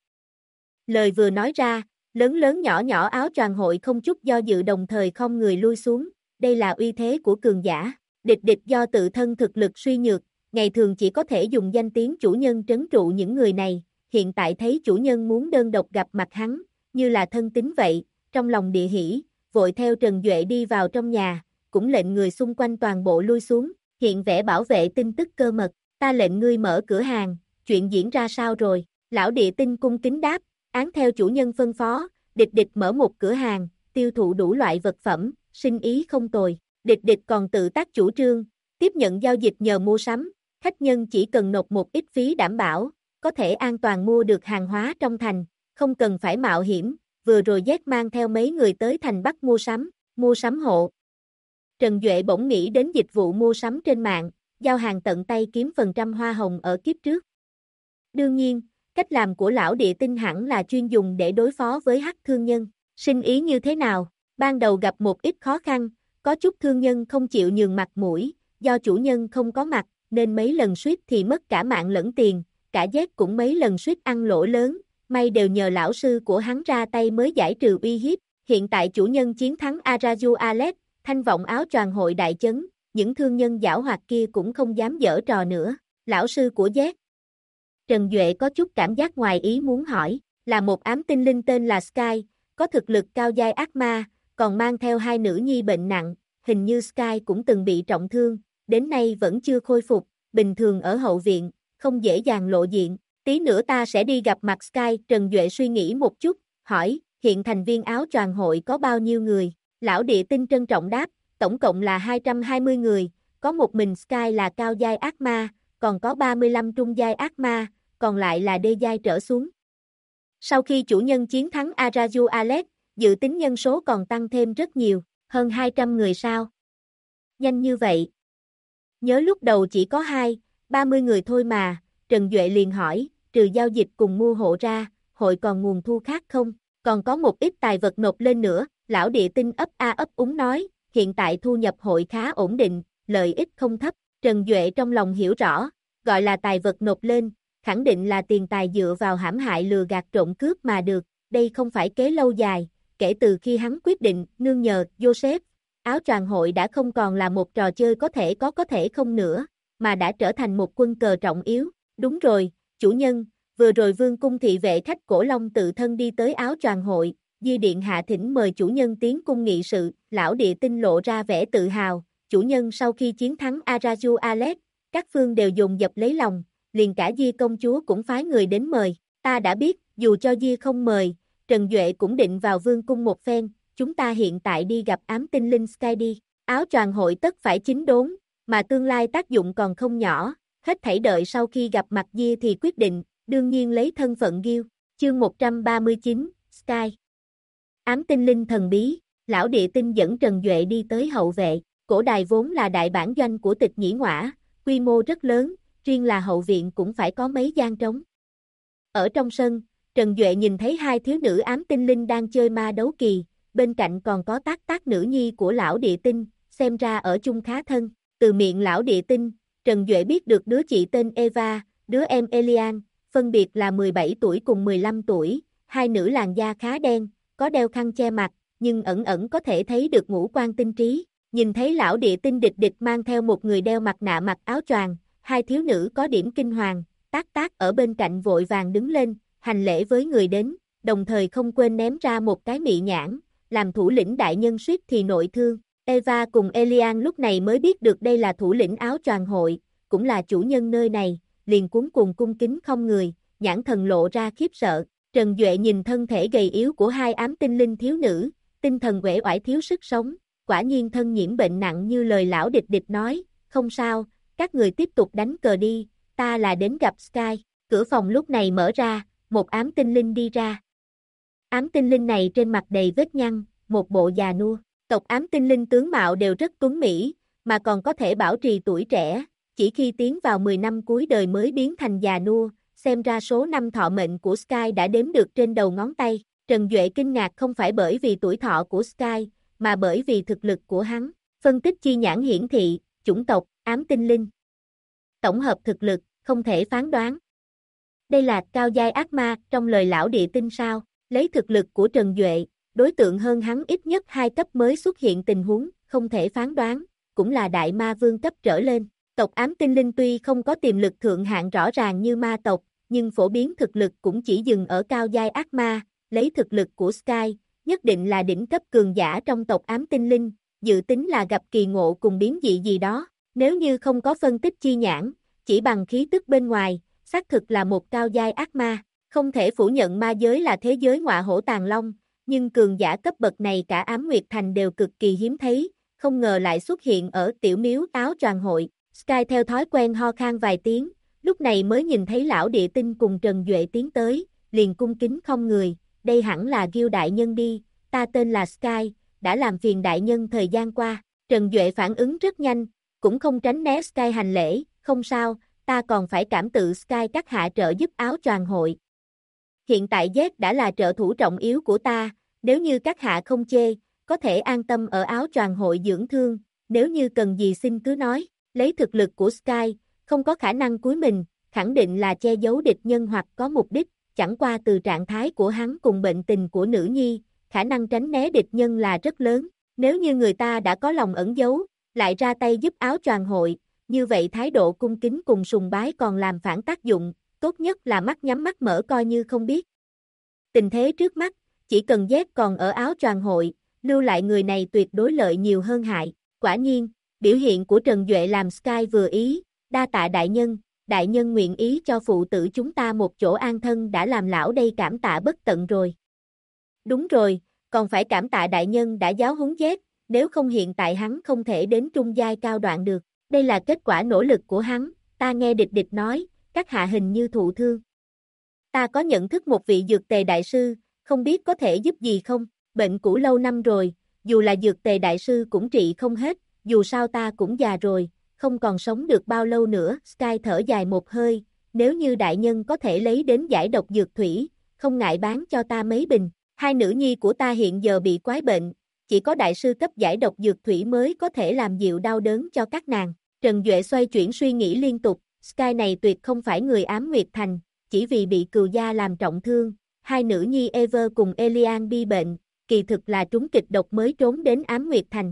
Lời vừa nói ra, lớn lớn nhỏ nhỏ áo choàng hội không chút do dự đồng thời không người lui xuống, đây là uy thế của cường giả. Địch Địch do tự thân thực lực suy nhược, ngày thường chỉ có thể dùng danh tiếng chủ nhân trấn trụ những người này, hiện tại thấy chủ nhân muốn đơn độc gặp mặt hắn, như là thân tín vậy, trong lòng địa hỉ, vội theo Trần Duệ đi vào trong nhà, cũng lệnh người xung quanh toàn bộ lui xuống, hiện vẻ bảo vệ tin tức cơ mật, ta lệnh ngươi mở cửa hàng, chuyện diễn ra sao rồi? Lão địa tinh cung kính đáp, án theo chủ nhân phân phó, Địch Địch mở một cửa hàng, tiêu thụ đủ loại vật phẩm, sinh ý không tồi. Địch Địch còn tự tác chủ trương, tiếp nhận giao dịch nhờ mua sắm, khách nhân chỉ cần nộp một ít phí đảm bảo, có thể an toàn mua được hàng hóa trong thành, không cần phải mạo hiểm. Vừa rồi Z mang theo mấy người tới thành Bắc mua sắm hộ. Trần Duệ bỗng nghĩ đến dịch vụ mua sắm trên mạng, giao hàng tận tay kiếm phần trăm hoa hồng ở kiếp trước. Đương nhiên, cách làm của lão địa tinh hẳn là chuyên dùng để đối phó với hắc thương nhân. Sinh ý như thế nào? Ban đầu gặp một ít khó khăn, có chút thương nhân không chịu nhường mặt mũi, do chủ nhân không có mặt, nên mấy lần suýt thì mất cả mạng lẫn tiền, cả Z cũng mấy lần suýt ăn lỗ lớn, may đều nhờ lão sư của hắn ra tay mới giải trừ uy hiếp. Hiện tại chủ nhân chiến thắng Araju Alex, thanh vọng áo choàng hội đại chấn, những thương nhân giảo hoạt kia cũng không dám giở trò nữa. Lão sư của Z. Trần Duệ có chút cảm giác ngoài ý muốn hỏi, là một ám tinh linh tên là Sky, có thực lực cao giai ác ma, còn mang theo hai nữ nhi bệnh nặng, hình như Sky cũng từng bị trọng thương, đến nay vẫn chưa khôi phục, bình thường ở hậu viện, không dễ dàng lộ diện, tí nữa ta sẽ đi gặp mặt Sky. Trần Duệ suy nghĩ một chút, hỏi, hiện thành viên áo choàng hội có bao nhiêu người? Lão địa tinh trân trọng đáp, tổng cộng là 220 người, có một mình Sky là cao giai ác ma, còn có 35 trung giai ác ma, còn lại là đê giai trở xuống. Sau khi chủ nhân chiến thắng Araju Alex, dự tính nhân số còn tăng thêm rất nhiều, hơn 200 người sao? Nhanh như vậy. Nhớ lúc đầu chỉ có 30 người thôi mà, Trần Duệ liền hỏi, trừ giao dịch cùng mua hộ ra, hội còn nguồn thu khác không? Còn có một ít tài vật nộp lên nữa, lão địa tinh ấp a ấp úng nói, hiện tại thu nhập hội khá ổn định, lợi ích không thấp. Trần Duệ trong lòng hiểu rõ, gọi là tài vật nộp lên, khẳng định là tiền tài dựa vào hãm hại lừa gạt trộm cướp mà được, đây không phải kế lâu dài. Kể từ khi hắn quyết định nương nhờ Joseph, áo choàng hội đã không còn là một trò chơi có thể không nữa, mà đã trở thành một quân cờ trọng yếu. Đúng rồi, chủ nhân, vừa rồi vương cung thị vệ khách cổ long tự thân đi tới áo choàng hội, Di điện hạ thỉnh mời chủ nhân tiến cung nghị sự. Lão địa tinh lộ ra vẻ tự hào, chủ nhân sau khi chiến thắng Araju Alex, các phương đều dồn dập lấy lòng, liền cả Di công chúa cũng phái người đến mời. Ta đã biết, dù cho Di không mời, Trần Duệ cũng định vào vương cung một phen, chúng ta hiện tại đi gặp ám tinh linh Sky đi. Áo choàng hội tất phải chính đốn, mà tương lai tác dụng còn không nhỏ, hết thảy đợi sau khi gặp mặt Di thì quyết định, đương nhiên lấy thân phận Gil. Chương 139, Sky. Ám tinh linh thần bí, lão địa tinh dẫn Trần Duệ đi tới hậu vệ, cổ đài vốn là đại bản doanh của Tịch Nhĩ Ngoả, quy mô rất lớn, riêng là hậu viện cũng phải có mấy gian trống. Ở trong sân, Trần Duệ nhìn thấy hai thiếu nữ ám tinh linh đang chơi ma đấu kỳ, bên cạnh còn có tác nữ nhi của lão địa tinh, xem ra ở chung khá thân. Từ miệng lão địa tinh, Trần Duệ biết được đứa chị tên Eva, đứa em Elian, phân biệt là 17 tuổi cùng 15 tuổi, hai nữ làn da khá đen, có đeo khăn che mặt, nhưng ẩn ẩn có thể thấy được ngũ quan tinh trí. Nhìn thấy lão địa tinh địch địch mang theo một người đeo mặt nạ mặc áo choàng, hai thiếu nữ có điểm kinh hoàng, tác ở bên cạnh vội vàng đứng lên, hành lễ với người đến, đồng thời không quên ném ra một cái mị nhãn, làm thủ lĩnh đại nhân suýt thì nội thương. Eva cùng Elian lúc này mới biết được đây là thủ lĩnh áo choàng hội, cũng là chủ nhân nơi này, liền cuống cuồng cung kính không người, nhãn thần lộ ra khiếp sợ. Trần Duệ nhìn thân thể gầy yếu của hai ám tinh linh thiếu nữ, tinh thần uể oải thiếu sức sống, quả nhiên thân nhiễm bệnh nặng như lời lão địch địch nói, không sao, các người tiếp tục đánh cờ đi, ta là đến gặp Sky. Cửa phòng lúc này mở ra, một ám tinh linh đi ra. Ám tinh linh này trên mặt đầy vết nhăn, một bộ già nua. Tộc ám tinh linh tướng mạo đều rất tuấn mỹ, mà còn có thể bảo trì tuổi trẻ, chỉ khi tiến vào 10 năm cuối đời mới biến thành già nua, xem ra số năm thọ mệnh của Sky đã đếm được trên đầu ngón tay. Trần Duệ kinh ngạc không phải bởi vì tuổi thọ của Sky, mà bởi vì thực lực của hắn. Phân tích chi nhãn hiển thị, chủng tộc, ám tinh linh. Tổng hợp thực lực, không thể phán đoán. Đây là cao giai ác ma, trong lời lão địa tinh sao? Lấy thực lực của Trần Duệ, đối tượng hơn hắn ít nhất 2 cấp mới xuất hiện tình huống, không thể phán đoán, cũng là đại ma vương cấp trở lên. Tộc ám tinh linh tuy không có tiềm lực thượng hạng rõ ràng như ma tộc, nhưng phổ biến thực lực cũng chỉ dừng ở cao giai ác ma, lấy thực lực của Sky, nhất định là đỉnh cấp cường giả trong tộc ám tinh linh, dự tính là gặp kỳ ngộ cùng biến dị gì đó. Nếu như không có phân tích chi nhãn, chỉ bằng khí tức bên ngoài, xác thực là một cao giai ác ma. Không thể phủ nhận ma giới là thế giới ngọa hổ tàng long, nhưng cường giả cấp bậc này cả Ám Nguyệt Thành đều cực kỳ hiếm thấy, không ngờ lại xuất hiện ở tiểu miếu áo choàng hội. Sky theo thói quen ho khan vài tiếng, lúc này mới nhìn thấy lão địa tinh cùng Trần Duệ tiến tới, liền cung kính không người, đây hẳn là Gil đại nhân đi, ta tên là Sky, đã làm phiền đại nhân thời gian qua. Trần Duệ phản ứng rất nhanh, cũng không tránh né Sky hành lễ, không sao, ta còn phải cảm tạ Sky các hạ trợ giúp áo choàng hội. Hiện tại Z đã là trợ thủ trọng yếu của ta, nếu như các hạ không chê, có thể an tâm ở áo choàng hội dưỡng thương, nếu như cần gì xin cứ nói. Lấy thực lực của Sky, không có khả năng cúi mình, khẳng định là che giấu địch nhân hoặc có mục đích, chẳng qua từ trạng thái của hắn cùng bệnh tình của nữ nhi, khả năng tránh né địch nhân là rất lớn. Nếu như người ta đã có lòng ẩn giấu, lại ra tay giúp áo choàng hội, như vậy thái độ cung kính cùng sùng bái còn làm phản tác dụng, tốt nhất là mắt nhắm mắt mở coi như không biết. Tình thế trước mắt, chỉ cần Z còn ở áo choàng hội, lưu lại người này tuyệt đối lợi nhiều hơn hại. Quả nhiên, biểu hiện của Trần Duệ làm Sky vừa ý, đa tạ đại nhân nguyện ý cho phụ tử chúng ta một chỗ an thân đã làm lão đây cảm tạ bất tận rồi. Đúng rồi, còn phải cảm tạ đại nhân đã giáo huấn Z, nếu không hiện tại hắn không thể đến trung giai cao đoạn được. Đây là kết quả nỗ lực của hắn, ta nghe địch địch nói, các hạ hình như thụ thương. Ta có nhận thức một vị dược tề đại sư, không biết có thể giúp gì không, bệnh cũ lâu năm rồi, dù là dược tề đại sư cũng trị không hết, dù sao ta cũng già rồi, không còn sống được bao lâu nữa. Sky thở dài một hơi, nếu như đại nhân có thể lấy đến giải độc dược thủy, không ngại bán cho ta mấy bình. Hai nữ nhi của ta hiện giờ bị quái bệnh, chỉ có đại sư cấp giải độc dược thủy mới có thể làm dịu đau đớn cho các nàng. Trần Duệ xoay chuyển suy nghĩ liên tục, Sky này tuyệt không phải người Ám Nguyệt Thành, chỉ vì bị cừu gia làm trọng thương, hai nữ nhi Ever cùng Elian bi bệnh, kỳ thực là trúng kịch độc mới trốn đến Ám Nguyệt Thành.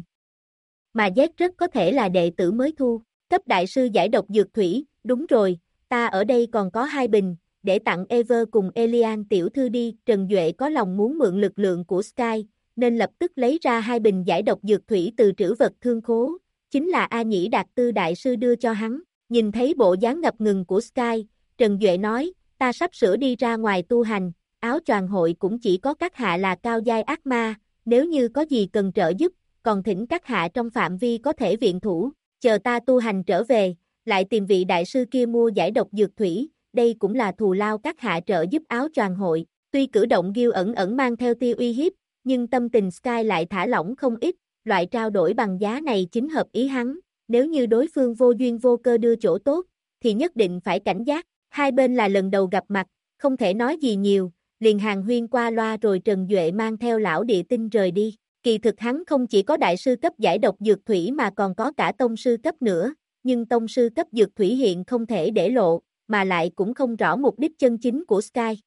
Mà Z rất có thể là đệ tử mới thu, cấp đại sư giải độc dược thủy, đúng rồi, ta ở đây còn có 2 bình, để tặng Ever cùng Elian tiểu thư đi. Trần Duệ có lòng muốn mượn lực lượng của Sky, nên lập tức lấy ra 2 bình giải độc dược thủy từ trữ vật thương khố, chính là A Nhĩ Đạt Tư đại sư đưa cho hắn. Nhìn thấy bộ dáng ngập ngừng của Sky, Trần Duệ nói, ta sắp sửa đi ra ngoài tu hành, áo choàng hội cũng chỉ có các hạ là cao giai ác ma, nếu như có gì cần trợ giúp, còn thỉnh các hạ trong phạm vi có thể viện thủ, chờ ta tu hành trở về, lại tìm vị đại sư kia mua giải độc dược thủy, đây cũng là thù lao các hạ trợ giúp áo choàng hội. Tuy cử động Gil ẩn ẩn mang theo tia uy hiếp, nhưng tâm tình Sky lại thả lỏng không ít, loại trao đổi bằng giá này chính hợp ý hắn, nếu như đối phương vô duyên vô cơ đưa chỗ tốt, thì nhất định phải cảnh giác. Hai bên là lần đầu gặp mặt, không thể nói gì nhiều, liền hàng huyên qua loa rồi Trần Duệ mang theo lão địa tinh rời đi. Kỳ thực hắn không chỉ có đại sư cấp giải độc dược thủy mà còn có cả tông sư cấp nữa, nhưng tông sư cấp dược thủy hiện không thể để lộ, mà lại cũng không rõ mục đích chân chính của Sky.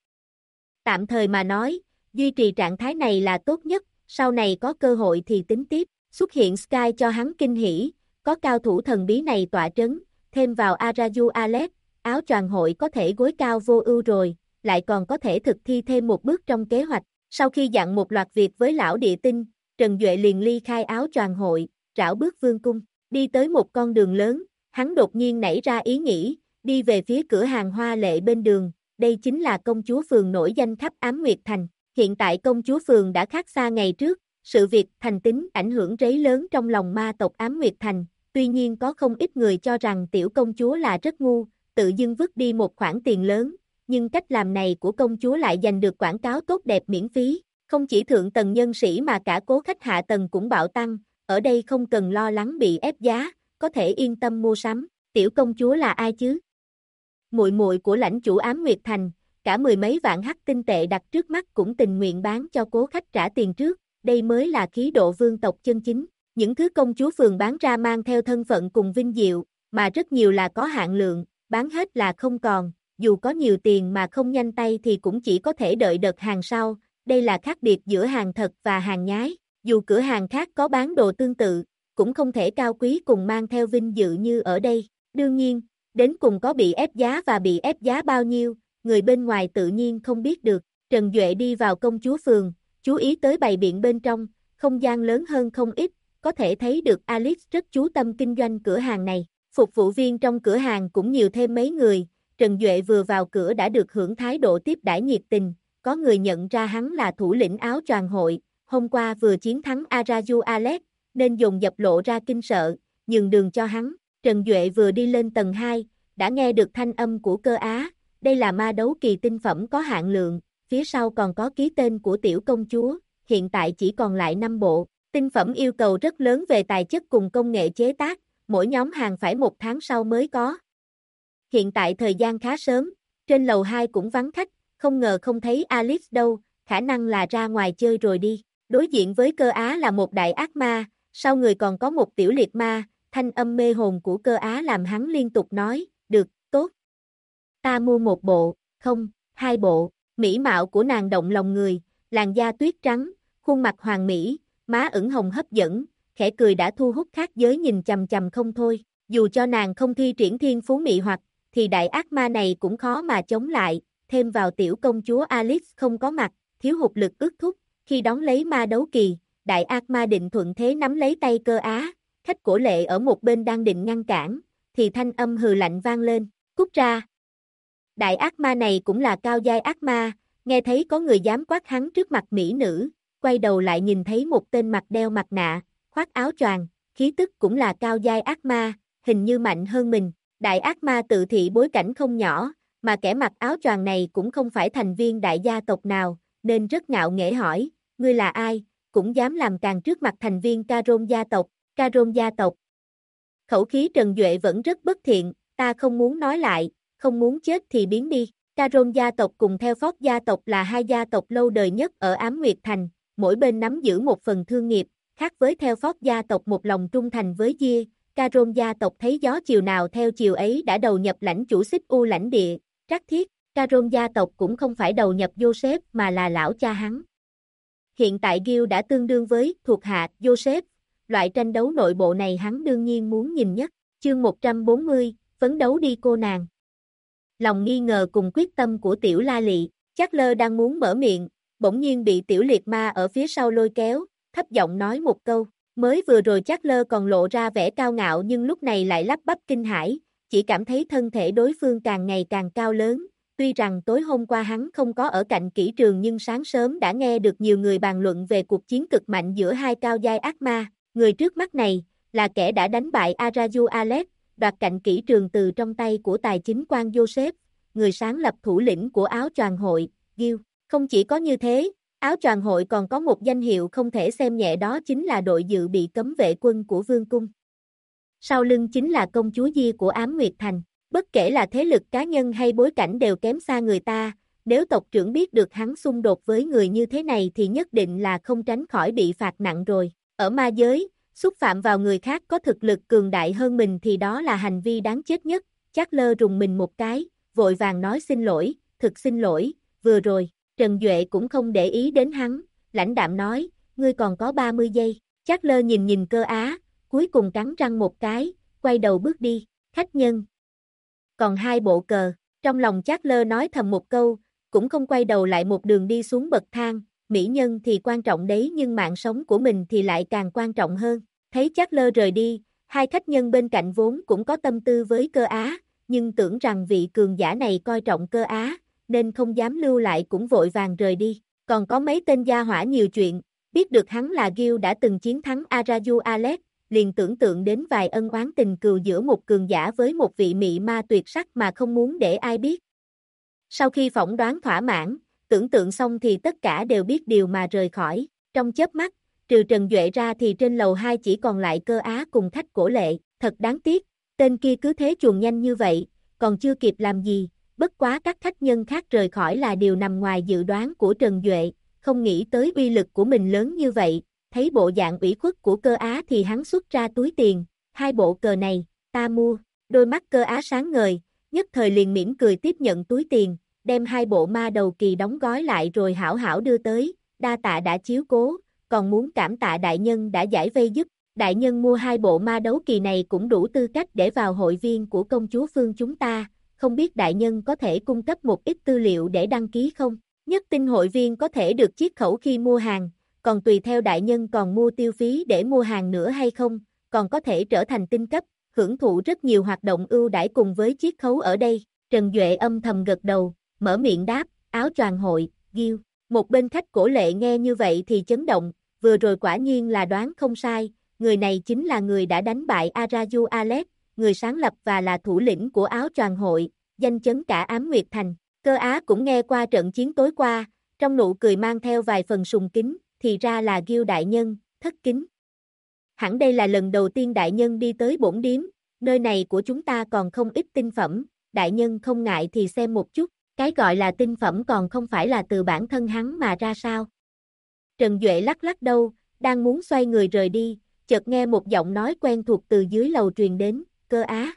Tạm thời mà nói, duy trì trạng thái này là tốt nhất, sau này có cơ hội thì tính tiếp. Xuất hiện Sky cho hắn kinh hỉ, có cao thủ thần bí này tọa trấn, thêm vào Araju Alex, áo choàng hội có thể gối cao vô ưu rồi, lại còn có thể thực thi thêm một bước trong kế hoạch. Sau khi dặn một loạt việc với lão địa tinh, Trần Duệ liền ly khai áo choàng hội, rảo bước vương cung, đi tới một con đường lớn, hắn đột nhiên nảy ra ý nghĩ, đi về phía cửa hàng hoa lệ bên đường, đây chính là công chúa phường nổi danh khắp Ám Nguyệt Thành. Hiện tại công chúa phường đã khác xa ngày trước, sự việc thành tính ảnh hưởng rất lớn trong lòng ma tộc Ám Nguyệt Thành, tuy nhiên có không ít người cho rằng tiểu công chúa là rất ngu, tự dưng vứt đi một khoản tiền lớn, nhưng cách làm này của công chúa lại giành được quảng cáo tốt đẹp miễn phí, không chỉ thượng tầng nhân sĩ mà cả cố khách hạ tầng cũng bạo tăng, ở đây không cần lo lắng bị ép giá, có thể yên tâm mua sắm. Tiểu công chúa là ai chứ? Muội muội của lãnh chủ Ám Nguyệt Thành, cả mười mấy vạn hắc tinh tệ đặt trước mắt cũng tình nguyện bán cho cố khách trả tiền trước, đây mới là khí độ vương tộc chân chính. Những thứ công chúa phường bán ra mang theo thân phận cùng vinh diệu, mà rất nhiều là có hạn lượng, bán hết là không còn, dù có nhiều tiền mà không nhanh tay thì cũng chỉ có thể đợi đợt hàng sau, đây là khác biệt giữa hàng thật và hàng nhái, dù cửa hàng khác có bán đồ tương tự, cũng không thể cao quý cùng mang theo vinh dự như ở đây. Đương nhiên, đến cùng có bị ép giá và bị ép giá bao nhiêu, người bên ngoài tự nhiên không biết được. Trần Duệ đi vào công chúa phường, chú ý tới bày biện bên trong, không gian lớn hơn không ít, có thể thấy được Alice rất chú tâm kinh doanh cửa hàng này. Phục vụ viên trong cửa hàng cũng nhiều thêm mấy người, Trần Duệ vừa vào cửa đã được hưởng thái độ tiếp đãi nhiệt tình, có người nhận ra hắn là thủ lĩnh áo choàng hội, hôm qua vừa chiến thắng Araju Alex, nên dồn dập lộ ra kinh sợ, nhường đường cho hắn. Trần Duệ vừa đi lên tầng 2, đã nghe được thanh âm của Cơ Á, đây là ma đấu kỳ tinh phẩm có hạn lượng, phía sau còn có ký tên của tiểu công chúa, hiện tại chỉ còn lại 5 bộ. Tinh phẩm yêu cầu rất lớn về tài chất cùng công nghệ chế tác, mỗi nhóm hàng phải 1 tháng sau mới có. Hiện tại thời gian khá sớm, trên lầu 2 cũng vắng khách, không ngờ không thấy Alice đâu, khả năng là ra ngoài chơi rồi đi. Đối diện với Cơ Á là một đại ác ma, sau người còn có một tiểu liệt ma, thanh âm mê hồn của Cơ Á làm hắn liên tục nói, được, tốt. Ta mua 1 bộ, không, 2 bộ, mỹ mạo của nàng động lòng người, làn da tuyết trắng, khuôn mặt hoàn mỹ, má ửng hồng hấp dẫn, khẽ cười đã thu hút khác giới nhìn chằm chằm không thôi. Dù cho nàng không thi triển thiên phú mị hoặc, thì đại ác ma này cũng khó mà chống lại, thêm vào tiểu công chúa Alice không có mặt, thiếu hụt lực ước thúc, khi đón lấy ma đấu kỳ, đại ác ma định thuận thế nắm lấy tay Cơ Á, khách cổ lệ ở một bên đang định ngăn cản, thì thanh âm hừ lạnh vang lên, cút ra. Đại ác ma này cũng là cao giai ác ma, nghe thấy có người dám quát hắn trước mặt mỹ nữ, quay đầu lại nhìn thấy một tên mặt đeo mặt nạ, khoác áo choàng, khí tức cũng là cao giai ác ma, hình như mạnh hơn mình. Đại ác ma tự thị bối cảnh không nhỏ, mà kẻ mặc áo choàng này cũng không phải thành viên đại gia tộc nào, nên rất ngạo nghễ hỏi, ngươi là ai, cũng dám làm càn trước mặt thành viên Caron gia tộc, Caron gia tộc. Khẩu khí Trần Duệ vẫn rất bất thiện, ta không muốn nói lại, không muốn chết thì biến đi. Caron gia tộc cùng theo Phót gia tộc là hai gia tộc lâu đời nhất ở Ám Nguyệt Thành, mỗi bên nắm giữ một phần thương nghiệp, khác với theo Phót gia tộc một lòng trung thành với Gia. Caron gia tộc thấy gió chiều nào theo chiều ấy đã đầu nhập lãnh chủ Xích U lãnh địa, trắc thiết, Caron gia tộc cũng không phải đầu nhập Joseph mà là lão cha hắn. Hiện tại Gil đã tương đương với thuộc hạ Joseph, loại tranh đấu nội bộ này hắn đương nhiên muốn nhìn nhất. Chương 140, phấn đấu đi cô nàng. Lòng nghi ngờ cùng quyết tâm của tiểu La Lị, Charles đang muốn mở miệng, bỗng nhiên bị tiểu liệt ma ở phía sau lôi kéo, thấp giọng nói một câu. Mới vừa rồi Charles còn lộ ra vẻ cao ngạo nhưng lúc này lại lắp bắp kinh hãi, chỉ cảm thấy thân thể đối phương càng ngày càng cao lớn. Tuy rằng tối hôm qua hắn không có ở cạnh kỹ trường nhưng sáng sớm đã nghe được nhiều người bàn luận về cuộc chiến cực mạnh giữa hai cao giai ác ma. Người trước mắt này là kẻ đã đánh bại Araju Alex, đoạt cạnh kỹ trường từ trong tay của tài chính quan Joseph, người sáng lập thủ lĩnh của áo choàng hội, Gil. Không chỉ có như thế, áo choàng hội còn có một danh hiệu không thể xem nhẹ, đó chính là đội dự bị cấm vệ quân của vương cung. Sau lưng chính là công chúa Gia của Ám Nguyệt Thành. Bất kể là thế lực cá nhân hay bối cảnh đều kém xa người ta, Nếu tộc trưởng biết được hắn xung đột với người như thế này thì nhất định là không tránh khỏi bị phạt nặng rồi. Ở ma giới, xúc phạm vào người khác có thực lực cường đại hơn mình thì đó là hành vi đáng chết nhất. Charles rùng mình một cái, vội vàng nói xin lỗi, thực xin lỗi, vừa rồi. Trần Duệ cũng không để ý đến hắn, lãnh đạm nói, ngươi còn có 30 giây. Charles nhìn nhìn Cơ Á, cuối cùng cắn răng một cái, quay đầu bước đi. Khách nhân. Còn 2 bộ cờ. Trong lòng Charles nói thầm một câu, cũng không quay đầu lại một đường đi xuống bậc thang. Mỹ nhân thì quan trọng đấy nhưng mạng sống của mình thì lại càng quan trọng hơn. Thấy Charles rời đi, 2 khách nhân bên cạnh vốn cũng có tâm tư với Cơ Á, nhưng tưởng rằng vị cường giả này coi trọng Cơ Á, nên không dám lưu lại cũng vội vàng rời đi. Còn có mấy tên gia hỏa nhiều chuyện, biết được hắn là Gil đã từng chiến thắng Araju Alex, liền tưởng tượng đến vài ân oán tình cừu giữa một cường giả với một vị mị ma tuyệt sắc mà không muốn để ai biết. Sau khi phỏng đoán thỏa mãn, tưởng tượng xong thì tất cả đều biết điều mà rời khỏi. Trong chớp mắt, trừ Trần Duệ ra thì trên lầu 2 chỉ còn lại Cơ Á cùng Khách Cổ Lệ. Thật đáng tiếc, tên kia cứ thế chuồn nhanh như vậy, còn chưa kịp làm gì. Bất quá các khách nhân khác rời khỏi là điều nằm ngoài dự đoán của Trần Duệ, không nghĩ tới uy lực của mình lớn như vậy. Thấy bộ dạng ủy khuất của Cơ Á thì hắn xuất ra túi tiền, 2 bộ cờ này, ta mua. Đôi mắt Cơ Á sáng ngời, nhất thời liền mỉm cười tiếp nhận túi tiền, đem 2 bộ ma đầu kỳ đóng gói lại rồi hảo hảo đưa tới, đa tạ đã chiếu cố, còn muốn cảm tạ đại nhân đã giải vây giúp. Đại nhân mua 2 bộ ma đấu kỳ này cũng đủ tư cách để vào hội viên của công chúa Phương chúng ta, không biết đại nhân có thể cung cấp một ít tư liệu để đăng ký không? Nhất tinh hội viên có thể được chiết khấu khi mua hàng, còn tùy theo đại nhân còn mua tiêu phí để mua hàng nữa hay không, còn có thể trở thành tinh cấp, hưởng thụ rất nhiều hoạt động ưu đãi cùng với chiết khấu ở đây. Trần Duệ âm thầm gật đầu, mở miệng đáp, áo choàng hội, Gil. Một bên Khách Cổ Lệ nghe như vậy thì chấn động, vừa rồi quả nhiên là đoán không sai, người này chính là người đã đánh bại Araju Alex, người sáng lập và là thủ lĩnh của áo choàng hội, danh chấn cả Ám Nguyệt Thành. Cơ Á cũng nghe qua trận chiến tối qua, trong nụ cười mang theo vài phần sùng kính, thì ra là Gil đại nhân, thất kính. Hẳn đây là lần đầu tiên đại nhân đi tới bổn điếm, nơi này của chúng ta còn không ít tinh phẩm, đại nhân không ngại thì xem một chút, cái gọi là tinh phẩm còn không phải là từ bản thân hắn mà ra sao. Trần Duệ lắc lắc đầu, đang muốn xoay người rời đi, chợt nghe một giọng nói quen thuộc từ dưới lầu truyền đến, Cơ Á.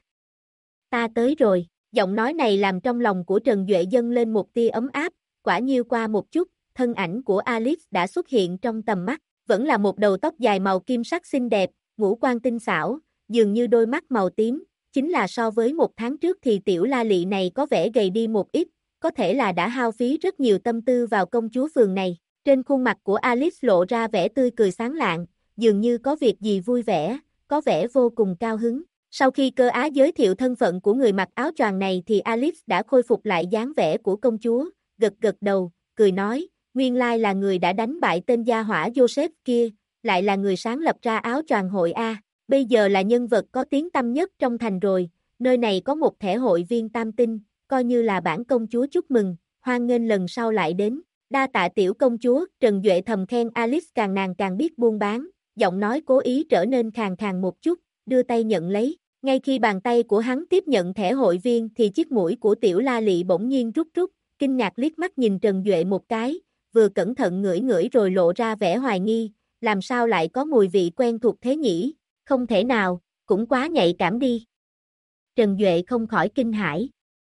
Ta tới rồi, giọng nói này làm trong lòng của Trần Duệ dâng lên một tia ấm áp, quả nhiêu qua một chút, thân ảnh của Alice đã xuất hiện trong tầm mắt, vẫn là một đầu tóc dài màu kim sắc xinh đẹp, ngũ quan tinh xảo, dường như đôi mắt màu tím, chính là so với 1 tháng trước thì tiểu la lị này có vẻ gầy đi một ít, có thể là đã hao phí rất nhiều tâm tư vào công chúa phường này. Trên khuôn mặt của Alice lộ ra vẻ tươi cười sáng lạng, dường như có việc gì vui vẻ, có vẻ vô cùng cao hứng. Sau khi Cơ Á giới thiệu thân phận của người mặc áo choàng này thì Alice đã khôi phục lại dáng vẻ của công chúa, gật gật đầu, cười nói, nguyên lai là người đã đánh bại tên gia hỏa Joseph kia, lại là người sáng lập ra áo choàng hội A, bây giờ là nhân vật có tiếng tăm nhất trong thành rồi, nơi này có một thẻ hội viên tam tinh, coi như là bản công chúa chúc mừng, hoan nghênh lần sau lại đến. Đa tạ tiểu công chúa, Trần Duệ thầm khen Alice càng nàng càng biết buôn bán, giọng nói cố ý trở nên khàn khàn một chút, đưa tay nhận lấy. Ngay khi bàn tay của hắn tiếp nhận thẻ hội viên thì chiếc mũi của tiểu la lị bỗng nhiên rút rút, kinh ngạc liếc mắt nhìn Trần Duệ một cái, vừa cẩn thận ngửi ngửi rồi lộ ra vẻ hoài nghi, làm sao lại có mùi vị quen thuộc thế nhỉ, không thể nào, cũng quá nhạy cảm đi. Trần Duệ không khỏi kinh hãi.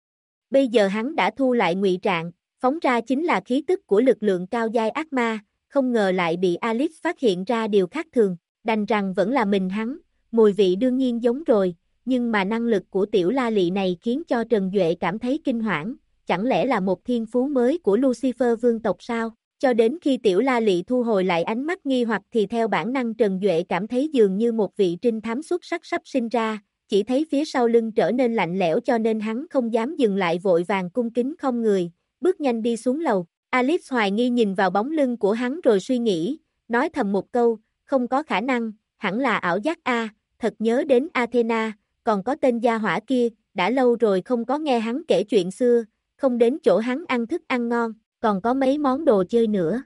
Bây giờ hắn đã thu lại ngụy trạng, phóng ra chính là khí tức của lực lượng cao giai ác ma, không ngờ lại bị Alice phát hiện ra điều khác thường, đành rằng vẫn là mình hắn, mùi vị đương nhiên giống rồi, nhưng mà năng lực của tiểu la lị này khiến cho Trần Duệ cảm thấy kinh hoảng, chẳng lẽ là một thiên phú mới của Lucifer vương tộc sao? Cho đến khi tiểu la lị thu hồi lại ánh mắt nghi hoặc thì theo bản năng Trần Duệ cảm thấy dường như một vị trinh thám xuất sắc sắp sinh ra, chỉ thấy phía sau lưng trở nên lạnh lẽo cho nên hắn không dám dừng lại vội vàng cung kính không người, bước nhanh đi xuống lầu. Alice hoài nghi nhìn vào bóng lưng của hắn rồi suy nghĩ, nói thầm một câu, không có khả năng, hẳn là ảo giác a, thật nhớ đến Athena, còn có tên gia hỏa kia, đã lâu rồi không có nghe hắn kể chuyện xưa, không đến chỗ hắn ăn thức ăn ngon, còn có mấy món đồ chơi nữa.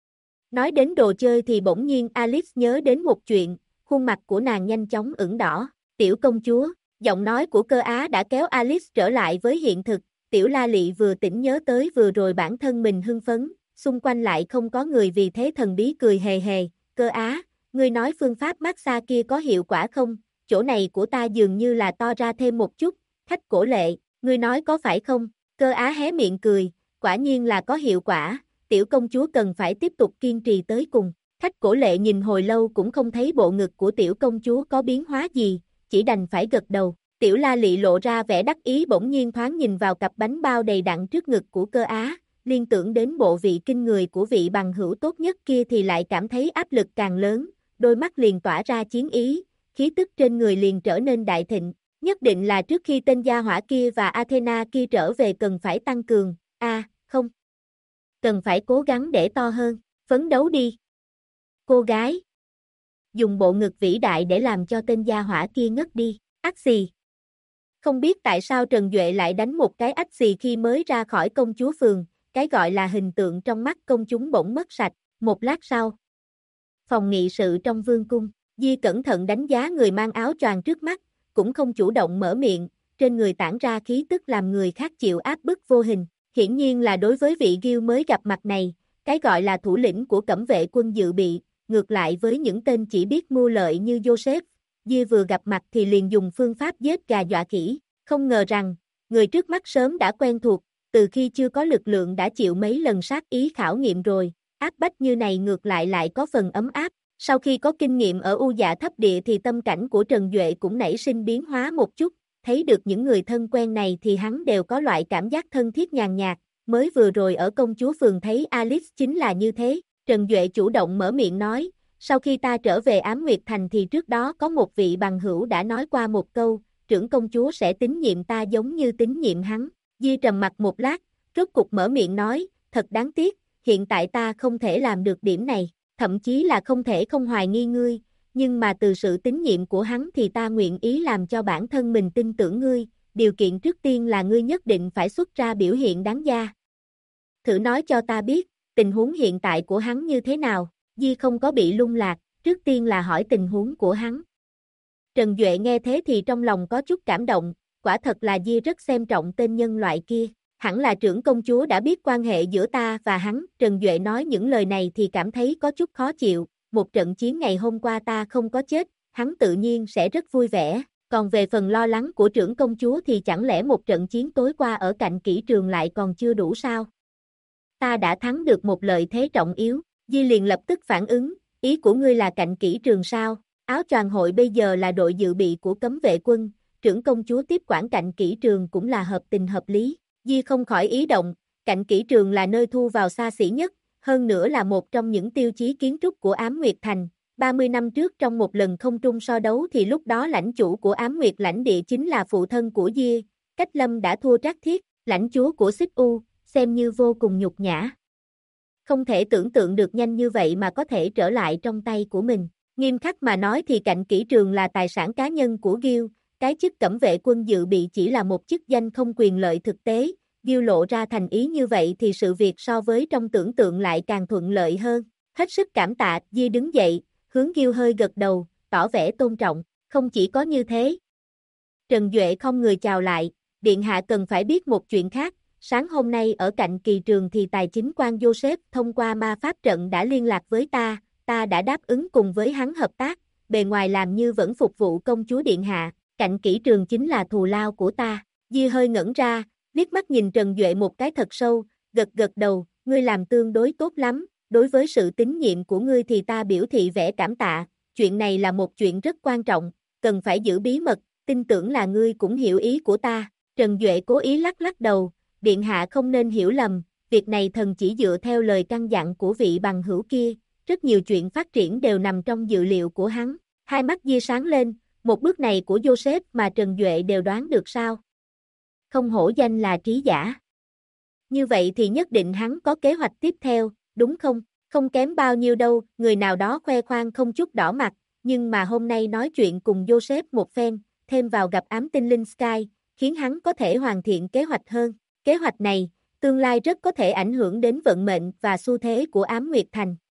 Nói đến đồ chơi thì bỗng nhiên Alice nhớ đến một chuyện, khuôn mặt của nàng nhanh chóng ửng đỏ, tiểu công chúa, giọng nói của Cơ Á đã kéo Alice trở lại với hiện thực, Tiểu La Lị vừa tỉnh nhớ tới vừa rồi bản thân mình hưng phấn, xung quanh lại không có người vì thế thần bí cười hề hề, Cơ Á, ngươi nói phương pháp massage kia có hiệu quả không? Chỗ này của ta dường như là to ra thêm một chút, Khách Cổ Lệ, ngươi nói có phải không? Cơ Á hé miệng cười, quả nhiên là có hiệu quả, tiểu công chúa cần phải tiếp tục kiên trì tới cùng. Khách Cổ Lệ nhìn hồi lâu cũng không thấy bộ ngực của tiểu công chúa có biến hóa gì, chỉ đành phải gật đầu. Tiểu La Lị lộ ra vẻ đắc ý bỗng nhiên thoáng nhìn vào cặp bánh bao đầy đặn trước ngực của Cơ Á, liên tưởng đến bộ vị kinh người của vị bằng hữu tốt nhất kia thì lại cảm thấy áp lực càng lớn, đôi mắt liền tỏa ra chiến ý, khí tức trên người liền trở nên đại thịnh, nhất định là trước khi tên gia hỏa kia và Athena kia trở về cần phải tăng cường, không, cần phải cố gắng để to hơn, phấn đấu đi. Cô gái, dùng bộ ngực vĩ đại để làm cho tên gia hỏa kia ngất đi, ắt xì. Không biết tại sao Trần Duệ lại đánh một cái ách xì khi mới ra khỏi công chúa phường, cái gọi là hình tượng trong mắt công chúng bỗng mất sạch, một lát sau. Phòng nghị sự trong vương cung, Di cẩn thận đánh giá người mang áo choàng trước mắt, cũng không chủ động mở miệng, trên người tản ra khí tức làm người khác chịu áp bức vô hình, hiển nhiên là đối với vị Gil mới gặp mặt này, cái gọi là thủ lĩnh của cẩm vệ quân dự bị, ngược lại với những tên chỉ biết mưu lợi như Joseph. Di vừa gặp mặt thì liền dùng phương pháp giết gà dọa khỉ, không ngờ rằng, người trước mắt sớm đã quen thuộc, từ khi chưa có lực lượng đã chịu mấy lần sát ý khảo nghiệm rồi, áp bách như này ngược lại có phần ấm áp, sau khi có kinh nghiệm ở U Dạ thấp địa thì tâm cảnh của Trần Duệ cũng nảy sinh biến hóa một chút, thấy được những người thân quen này thì hắn đều có loại cảm giác thân thiết nhàn nhạt, mới vừa rồi ở công chúa phường thấy Alice chính là như thế, Trần Duệ chủ động mở miệng nói, sau khi ta trở về Ám Nguyệt Thành thì trước đó có một vị bằng hữu đã nói qua một câu, trưởng công chúa sẽ tín nhiệm ta giống như tín nhiệm hắn. Di trầm mặt một lát, rốt cục mở miệng nói, thật đáng tiếc, hiện tại ta không thể làm được điểm này, thậm chí là không thể không hoài nghi ngươi, nhưng mà từ sự tín nhiệm của hắn thì ta nguyện ý làm cho bản thân mình tin tưởng ngươi, điều kiện trước tiên là ngươi nhất định phải xuất ra biểu hiện đáng da. Thử nói cho ta biết, tình huống hiện tại của hắn như thế nào? Di không có bị lung lạc, trước tiên là hỏi tình huống của hắn. Trần Duệ nghe thế thì trong lòng có chút cảm động, quả thật là Di rất xem trọng tên nhân loại kia, hẳn là trưởng công chúa đã biết quan hệ giữa ta và hắn, Trần Duệ nói những lời này thì cảm thấy có chút khó chịu, một trận chiến ngày hôm qua ta không có chết, hắn tự nhiên sẽ rất vui vẻ, còn về phần lo lắng của trưởng công chúa thì chẳng lẽ một trận chiến tối qua ở cạnh kỹ trường lại còn chưa đủ sao? Ta đã thắng được một lợi thế trọng yếu. Di liền lập tức phản ứng, ý của ngươi là cạnh kỹ trường sao, áo choàng hội bây giờ là đội dự bị của cấm vệ quân, trưởng công chúa tiếp quản cạnh kỹ trường cũng là hợp tình hợp lý, Di không khỏi ý động, cạnh kỹ trường là nơi thu vào xa xỉ nhất, hơn nữa là một trong những tiêu chí kiến trúc của Ám Nguyệt Thành, 30 năm trước trong một lần không trung so đấu thì lúc đó lãnh chủ của Ám Nguyệt lãnh địa chính là phụ thân của Di, Cách Lâm đã thua Trác Thiết, lãnh chúa của Xích U, xem như vô cùng nhục nhã. Không thể tưởng tượng được nhanh như vậy mà có thể trở lại trong tay của mình. Nghiêm khắc mà nói thì cạnh kỹ trường là tài sản cá nhân của Gil, cái chức cẩm vệ quân dự bị chỉ là một chức danh không quyền lợi thực tế, Gil lộ ra thành ý như vậy thì sự việc so với trong tưởng tượng lại càng thuận lợi hơn. Hết sức cảm tạ, Di đứng dậy, hướng Gil hơi gật đầu, tỏ vẻ tôn trọng, không chỉ có như thế. Trần Duệ không người chào lại, điện hạ cần phải biết một chuyện khác. Sáng hôm nay ở cạnh kỳ trường thì tài chính quan Joseph thông qua ma pháp trận đã liên lạc với ta đã đáp ứng cùng với hắn hợp tác, bề ngoài làm như vẫn phục vụ công chúa điện hạ, cạnh kỹ trường chính là thù lao của ta. Di hơi ngẩn ra, liếc mắt nhìn Trần Duệ một cái thật sâu, gật gật đầu, ngươi làm tương đối tốt lắm, đối với sự tín nhiệm của ngươi thì ta biểu thị vẻ cảm tạ, chuyện này là một chuyện rất quan trọng, cần phải giữ bí mật, tin tưởng là ngươi cũng hiểu ý của ta. Trần Duệ cố ý lắc lắc đầu. Điện hạ không nên hiểu lầm, việc này thần chỉ dựa theo lời căn dặn của vị bằng hữu kia, rất nhiều chuyện phát triển đều nằm trong dự liệu của hắn. Hai mắt Di sáng lên, một bước này của Joseph mà Trần Duệ đều đoán được sao? Không hổ danh là trí giả. Như vậy thì nhất định hắn có kế hoạch tiếp theo, đúng không? Không kém bao nhiêu đâu, người nào đó khoe khoang không chút đỏ mặt, nhưng mà hôm nay nói chuyện cùng Joseph một phen, thêm vào gặp ám tinh linh Sky, khiến hắn có thể hoàn thiện kế hoạch hơn. Kế hoạch này, tương lai rất có thể ảnh hưởng đến vận mệnh và xu thế của Ám Nguyệt Thành.